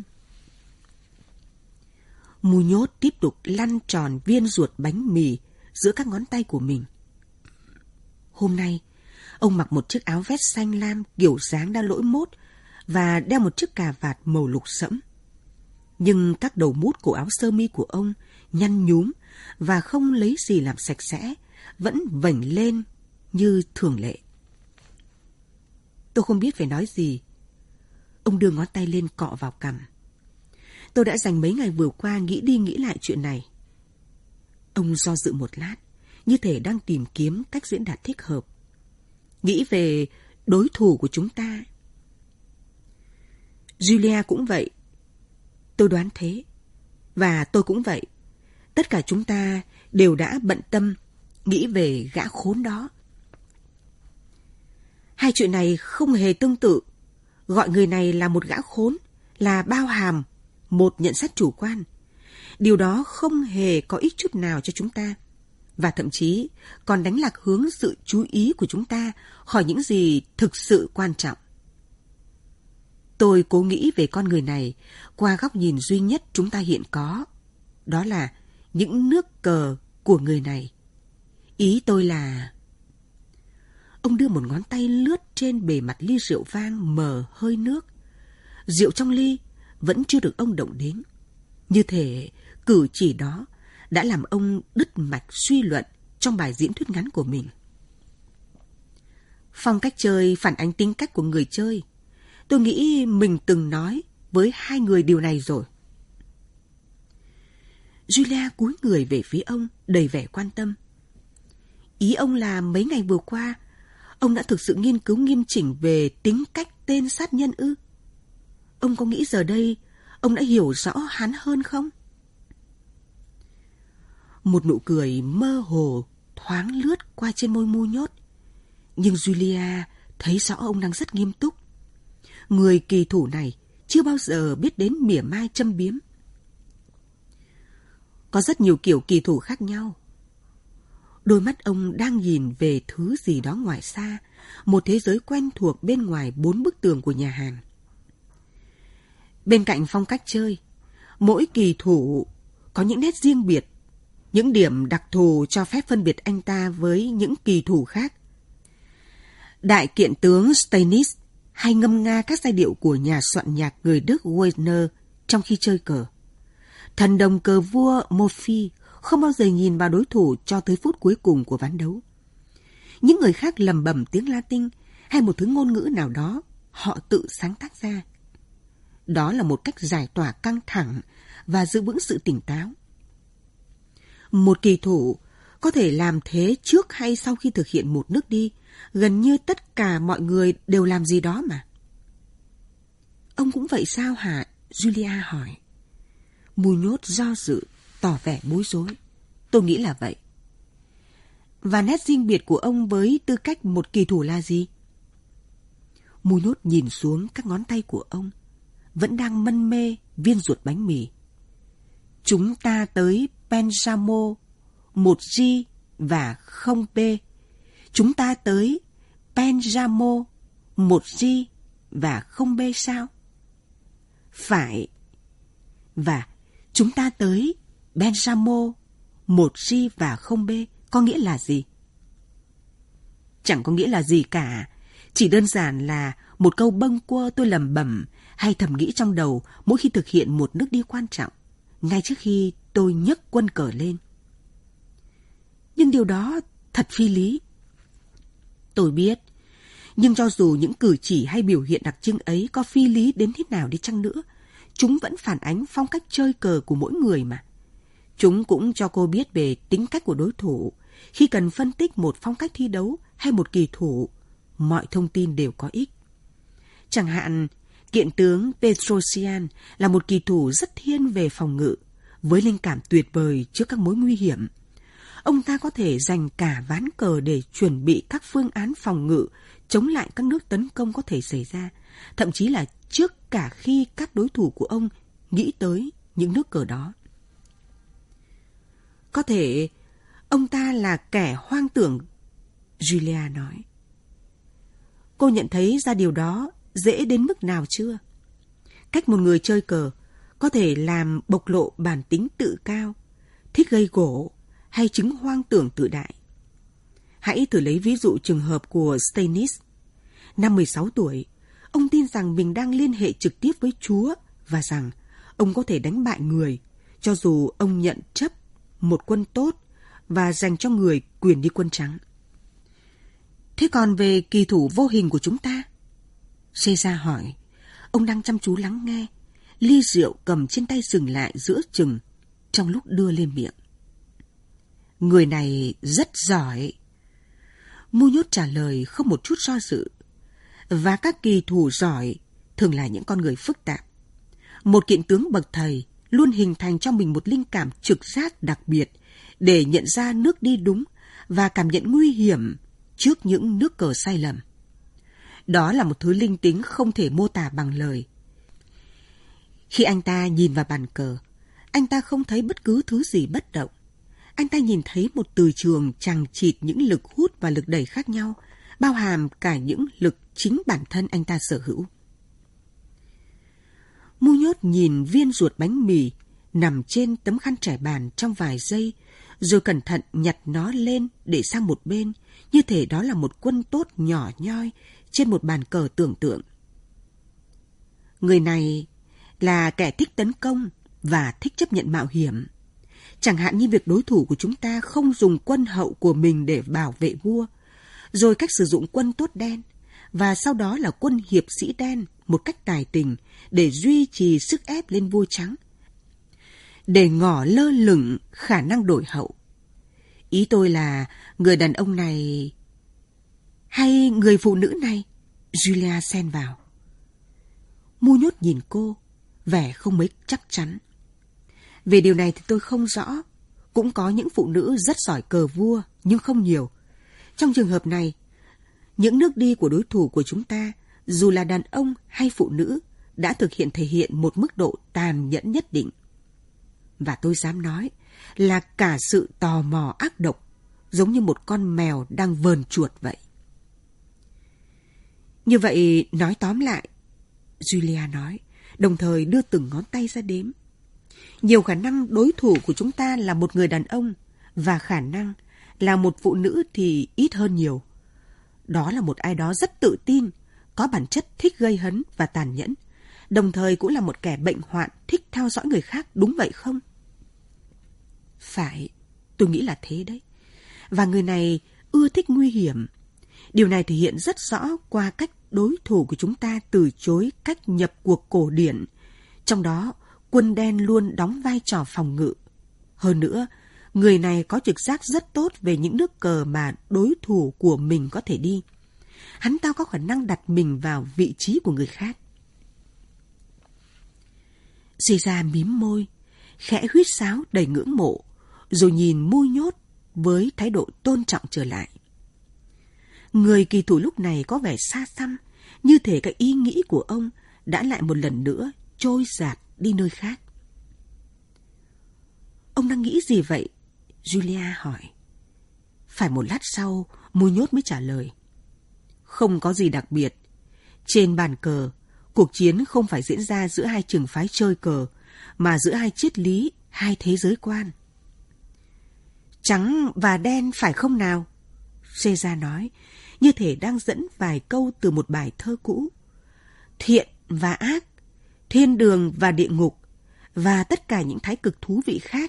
Mu Nhốt tiếp tục lăn tròn viên ruột bánh mì giữa các ngón tay của mình. Hôm nay, ông mặc một chiếc áo vest xanh lam kiểu dáng đã lỗi mốt và đeo một chiếc cà vạt màu lục sẫm. Nhưng các đầu mút của áo sơ mi của ông nhăn nhúm và không lấy gì làm sạch sẽ, vẫn vểnh lên như thường lệ. Tôi không biết phải nói gì. Ông đưa ngón tay lên cọ vào cằm. Tôi đã dành mấy ngày vừa qua nghĩ đi nghĩ lại chuyện này. Ông do dự một lát, như thể đang tìm kiếm cách diễn đạt thích hợp. Nghĩ về đối thủ của chúng ta. Julia cũng vậy. Tôi đoán thế. Và tôi cũng vậy. Tất cả chúng ta đều đã bận tâm nghĩ về gã khốn đó. Hai chuyện này không hề tương tự. Gọi người này là một gã khốn là bao hàm một nhận xét chủ quan. Điều đó không hề có ích chút nào cho chúng ta, và thậm chí còn đánh lạc hướng sự chú ý của chúng ta khỏi những gì thực sự quan trọng. Tôi cố nghĩ về con người này qua góc nhìn duy nhất chúng ta hiện có, đó là những nước cờ của người này. Ý tôi là... Ông đưa một ngón tay lướt trên bề mặt ly rượu vang mờ hơi nước. Rượu trong ly vẫn chưa được ông động đến. Như thể cử chỉ đó đã làm ông đứt mạch suy luận trong bài diễn thuyết ngắn của mình. Phong cách chơi phản ánh tính cách của người chơi. Tôi nghĩ mình từng nói với hai người điều này rồi. Julia cúi người về phía ông, đầy vẻ quan tâm. Ý ông là mấy ngày vừa qua, ông đã thực sự nghiên cứu nghiêm chỉnh về tính cách tên sát nhân ư? Ông có nghĩ giờ đây ông đã hiểu rõ hắn hơn không? Một nụ cười mơ hồ thoáng lướt qua trên môi Mu Nhốt. Nhưng Julia thấy rõ ông đang rất nghiêm túc. Người kỳ thủ này chưa bao giờ biết đến mỉa mai châm biếm. Có rất nhiều kiểu kỳ thủ khác nhau. Đôi mắt ông đang nhìn về thứ gì đó ngoài xa, một thế giới quen thuộc bên ngoài 4 bức tường của nhà hàng. Bên cạnh phong cách chơi, mỗi kỳ thủ có những nét riêng biệt, những điểm đặc thù cho phép phân biệt anh ta với những kỳ thủ khác. Đại kiện tướng Stanis hay ngâm nga các giai điệu của nhà soạn nhạc người Đức Wagner trong khi chơi cờ. Thần đồng cờ vua Morphy không bao giờ nhìn vào đối thủ cho tới phút cuối cùng của ván đấu. Những người khác lẩm bẩm tiếng Latin hay một thứ ngôn ngữ nào đó họ tự sáng tác ra. Đó là một cách giải tỏa căng thẳng và giữ vững sự tỉnh táo. Một kỳ thủ có thể làm thế trước hay sau khi thực hiện một nước đi. Gần như tất cả mọi người đều làm gì đó mà. Ông cũng vậy sao hả? Julia hỏi. Muñoz do dự, tỏ vẻ bối rối. Tôi nghĩ là vậy. Và nét riêng biệt của ông với tư cách một kỳ thủ là gì? Muñoz nhìn xuống các ngón tay của ông, vẫn đang mân mê viên ruột bánh mì. Chúng ta tới Pensamo 1G và 0P. Chúng ta tới Pensamo 1G và 0B sao? Phải. Và chúng ta tới Pensamo 1G và 0B có nghĩa là gì? Chẳng có nghĩa là gì cả. Chỉ đơn giản là một câu bâng quơ tôi lẩm bẩm hay thầm nghĩ trong đầu mỗi khi thực hiện một nước đi quan trọng, ngay trước khi tôi nhấc quân cờ lên. Nhưng điều đó thật phi lý. Tôi biết, nhưng cho dù những cử chỉ hay biểu hiện đặc trưng ấy có phi lý đến thế nào đi chăng nữa, chúng vẫn phản ánh phong cách chơi cờ của mỗi người mà. Chúng cũng cho cô biết về tính cách của đối thủ. Khi cần phân tích một phong cách thi đấu hay một kỳ thủ, mọi thông tin đều có ích. Chẳng hạn, kiện tướng Petrosian là một kỳ thủ rất thiên về phòng ngự, với linh cảm tuyệt vời trước các mối nguy hiểm. Ông ta có thể dành cả ván cờ để chuẩn bị các phương án phòng ngự chống lại các nước tấn công có thể xảy ra, thậm chí là trước cả khi các đối thủ của ông nghĩ tới những nước cờ đó. Có thể ông ta là kẻ hoang tưởng, Julia nói. Cô nhận thấy ra điều đó dễ đến mức nào chưa? Cách một người chơi cờ có thể làm bộc lộ bản tính tự cao, thích gây gổ hay chứng hoang tưởng tự đại. Hãy thử lấy ví dụ trường hợp của Stanis. Năm 16 tuổi, ông tin rằng mình đang liên hệ trực tiếp với Chúa và rằng ông có thể đánh bại người, cho dù ông nhận chấp một quân tốt và dành cho người quyền đi quân trắng. Thế còn về kỳ thủ vô hình của chúng ta? Caesar hỏi. Ông đang chăm chú lắng nghe. Ly rượu cầm trên tay dừng lại giữa chừng trong lúc đưa lên miệng. Người này rất giỏi. Muñoz trả lời không một chút do dự. Và các kỳ thủ giỏi thường là những con người phức tạp. Một kiện tướng bậc thầy luôn hình thành trong mình một linh cảm trực giác đặc biệt để nhận ra nước đi đúng và cảm nhận nguy hiểm trước những nước cờ sai lầm. Đó là một thứ linh tính không thể mô tả bằng lời. Khi anh ta nhìn vào bàn cờ, anh ta không thấy bất cứ thứ gì bất động. Anh ta nhìn thấy một từ trường chằng chịt những lực hút và lực đẩy khác nhau, bao hàm cả những lực chính bản thân anh ta sở hữu. Muñoz nhìn viên ruột bánh mì nằm trên tấm khăn trải bàn trong vài giây, rồi cẩn thận nhặt nó lên để sang một bên, như thể đó là một quân tốt nhỏ nhoi trên một bàn cờ tưởng tượng. Người này là kẻ thích tấn công và thích chấp nhận mạo hiểm. Chẳng hạn như việc đối thủ của chúng ta không dùng quân hậu của mình để bảo vệ vua, rồi cách sử dụng quân tốt đen, và sau đó là quân hiệp sĩ đen một cách tài tình để duy trì sức ép lên vua trắng, để ngỏ lơ lửng khả năng đổi hậu. Ý tôi là người đàn ông này hay người phụ nữ này? Julia xen vào. Muñoz nhìn cô, vẻ không mấy chắc chắn. Về điều này thì tôi không rõ. Cũng có những phụ nữ rất giỏi cờ vua, nhưng không nhiều. Trong trường hợp này, Những nước đi của đối thủ của chúng ta, dù là đàn ông hay phụ nữ, đã thể hiện một mức độ tàn nhẫn nhất định. Và tôi dám nói là cả sự tò mò ác độc, giống như một con mèo đang vờn chuột vậy. Như vậy, nói tóm lại, Julia nói, đồng thời đưa từng ngón tay ra đếm. Nhiều khả năng đối thủ của chúng ta là một người đàn ông, và khả năng là một phụ nữ thì ít hơn nhiều. Đó là một ai đó rất tự tin, có bản chất thích gây hấn và tàn nhẫn, đồng thời cũng là một kẻ bệnh hoạn thích theo dõi người khác, đúng vậy không? Phải, tôi nghĩ là thế đấy. Và người này ưa thích nguy hiểm. Điều này thể hiện rất rõ qua cách đối thủ của chúng ta từ chối cách nhập cuộc cổ điển. Trong đó, quân đen luôn đóng vai trò phòng ngự. Hơn nữa, người này có trực giác rất tốt về những nước cờ mà đối thủ của mình có thể đi. Hắn ta có khả năng đặt mình vào vị trí của người khác. Caesar mím môi, khẽ huýt sáo đầy ngưỡng mộ, rồi nhìn Mui Nhốt với thái độ tôn trọng trở lại. Người kỳ thủ lúc này có vẻ xa xăm, như thể các ý nghĩ của ông đã lại một lần nữa trôi dạt đi nơi khác. Ông đang nghĩ gì vậy? Julia hỏi. Phải một lát sau, Mui Nhốt mới trả lời. Không có gì đặc biệt. Trên bàn cờ, cuộc chiến không phải diễn ra giữa hai trường phái chơi cờ, mà giữa hai triết lý, hai thế giới quan. Trắng và đen phải không nào? Caesar nói, như thể đang dẫn vài câu từ một bài thơ cũ. Thiện và ác, thiên đường và địa ngục, và tất cả những thái cực thú vị khác.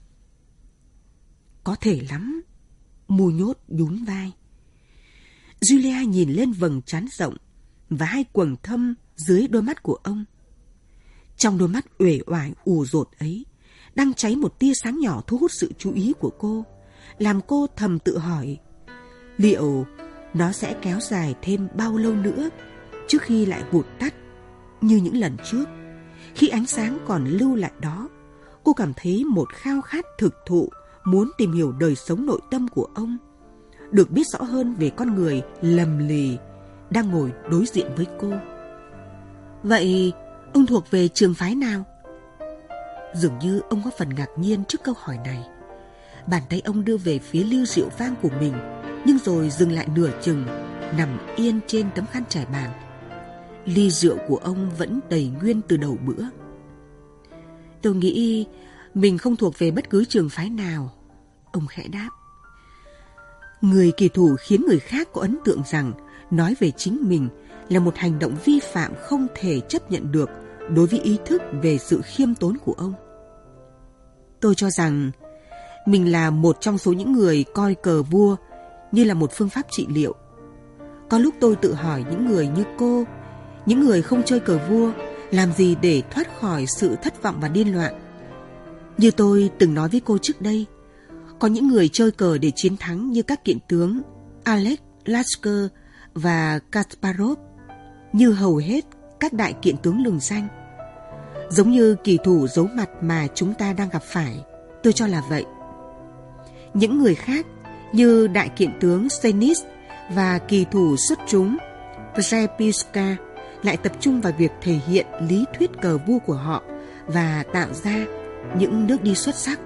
Có thể lắm. Mui Nhốt nhún vai. Julia nhìn lên vầng trán rộng và hai quầng thâm dưới đôi mắt của ông. Trong đôi mắt uể oải ù dột ấy đang cháy một tia sáng nhỏ thu hút sự chú ý của cô, làm cô thầm tự hỏi liệu nó sẽ kéo dài thêm bao lâu nữa trước khi lại vụt tắt như những lần trước. Khi ánh sáng còn lưu lại đó, cô cảm thấy một khao khát thực thụ muốn tìm hiểu đời sống nội tâm của ông, được biết rõ hơn về con người lầm lì đang ngồi đối diện với cô. Vậy ông thuộc về trường phái nào? Dường như ông có phần ngạc nhiên trước câu hỏi này. Bàn tay ông đưa về phía ly rượu vang của mình, nhưng rồi dừng lại nửa chừng, nằm yên trên tấm khăn trải bàn. Ly rượu của ông vẫn đầy nguyên từ đầu bữa. Tôi nghĩ mình không thuộc về bất cứ trường phái nào, ông khẽ đáp. Người kỳ thủ khiến người khác có ấn tượng rằng nói về chính mình là một hành động vi phạm không thể chấp nhận được đối với ý thức về sự khiêm tốn của ông. Tôi cho rằng mình là một trong số những người coi cờ vua như là một phương pháp trị liệu. Có lúc tôi tự hỏi những người như cô, những người không chơi cờ vua, làm gì để thoát khỏi sự thất vọng và điên loạn. Như tôi từng nói với cô trước đây, có những người chơi cờ để chiến thắng như các kiện tướng Alex Lasker và Kasparov, như hầu hết các đại kiện tướng lừng danh. Giống như kỳ thủ giấu mặt mà chúng ta đang gặp phải, tôi cho là vậy. Những người khác như đại kiện tướng Senis và kỳ thủ xuất chúng Przepyska lại tập trung vào việc thể hiện lý thuyết cờ vua của họ và tạo ra những nước đi xuất sắc.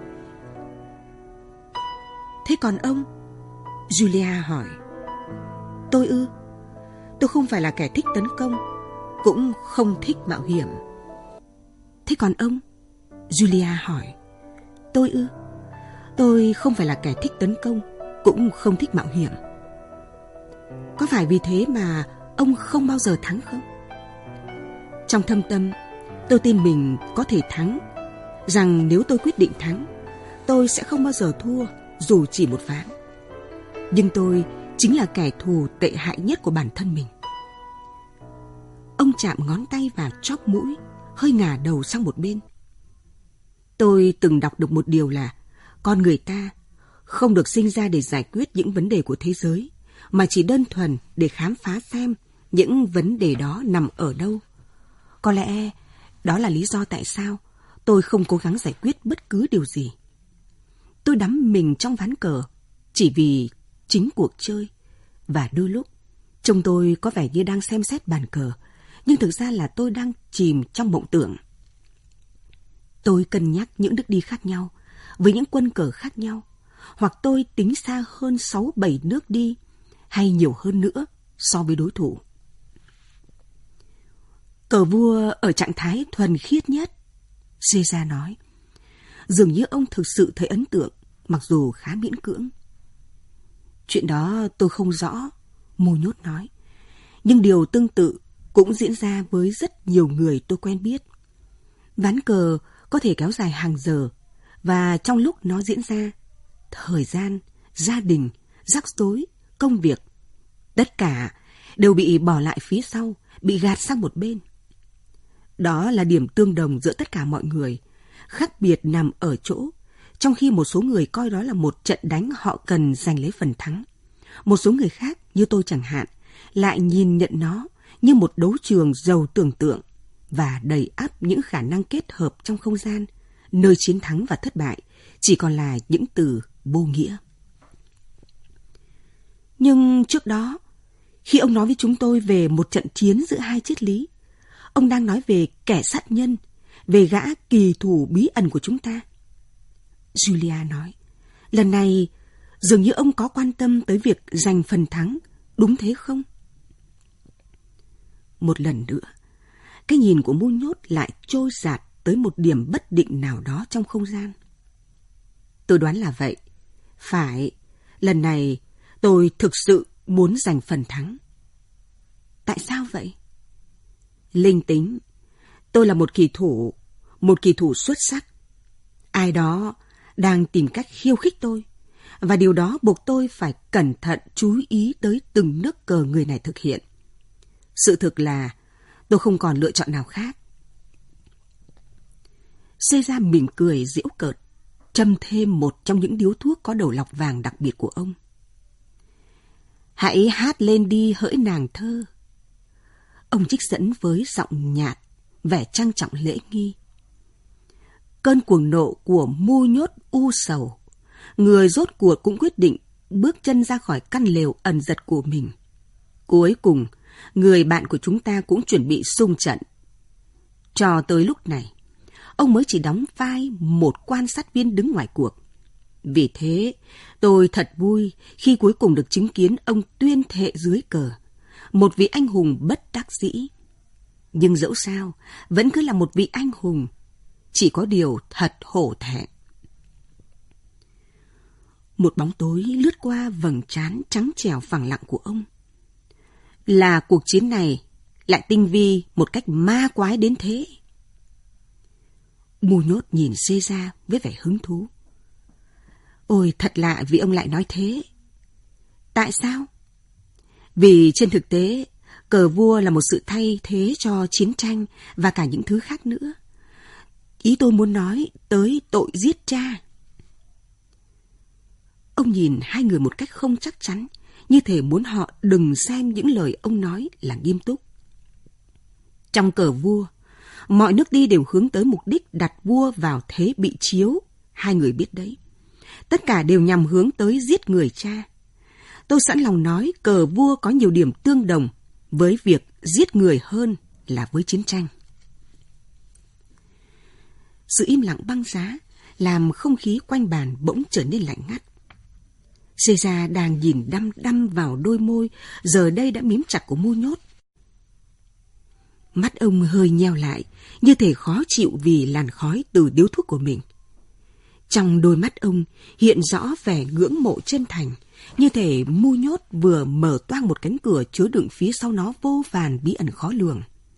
Thế còn ông? Julia hỏi. Tôi ư? Tôi không phải là kẻ thích tấn công, cũng không thích mạo hiểm. Thế còn ông? Julia hỏi. Tôi ư? Tôi không phải là kẻ thích tấn công, cũng không thích mạo hiểm. Có phải vì thế mà ông không bao giờ thắng không? Trong thâm tâm, tôi tin mình có thể thắng, rằng nếu tôi quyết định thắng, tôi sẽ không bao giờ thua dù chỉ một ván. Nhưng tôi chính là kẻ thù tệ hại nhất của bản thân mình. Ông chạm ngón tay vào chóp mũi, hơi ngả đầu sang một bên. Tôi từng đọc được một điều là con người ta không được sinh ra để giải quyết những vấn đề của thế giới, mà chỉ đơn thuần để khám phá xem những vấn đề đó nằm ở đâu. Có lẽ đó là lý do tại sao tôi không cố gắng giải quyết bất cứ điều gì. Tôi đắm mình trong ván cờ chỉ vì chính cuộc chơi, và đôi lúc Trông tôi có vẻ như đang xem xét bàn cờ, nhưng thực ra là tôi đang chìm trong mộng tưởng. Tôi cân nhắc những nước đi khác nhau, với những quân cờ khác nhau, hoặc tôi tính xa hơn 6-7 nước đi, hay nhiều hơn nữa so với đối thủ. Cờ vua ở trạng thái thuần khiết nhất, Caesar nói. Dường như ông thực sự thấy ấn tượng, mặc dù khá miễn cưỡng. Chuyện đó tôi không rõ, Muñoz nói. Nhưng điều tương tự cũng diễn ra với rất nhiều người tôi quen biết. Ván cờ có thể kéo dài hàng giờ, và trong lúc nó diễn ra, thời gian, gia đình, rắc rối, công việc, tất cả đều bị bỏ lại phía sau, bị gạt sang một bên. Đó là điểm tương đồng giữa tất cả mọi người. Khác biệt nằm ở chỗ, trong khi một số người coi đó là một trận đánh họ cần giành lấy phần thắng, một số người khác, như tôi chẳng hạn, lại nhìn nhận nó như một đấu trường giàu tưởng tượng và đầy ắp những khả năng kết hợp trong không gian, nơi chiến thắng và thất bại chỉ còn là những từ vô nghĩa. Nhưng trước đó, khi ông nói với chúng tôi về một trận chiến giữa hai triết lý, ông đang nói về kẻ sát nhân, về gã kỳ thủ bí ẩn của chúng ta. Julia nói, lần này dường như ông có quan tâm tới việc giành phần thắng, đúng thế không? Một lần nữa, cái nhìn của Muñoz lại trôi dạt tới một điểm bất định nào đó trong không gian. Tôi đoán là vậy. Phải, lần này tôi thực sự muốn giành phần thắng. Tại sao vậy? Linh tính. Tôi là một kỳ thủ xuất sắc. Ai đó đang tìm cách khiêu khích tôi, và điều đó buộc tôi phải cẩn thận chú ý tới từng nước cờ người này thực hiện. Sự thực là tôi không còn lựa chọn nào khác. Caesar mỉm cười giễu cợt, châm thêm một trong những điếu thuốc có đầu lọc vàng đặc biệt của ông. Hãy hát lên đi hỡi nàng thơ. Ông trích dẫn với giọng nhạt, vẻ trang trọng lễ nghi. Cơn cuồng nộ của Muñoz u sầu, người rốt cuộc cũng quyết định bước chân ra khỏi căn lều ẩn giật của mình. Cuối cùng, người bạn của chúng ta cũng chuẩn bị xung trận. Cho tới lúc này, ông mới chỉ đóng vai một quan sát viên đứng ngoài cuộc. Vì thế, tôi thật vui khi cuối cùng được chứng kiến ông tuyên thệ dưới cờ, một vị anh hùng bất đắc dĩ. Nhưng dẫu sao, vẫn cứ là một vị anh hùng, chỉ có điều thật hổ thẹn. Một bóng tối lướt qua vầng trán trắng trẻo phẳng lặng của ông. Là cuộc chiến này lại tinh vi một cách ma quái đến thế. Muñoz nhìn Caesar với vẻ hứng thú. Ôi, thật lạ vì ông lại nói thế. Tại sao? Vì trên thực tế, cờ vua là một sự thay thế cho chiến tranh và cả những thứ khác nữa. Ý tôi muốn nói tới tội giết cha. Ông nhìn hai người một cách không chắc chắn, như thể muốn họ đừng xem những lời ông nói là nghiêm túc. Trong cờ vua, mọi nước đi đều hướng tới mục đích đặt vua vào thế bị chiếu, hai người biết đấy. Tất cả đều nhằm hướng tới giết người cha. Tôi sẵn lòng nói cờ vua có nhiều điểm tương đồng với việc giết người hơn là với chiến tranh. Sự im lặng băng giá làm không khí quanh bàn bỗng trở nên lạnh ngắt. Caesar đang nhìn đăm đăm vào đôi môi giờ đây đã mím chặt của Muñoz. Mắt ông hơi nheo lại, như thể khó chịu vì làn khói từ điếu thuốc của mình. Trong đôi mắt ông hiện rõ vẻ ngưỡng mộ chân thành, như thể Muñoz vừa mở toang một cánh cửa chứa đựng phía sau nó vô vàn bí ẩn khó lường.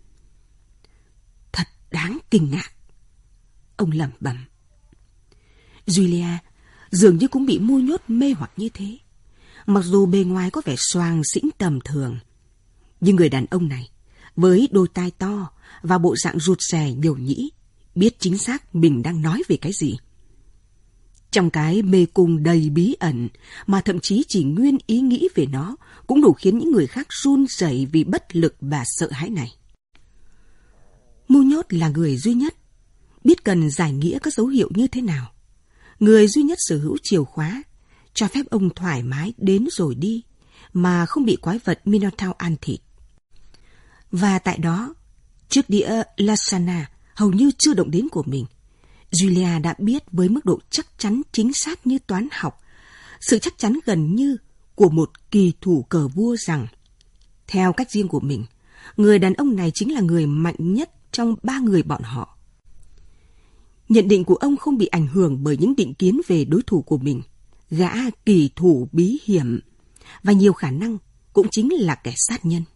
Thật đáng kinh ngạc, ông lẩm bẩm. Julia dường như cũng bị Muñoz mê hoặc như thế. Mặc dù bề ngoài có vẻ xoàng xĩnh tầm thường, nhưng người đàn ông này, với đôi tai to và bộ dạng rụt rè nhiều nhĩ, biết chính xác mình đang nói về cái gì. Trong cái mê cung đầy bí ẩn mà thậm chí chỉ nguyên ý nghĩ về nó cũng đủ khiến những người khác run rẩy vì bất lực và sợ hãi này. Muñoz là người duy nhất biết cần giải nghĩa các dấu hiệu như thế nào. Người duy nhất sở hữu chìa khóa cho phép ông thoải mái đến rồi đi, mà không bị quái vật Minotaur ăn thịt. Và tại đó, chiếc đĩa Lasana hầu như chưa động đến của mình, Julia đã biết với mức độ chắc chắn chính xác như toán học, sự chắc chắn gần như của một kỳ thủ cờ vua rằng, theo cách riêng của mình, người đàn ông này chính là người mạnh nhất trong 3 người bọn họ. Nhận định của ông không bị ảnh hưởng bởi những định kiến về đối thủ của mình, gã kỳ thủ bí hiểm, và nhiều khả năng cũng chính là kẻ sát nhân.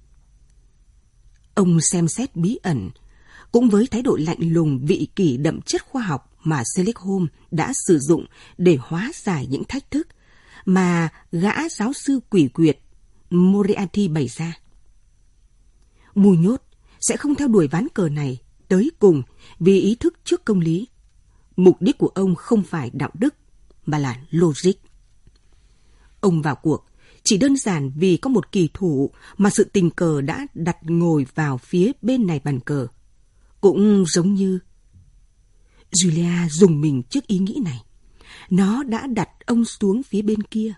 Ông xem xét bí ẩn, cũng với thái độ lạnh lùng vị kỷ đậm chất khoa học mà Sherlock Holmes đã sử dụng để hóa giải những thách thức mà gã giáo sư quỷ quyệt Moriarty bày ra. Mù nhốt sẽ không theo đuổi ván cờ này tới cùng vì ý thức trước công lý. Mục đích của ông không phải đạo đức, mà là logic. Ông vào cuộc chỉ đơn giản vì có một kỳ thủ mà sự tình cờ đã đặt ngồi vào phía bên này bàn cờ. Cũng giống như... Julia rùng mình trước ý nghĩ này. Nó đã đặt ông xuống phía bên kia.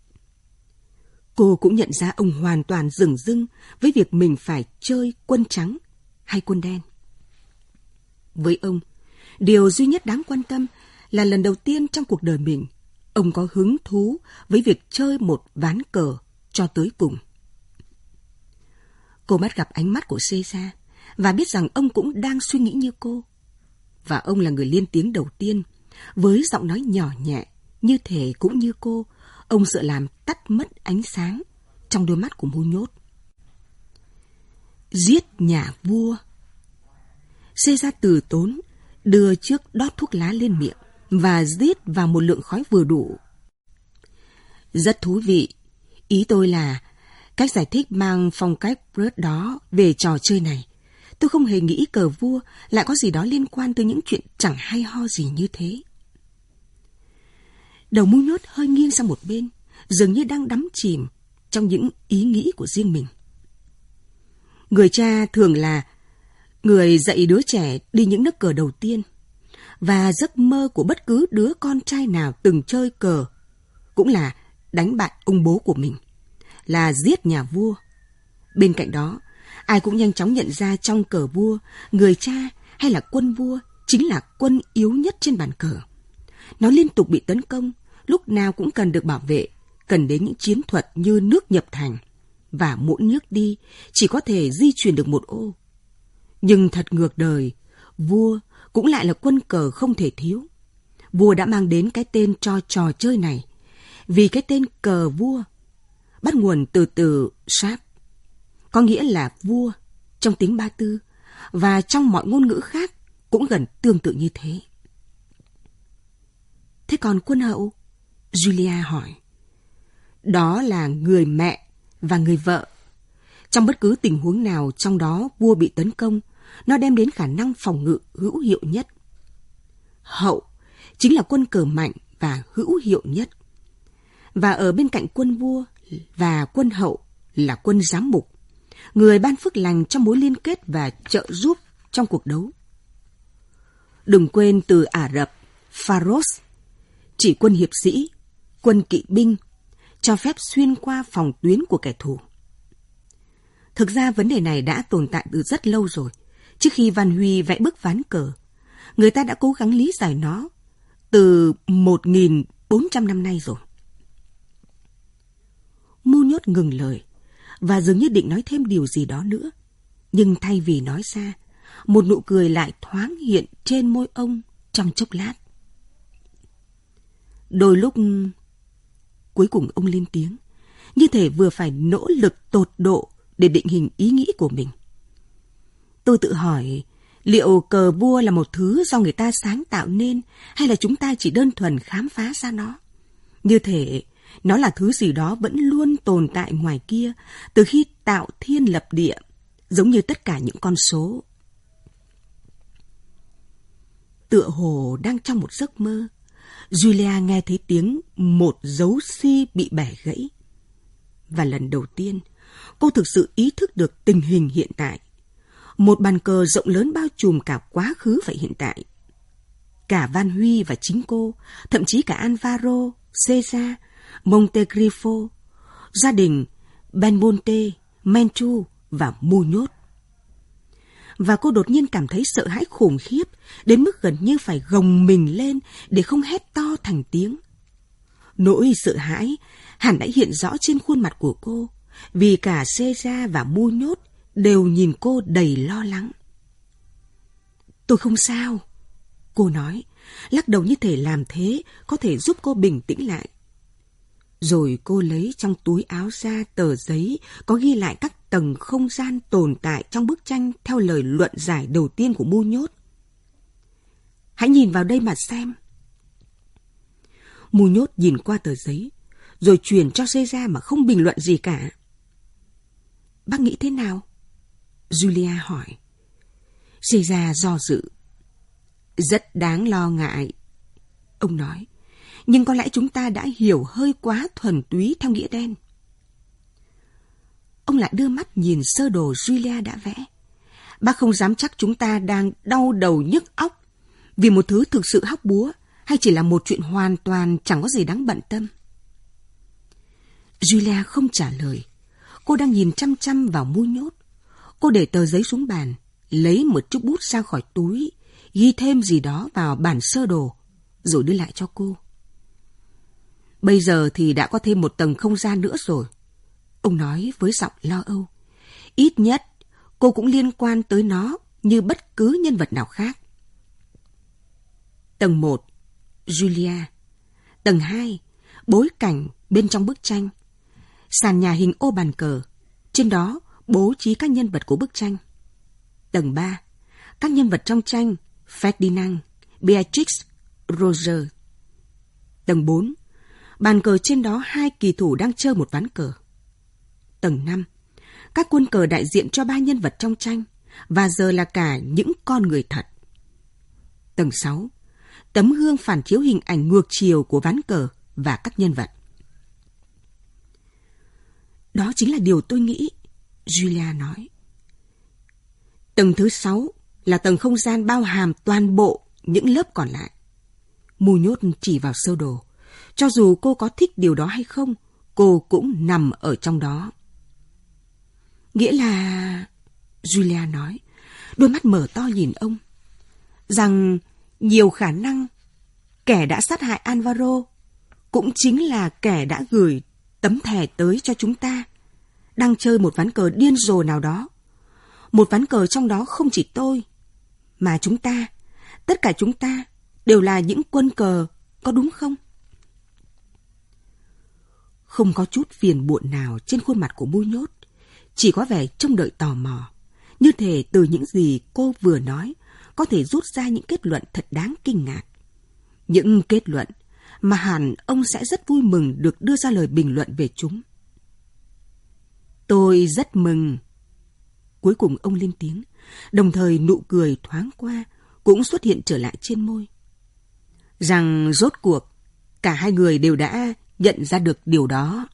Cô cũng nhận ra ông hoàn toàn dửng dưng với việc mình phải chơi quân trắng hay quân đen. Với ông, điều duy nhất đáng quan tâm là lần đầu tiên trong cuộc đời mình, ông có hứng thú với việc chơi một ván cờ cho tới cùng. Cô bắt gặp ánh mắt của Caesar và biết rằng ông cũng đang suy nghĩ như cô. Và ông là người lên tiếng đầu tiên, với giọng nói nhỏ nhẹ, như thể cũng như cô, ông sợ làm tắt mất ánh sáng trong đôi mắt của mù nhốt. Giết nhà vua. Caesar từ tốn, đưa chiếc đót thuốc lá lên miệng và giết vào một lượng khói vừa đủ. Rất thú vị. Ý tôi là cách giải thích mang phong cách Brut đó về trò chơi này. Tôi không hề nghĩ cờ vua lại có gì đó liên quan tới những chuyện chẳng hay ho gì như thế. Đầu mù nhốt hơi nghiêng sang một bên, dường như đang đắm chìm trong những ý nghĩ của riêng mình. Người cha thường là người dạy đứa trẻ đi những nước cờ đầu tiên, và giấc mơ của bất cứ đứa con trai nào từng chơi cờ cũng là đánh bại ông bố của mình, là giết nhà vua. Bên cạnh đó, ai cũng nhanh chóng nhận ra trong cờ vua, người cha hay là quân vua chính là quân yếu nhất trên bàn cờ. Nó liên tục bị tấn công, lúc nào cũng cần được bảo vệ, cần đến những chiến thuật như nước nhập thành, và mỗi nước đi chỉ có thể di chuyển được một ô. Nhưng thật ngược đời, vua cũng lại là quân cờ không thể thiếu. Vua đã mang đến cái tên cho trò chơi này, vì cái tên cờ vua bắt nguồn từ từ Sáp, có nghĩa là vua trong tiếng Ba Tư, và trong mọi ngôn ngữ khác cũng gần tương tự như thế. Thế còn quân hậu? Julia hỏi. Đó là người mẹ và người vợ. Trong bất cứ tình huống nào trong đó vua bị tấn công, nó đem đến khả năng phòng ngự hữu hiệu nhất. Hậu chính là quân cờ mạnh và hữu hiệu nhất. Và ở bên cạnh quân vua và quân hậu là quân giám mục, người ban phước lành trong mối liên kết và trợ giúp trong cuộc đấu. Đừng quên từ Ả Rập, Pharos, chỉ quân hiệp sĩ, quân kỵ binh, cho phép xuyên qua phòng tuyến của kẻ thù. Thực ra vấn đề này đã tồn tại từ rất lâu rồi. Trước khi Văn Huy vẽ bức ván cờ, người ta đã cố gắng lý giải nó từ 1.400 năm nay rồi. Mù nhốt ngừng lời và dường như định nói thêm điều gì đó nữa. Nhưng thay vì nói ra, một nụ cười lại thoáng hiện trên môi ông trong chốc lát. Đôi lúc, cuối cùng ông lên tiếng, như thể vừa phải nỗ lực tột độ để định hình ý nghĩ của mình. Tôi tự hỏi, liệu cờ vua là một thứ do người ta sáng tạo nên, hay là chúng ta chỉ đơn thuần khám phá ra nó? Như thể nó là thứ gì đó vẫn luôn tồn tại ngoài kia từ khi tạo thiên lập địa, giống như tất cả những con số. Tựa hồ đang trong một giấc mơ, Julia nghe thấy tiếng một dấu xi bị bẻ gãy. Và lần đầu tiên, cô thực sự ý thức được tình hình hiện tại. Một bàn cờ rộng lớn bao trùm cả quá khứ và hiện tại. Cả Van Huy và chính cô, thậm chí cả Alvaro, Caesar, Montegrifo, gia đình Benmonte, Menchu và Muñoz. Và cô đột nhiên cảm thấy sợ hãi khủng khiếp, đến mức gần như phải gồng mình lên để không hét to thành tiếng. Nỗi sợ hãi hẳn đã hiện rõ trên khuôn mặt của cô, vì cả César và Muñoz đều nhìn cô đầy lo lắng. Tôi không sao, cô nói, lắc đầu như thể làm thế có thể giúp cô bình tĩnh lại. Rồi cô lấy trong túi áo ra tờ giấy có ghi lại các tầng không gian tồn tại trong bức tranh theo lời luận giải đầu tiên của Muñoz. Hãy nhìn vào đây mà xem. Muñoz nhìn qua tờ giấy, rồi truyền cho César mà không bình luận gì cả. Bác nghĩ thế nào? Julia hỏi. César do dự. Rất đáng lo ngại, ông nói. Nhưng có lẽ chúng ta đã hiểu hơi quá thuần túy theo nghĩa đen. Ông lại đưa mắt nhìn sơ đồ Julia đã vẽ. Bác không dám chắc chúng ta đang đau đầu nhức óc vì một thứ thực sự hóc búa hay chỉ là một chuyện hoàn toàn chẳng có gì đáng bận tâm. Julia không trả lời. Cô đang nhìn chăm chăm vào Muñoz. Cô để tờ giấy xuống bàn, lấy một chút bút ra khỏi túi, ghi thêm gì đó vào bản sơ đồ, rồi đưa lại cho cô. Bây giờ thì đã có thêm một tầng không gian nữa rồi, ông nói với giọng lo âu. Ít nhất, cô cũng liên quan tới nó như bất cứ nhân vật nào khác. Tầng 1, Julia. Tầng 2, bối cảnh bên trong bức tranh. Sàn nhà hình ô bàn cờ, trên đó bố trí các nhân vật của bức tranh. Tầng 3, các nhân vật trong tranh Ferdinand, Beatrix, Roger. Tầng 4, bàn cờ trên đó 2 kỳ thủ đang chơi một ván cờ. Tầng 5, các quân cờ đại diện cho 3 nhân vật trong tranh, và giờ là cả những con người thật. Tầng 6, tấm gương phản chiếu hình ảnh ngược chiều của ván cờ và các nhân vật. Đó chính là điều tôi nghĩ, Julia nói. Tầng thứ 6 là tầng không gian bao hàm toàn bộ những lớp còn lại. Muñoz chỉ vào sơ đồ. Cho dù cô có thích điều đó hay không, cô cũng nằm ở trong đó. Nghĩa là... Julia nói, đôi mắt mở to nhìn ông. Rằng nhiều khả năng kẻ đã sát hại Alvaro cũng chính là kẻ đã gửi tấm thẻ tới cho chúng ta, đang chơi một ván cờ điên rồ nào đó. Một ván cờ trong đó không chỉ tôi, mà chúng ta, tất cả chúng ta đều là những quân cờ, có đúng không? Không có chút phiền muộn nào trên khuôn mặt của Muñoz, chỉ có vẻ trông đợi tò mò, như thể từ những gì cô vừa nói có thể rút ra những kết luận thật đáng kinh ngạc. Những kết luận mà hẳn ông sẽ rất vui mừng được đưa ra lời bình luận về chúng. Tôi rất mừng. Cuối cùng ông lên tiếng, đồng thời nụ cười thoáng qua cũng xuất hiện trở lại trên môi. Rằng rốt cuộc, cả hai người đều đã nhận ra được điều đó.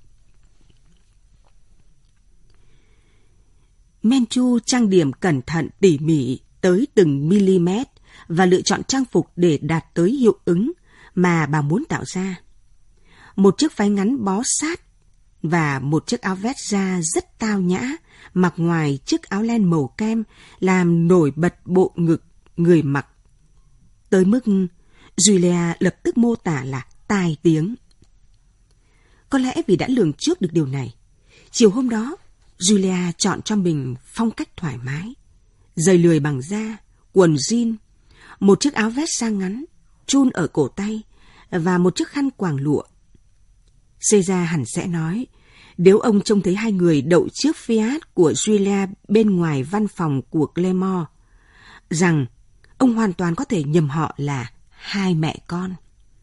Menchu trang điểm cẩn thận tỉ mỉ tới từng mm và lựa chọn trang phục để đạt tới hiệu ứng mà bà muốn tạo ra. Một chiếc váy ngắn bó sát và một chiếc áo vest da rất tao nhã mặc ngoài chiếc áo len màu kem làm nổi bật bộ ngực người mặc. Tới mức Julia lập tức mô tả là tai tiếng. Có lẽ vì đã lường trước được điều này, chiều hôm đó Julia chọn cho mình phong cách thoải mái. Giày lười bằng da, quần jean, một chiếc áo vest da ngắn, chun ở cổ tay và một chiếc khăn quàng lụa. César hẳn sẽ nói, nếu ông trông thấy hai người đậu chiếc Fiat của Julia bên ngoài văn phòng của Claymore, rằng ông hoàn toàn có thể nhầm họ là hai mẹ con.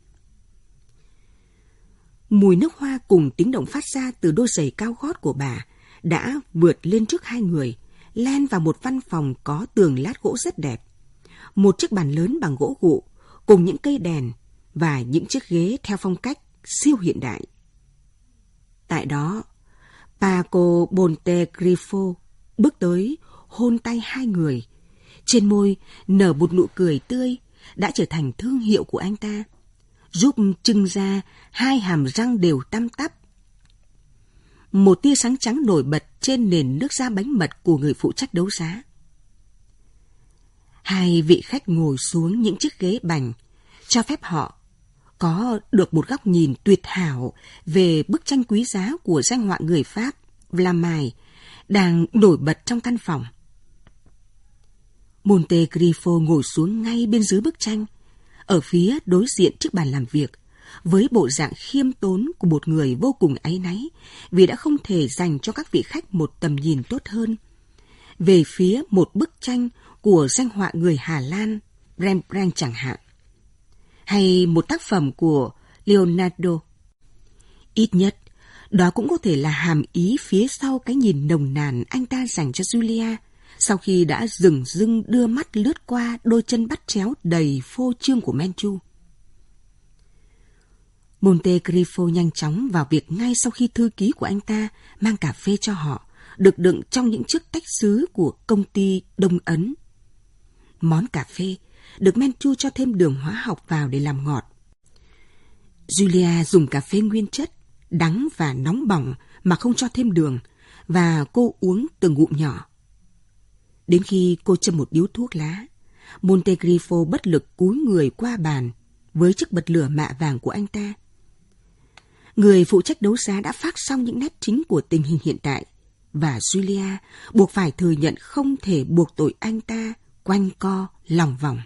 Mùi nước hoa cùng tiếng động phát ra từ đôi giày cao gót của bà đã vượt lên trước hai người, len vào một văn phòng có tường lát gỗ rất đẹp. Một chiếc bàn lớn bằng gỗ gụ cùng những cây đèn và những chiếc ghế theo phong cách siêu hiện đại. Tại đó, Paco Bontegrifo bước tới hôn tay hai người. Trên môi nở một nụ cười tươi đã trở thành thương hiệu của anh ta, giúp trưng ra hai hàm răng đều tăm tắp. một tia sáng trắng nổi bật trên nền nước da bánh mật của người phụ trách đấu giá. Hai vị khách ngồi xuống những chiếc ghế bành, cho phép họ có được một góc nhìn tuyệt hảo về bức tranh quý giá của danh họa người Pháp Vlaminck đang nổi bật trong căn phòng. Montecristo ngồi xuống ngay bên dưới bức tranh, ở phía đối diện chiếc bàn làm việc, với bộ dạng khiêm tốn của một người vô cùng áy náy vì đã không thể dành cho các vị khách một tầm nhìn tốt hơn về phía một bức tranh của danh họa người Hà Lan Rembrandt chẳng hạn, hay một tác phẩm của Leonardo. Ít nhất, đó cũng có thể là hàm ý phía sau cái nhìn nồng nàn anh ta dành cho Julia sau khi đã dửng dưng đưa mắt lướt qua đôi chân bắt chéo đầy phô trương của Manchu. Montecristo nhanh chóng vào việc ngay sau khi thư ký của anh ta mang cà phê cho họ, được đựng trong những chiếc tách sứ của công ty Đông Ấn. Món cà phê được Manchu cho thêm đường hóa học vào để làm ngọt. Julia dùng cà phê nguyên chất, đắng và nóng bỏng mà không cho thêm đường, và cô uống từng ngụm nhỏ. Đến khi cô châm một điếu thuốc lá, Montecristo bất lực cúi người qua bàn với chiếc bật lửa mạ vàng của anh ta. Người phụ trách đấu giá đã phát xong những nét chính của tình hình hiện tại, và Julia buộc phải thừa nhận không thể buộc tội anh ta quanh co lòng vòng.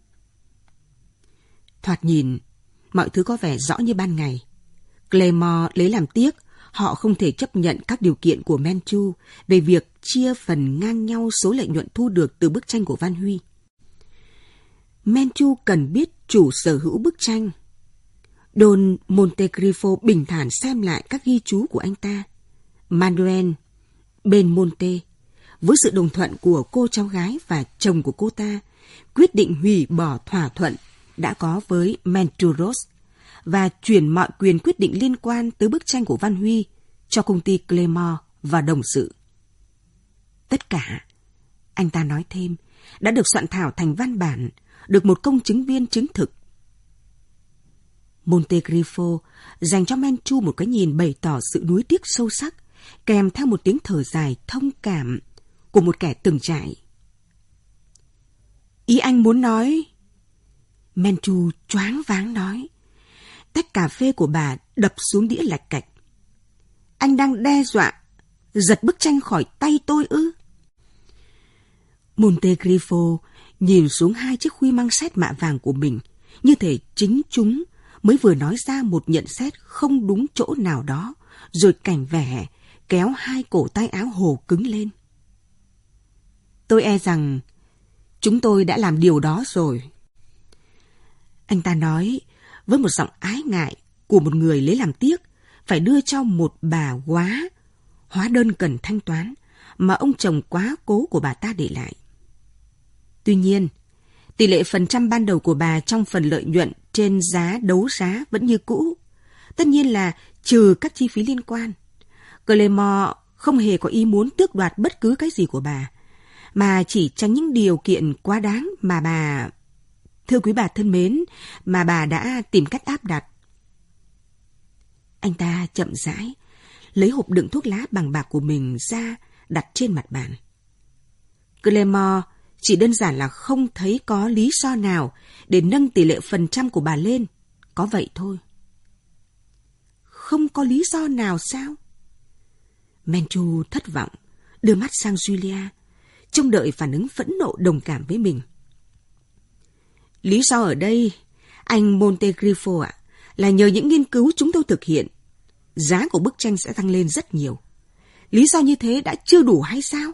Thoạt nhìn, mọi thứ có vẻ rõ như ban ngày. Clément lấy làm tiếc họ không thể chấp nhận các điều kiện của Manchu về việc chia phần ngang nhau số lợi nhuận thu được từ bức tranh của Van Huy. Manchu cần biết chủ sở hữu bức tranh. Don Montecristo bình thản xem lại các ghi chú của anh ta. Manuel Benmonte, với sự đồng thuận của cô cháu gái và chồng của cô ta, quyết định hủy bỏ thỏa thuận đã có với Menturos và chuyển mọi quyền quyết định liên quan tới bức tranh của Van Huy cho công ty Clément và đồng sự. Tất cả, anh ta nói thêm, đã được soạn thảo thành văn bản, được một công chứng viên chứng thực. Montecristo dành cho Manchu một cái nhìn bày tỏ sự nuối tiếc sâu sắc, kèm theo một tiếng thở dài thông cảm của một kẻ từng trải. Ý anh muốn nói... Manchu choáng váng nói. Tách cà phê của bà đập xuống đĩa lạch cạch. Anh đang đe dọa giật bức tranh khỏi tay tôi ư? Montecristo nhìn xuống hai chiếc khuy măng xét mạ vàng của mình, như thể chính chúng mới vừa nói ra một nhận xét không đúng chỗ nào đó, rồi cảnh vẻ kéo hai cổ tay áo hồ cứng lên. Tôi e rằng chúng tôi đã làm điều đó rồi. Anh ta nói với một giọng ái ngại của một người lấy làm tiếc phải đưa cho một bà hóa đơn cần thanh toán mà ông chồng quá cố của bà ta để lại. Tuy nhiên, tỷ lệ phần trăm ban đầu của bà trong phần lợi nhuận trên giá đấu giá vẫn như cũ, tất nhiên là trừ các chi phí liên quan. Clément không hề có ý muốn tước đoạt bất cứ cái gì của bà, mà chỉ tránh những điều kiện quá đáng mà bà... Thưa quý bà thân mến, mà bà đã tìm cách áp đặt. Anh ta chậm rãi lấy hộp đựng thuốc lá bằng bạc của mình ra đặt trên mặt bàn. Clément chỉ đơn giản là không thấy có lý do nào để nâng tỷ lệ phần trăm của bà lên. Có vậy thôi. Không có lý do nào sao? Manchu thất vọng, đưa mắt sang Julia, trông đợi phản ứng phẫn nộ đồng cảm với mình. Lý do ở đây, anh Montecristo ạ, là nhờ những nghiên cứu chúng tôi thực hiện, giá của bức tranh sẽ tăng lên rất nhiều. Lý do như thế đã chưa đủ hay sao?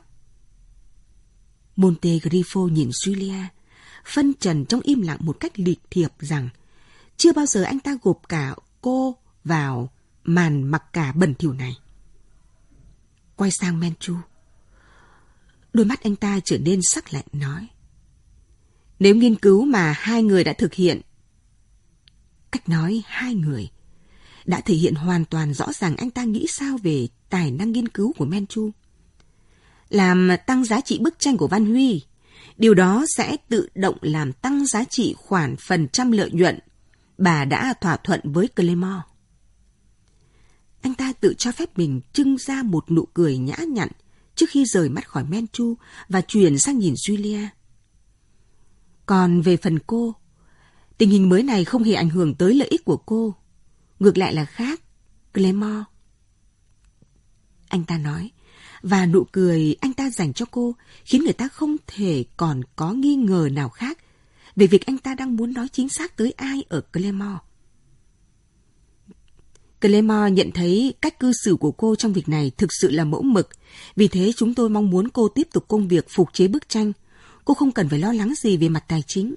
Montecristo nhìn Julia, phân trần trong im lặng một cách lịch thiệp rằng chưa bao giờ anh ta gộp cả cô vào màn mặc cả bẩn thỉu này. Quay sang Manchu, đôi mắt anh ta trở nên sắc lạnh nói: Nếu nghiên cứu mà hai người đã thực hiện, cách nói hai người, đã thể hiện hoàn toàn rõ ràng anh ta nghĩ sao về tài năng nghiên cứu của Manchu. Làm tăng giá trị bức tranh của Van Huy, điều đó sẽ tự động làm tăng giá trị khoản phần trăm lợi nhuận bà đã thỏa thuận với Clément. Anh ta tự cho phép mình trưng ra một nụ cười nhã nhặn trước khi rời mắt khỏi Manchu và chuyển sang nhìn Julia. Còn về phần cô, tình hình mới này không hề ảnh hưởng tới lợi ích của cô. Ngược lại là khác, Clément. Anh ta nói, và nụ cười anh ta dành cho cô khiến người ta không thể còn có nghi ngờ nào khác về việc anh ta đang muốn nói chính xác tới ai ở Clément. Clément nhận thấy cách cư xử của cô trong việc này thực sự là mẫu mực, vì thế chúng tôi mong muốn cô tiếp tục công việc phục chế bức tranh. Cô không cần phải lo lắng gì về mặt tài chính.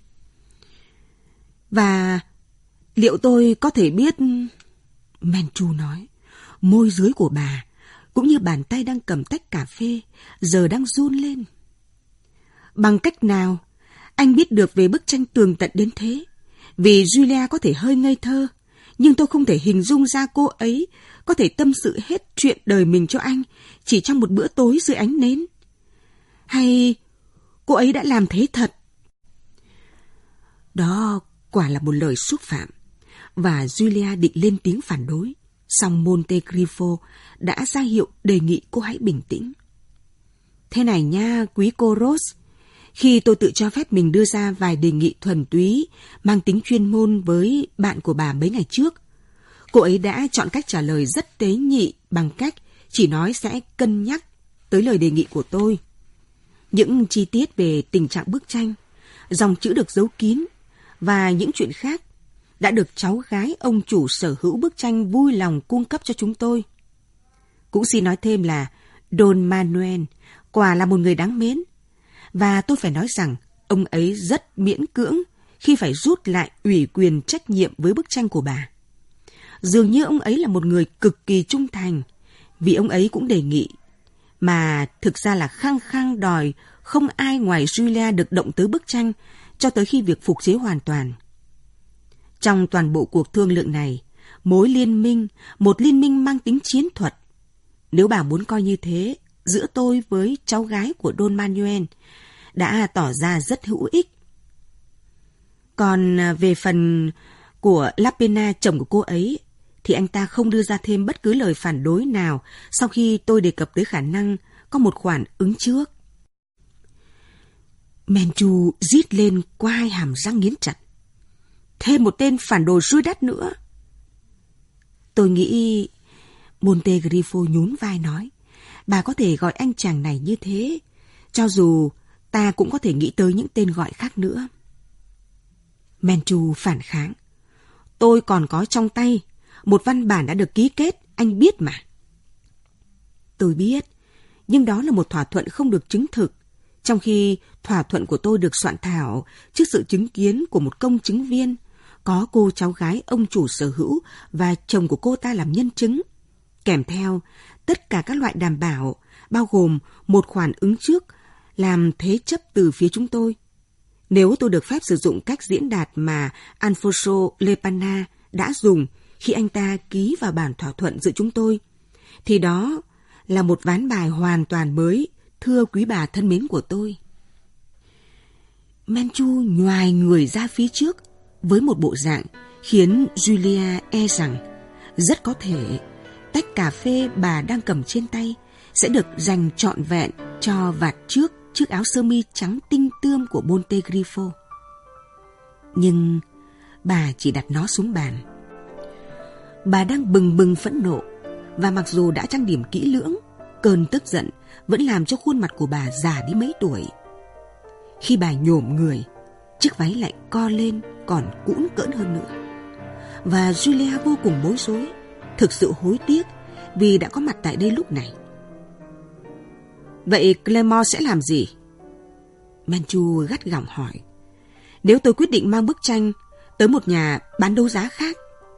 Và liệu tôi có thể biết... Manchu nói, môi dưới của bà, cũng như bàn tay đang cầm tách cà phê, giờ đang run lên. Bằng cách nào anh biết được về bức tranh tường tận đến thế? Vì Julia có thể hơi ngây thơ, nhưng tôi không thể hình dung ra cô ấy có thể tâm sự hết chuyện đời mình cho anh chỉ trong một bữa tối dưới ánh nến. Hay cô ấy đã làm thế thật? Đó quả là một lời xúc phạm, và Julia định lên tiếng phản đối. Song Montecristo đã ra hiệu đề nghị cô hãy bình tĩnh. Thế này nha, quý cô Rose, khi tôi tự cho phép mình đưa ra vài đề nghị thuần túy mang tính chuyên môn với bạn của bà mấy ngày trước, cô ấy đã chọn cách trả lời rất tế nhị bằng cách chỉ nói sẽ cân nhắc tới lời đề nghị của tôi. Những chi tiết về tình trạng bức tranh, dòng chữ được giấu kín và những chuyện khác đã được cháu gái ông chủ sở hữu bức tranh vui lòng cung cấp cho chúng tôi. Cũng xin nói thêm là Don Manuel quả là một người đáng mến, và tôi phải nói rằng ông ấy rất miễn cưỡng khi phải rút lại ủy quyền trách nhiệm với bức tranh của bà. Dường như ông ấy là một người cực kỳ trung thành, vì ông ấy cũng đề nghị, mà thực ra là khăng khăng đòi không ai ngoài Julia được động tới bức tranh cho tới khi việc phục chế hoàn toàn. Trong toàn bộ cuộc thương lượng này, một liên minh mang tính chiến thuật, nếu bà muốn coi như thế, giữa tôi với cháu gái của Don Manuel đã tỏ ra rất hữu ích. Còn về phần của La Pena, chồng của cô ấy, thì anh ta không đưa ra thêm bất cứ lời phản đối nào sau khi tôi đề cập tới khả năng có một khoản ứng trước. Manchu rít lên qua hai hàm răng nghiến chặt. Thêm một tên phản đồ rui đắt nữa. Tôi nghĩ... Montecristo nhún vai nói, bà có thể gọi anh chàng này như thế, cho dù ta cũng có thể nghĩ tới những tên gọi khác nữa. Manchu phản kháng. Tôi còn có trong tay một văn bản đã được ký kết, anh biết mà. Tôi biết, nhưng đó là một thỏa thuận không được chứng thực, trong khi thỏa thuận của tôi được soạn thảo trước sự chứng kiến của một công chứng viên, có cô cháu gái ông chủ sở hữu và chồng của cô ta làm nhân chứng, kèm theo tất cả các loại đảm bảo, bao gồm một khoản ứng trước làm thế chấp từ phía chúng tôi. Nếu tôi được phép sử dụng cách diễn đạt mà Alfonso Lepana đã dùng khi anh ta ký vào bản thỏa thuận giữa chúng tôi, thì đó là một ván bài hoàn toàn mới, thưa quý bà thân mến của tôi. Manchu nhoài người ra phía trước với một bộ dạng khiến Julia e rằng rất có thể tách cà phê bà đang cầm trên tay sẽ được dành trọn vẹn cho vạt trước chiếc áo sơ mi trắng tinh tươm của Montecristo. Nhưng bà chỉ đặt nó xuống bàn. Bà đang bừng bừng phẫn nộ, và mặc dù đã trang điểm kỹ lưỡng, cơn tức giận vẫn làm cho khuôn mặt của bà già đi mấy tuổi. Khi bà nhổm người, chiếc váy lại co lên còn cũn cỡn hơn nữa. Và Julia vô cùng bối rối, thực sự hối tiếc vì đã có mặt tại đây lúc này. Vậy Clément sẽ làm gì? Manchu gắt gỏng hỏi. Nếu tôi quyết định mang bức tranh tới một nhà bán đấu giá khác.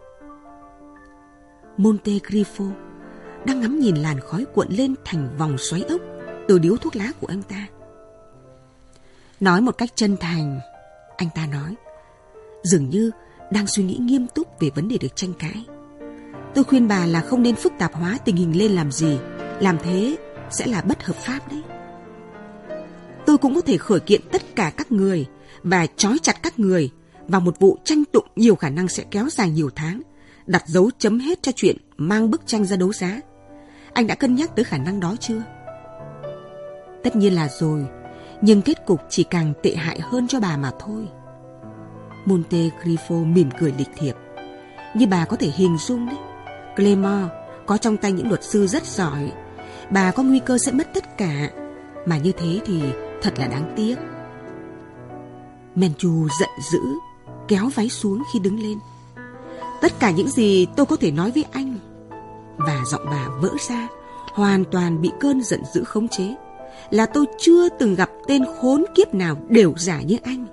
Montecristo đang ngắm nhìn làn khói cuộn lên thành vòng xoáy ốc từ điếu thuốc lá của anh ta. Nói một cách chân thành, anh ta nói, dường như đang suy nghĩ nghiêm túc về vấn đề được tranh cãi. Tôi khuyên bà là không nên phức tạp hóa tình hình lên làm gì, làm thế sẽ là bất hợp pháp đấy. Tôi cũng có thể khởi kiện tất cả các người và trói chặt các người vào một vụ tranh tụng nhiều khả năng sẽ kéo dài nhiều tháng, đặt dấu chấm hết cho chuyện mang bức tranh ra đấu giá. Anh đã cân nhắc tới khả năng đó chưa? Tất nhiên là rồi, nhưng kết cục chỉ càng tệ hại hơn cho bà mà thôi. Montecristo mỉm cười lịch thiệp. Như bà có thể hình dung đấy, Clément có trong tay những luật sư rất giỏi. Bà có nguy cơ sẽ mất tất cả, mà như thế thì thật là đáng tiếc. Menchu giận dữ, kéo váy xuống khi đứng lên. Tất cả những gì tôi có thể nói với anh. Và giọng bà vỡ ra, hoàn toàn bị cơn giận dữ khống chế. Là tôi chưa từng gặp tên khốn kiếp nào đều giả như anh.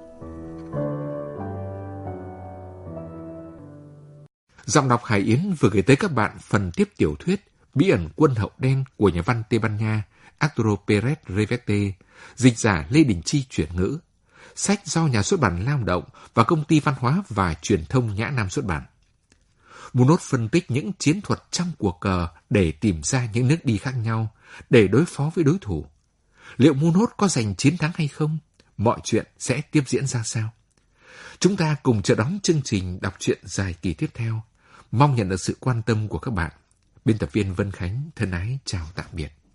Giọng đọc Hải Yến vừa gửi tới các bạn phần tiếp tiểu thuyết Bí ẩn quân hậu đen của nhà văn Tây Ban Nha Arturo Pérez Reverte, dịch giả Lê Đình Chi chuyển ngữ. Sách do Nhà xuất bản Lao động và Công ty Văn hóa và Truyền thông Nhã Nam xuất bản. Munoz phân tích những chiến thuật trong cuộc cờ để tìm ra những nước đi khác nhau, để đối phó với đối thủ. Liệu Munoz có giành chiến thắng hay không? Mọi chuyện sẽ tiếp diễn ra sao? Chúng ta cùng chờ đón chương trình đọc truyện dài kỳ tiếp theo. Mong nhận được sự quan tâm của các bạn. Biên tập viên Vân Khánh thân ái chào tạm biệt.